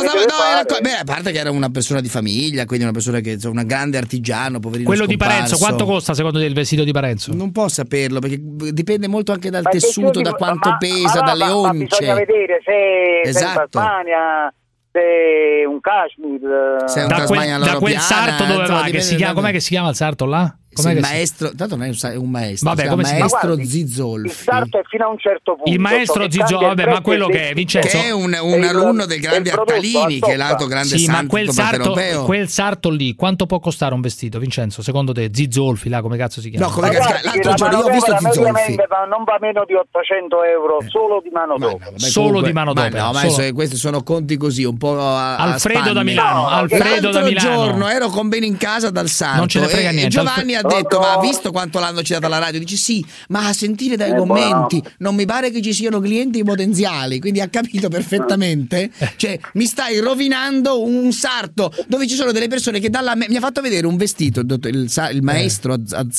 a parte che era una persona di famiglia, quindi una persona che un grande artigiano, poverino quello scomparso. Di Parenzo, quanto costa secondo te il vestito di Parenzo? Non può saperlo perché dipende molto anche dal tessuto, da quanto pesa, dalle once. Bisogna vedere se esatto. Tasmania, se un Kashmir, da quel sarto dove va? Com'è che si chiama il sarto là? Il maestro, tanto non è un maestro, vabbè, come maestro Zizolfi. Il sarto è fino a un certo punto. Il maestro Zizolfi, vabbè, ma quello che è Vincenzo, che è un alunno del grande Artalini, che è l'altro grande santo europeo. Quel sarto lì, quanto può costare un vestito, Vincenzo? Secondo te, Zizolfi là, come cazzo si chiama? No, l'altro giorno io ho visto Zizolfi. Non va meno di 800 euro solo di manodopera. Solo di manodopera. No, ma questi sono conti così, un po' Alfredo da Milano. L'altro giorno ero con Bene in casa dal sarto. Non ce ne frega niente. Giovanni ha detto: ma ha visto quanto l'hanno citato alla radio? Dice sì, ma a sentire dai commenti non mi pare che ci siano clienti potenziali, quindi ha capito perfettamente. Cioè, mi stai rovinando un sarto dove ci sono delle persone che mi ha fatto vedere un vestito il maestro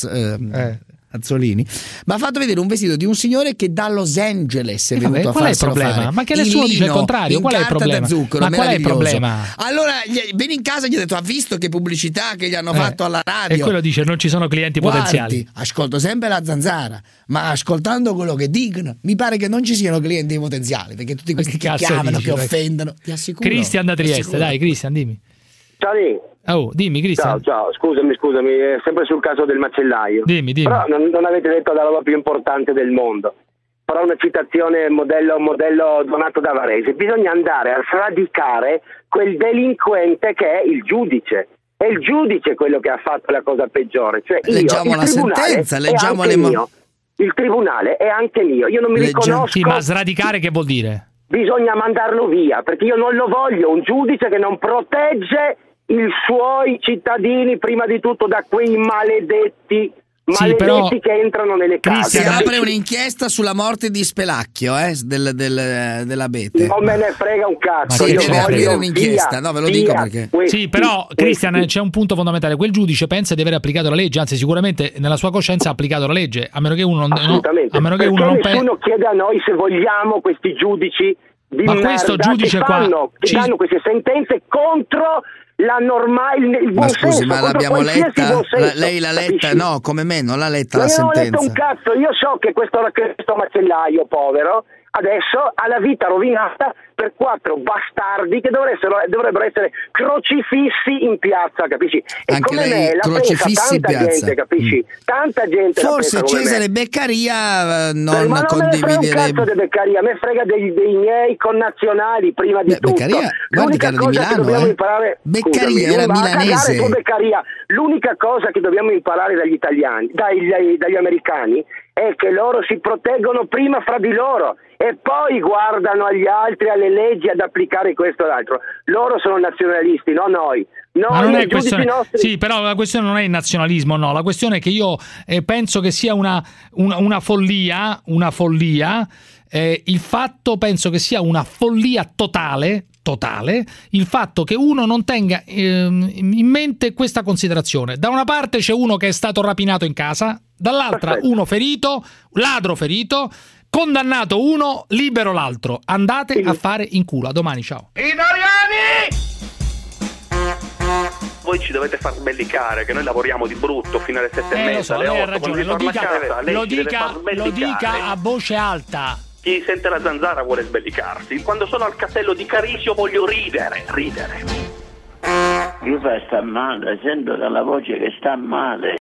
Azzolini mi ha fatto vedere un vestito di un signore che da Los Angeles è venuto a farselo fare. Qual è il problema? Ma che nessuno dice il contrario. Qual è il problema? Ma qual è il problema? Allora Bene in casa gli ha detto: ha visto che pubblicità che gli hanno fatto alla radio? E quello dice: non ci sono clienti potenziali. Ascolto sempre la Zanzara, ma ascoltando quello che dicono mi pare che non ci siano clienti potenziali, perché tutti questi che chiamano, che offendono, ti assicuro. Cristian da Trieste, dai Cristian, dimmi. Ciao. Dimmi Cristian. Ciao, scusami, sempre sul caso del macellaio. Dimmi. Però non avete detto la roba più importante del mondo. Però una citazione modello Donato da Varese. Bisogna andare a sradicare quel delinquente che è il giudice. È il giudice quello che ha fatto la cosa peggiore. Cioè leggiamo la sentenza, leggiamo le il tribunale è anche mio. Io non mi riconosco. Sì, ma sradicare che vuol dire? Bisogna mandarlo via, perché io non lo voglio un giudice che non protegge i suoi cittadini, prima di tutto da quei maledetti maledetti che entrano nelle case. Si apre un'inchiesta sulla morte di Spelacchio, dell'Abete. Non me ne frega un cazzo. Ma sì, deve aprire un'inchiesta, no, ve lo dico perché. Sì, però Cristian, c'è un punto fondamentale. Quel giudice pensa di aver applicato la legge, anzi sicuramente nella sua coscienza ha applicato la legge, a meno che uno non assolutamente. Nessuno chiede a noi se vogliamo questi giudici di merda questo giudice che danno queste sentenze contro la normale, il buon senso. Ma scusi, ma l'abbiamo letta? Lei l'ha letta? Capisci? No, come me, non l'ha letta la sentenza. Non ho letto un cazzo, io so che questo macellaio povero adesso ha la vita rovinata per 4 bastardi che dovrebbero essere crocifissi in piazza, capisci? E anche come lei, me la pensa tanta gente, capisci? Tanta gente forse la pensa Cesare Beccaria non ma condividerebbe. Me ne frega un cazzo di Beccaria, me frega dei miei connazionali prima di tutto. Beccaria, guardi che era di Milano, Beccaria era milanese. Beccaria. L'unica cosa che dobbiamo imparare dagli italiani, dagli americani, è che loro si proteggono prima fra di loro e poi guardano agli altri, alle leggi, ad applicare questo e l'altro. Loro sono nazionalisti, non noi. Ma non è questione. Nostri... Sì, però la questione non è il nazionalismo, no. La questione è che io penso che sia una follia. Il fatto, penso che sia una follia totale il fatto che uno non tenga in mente questa considerazione. Da una parte c'è uno che è stato rapinato in casa, dall'altra uno ferito, ladro ferito, condannato uno, libero l'altro. Andate a fare in culo. A domani, ciao. Italiani! Voi ci dovete far sbellicare, che noi lavoriamo di brutto fino alle 7:30. Lo so, lei ha ragione, lo dica a voce alta. Chi sente la zanzara vuole sbellicarsi. Quando sono al castello di Carisio voglio ridere. Mi fa sta male, sento dalla voce che sta male.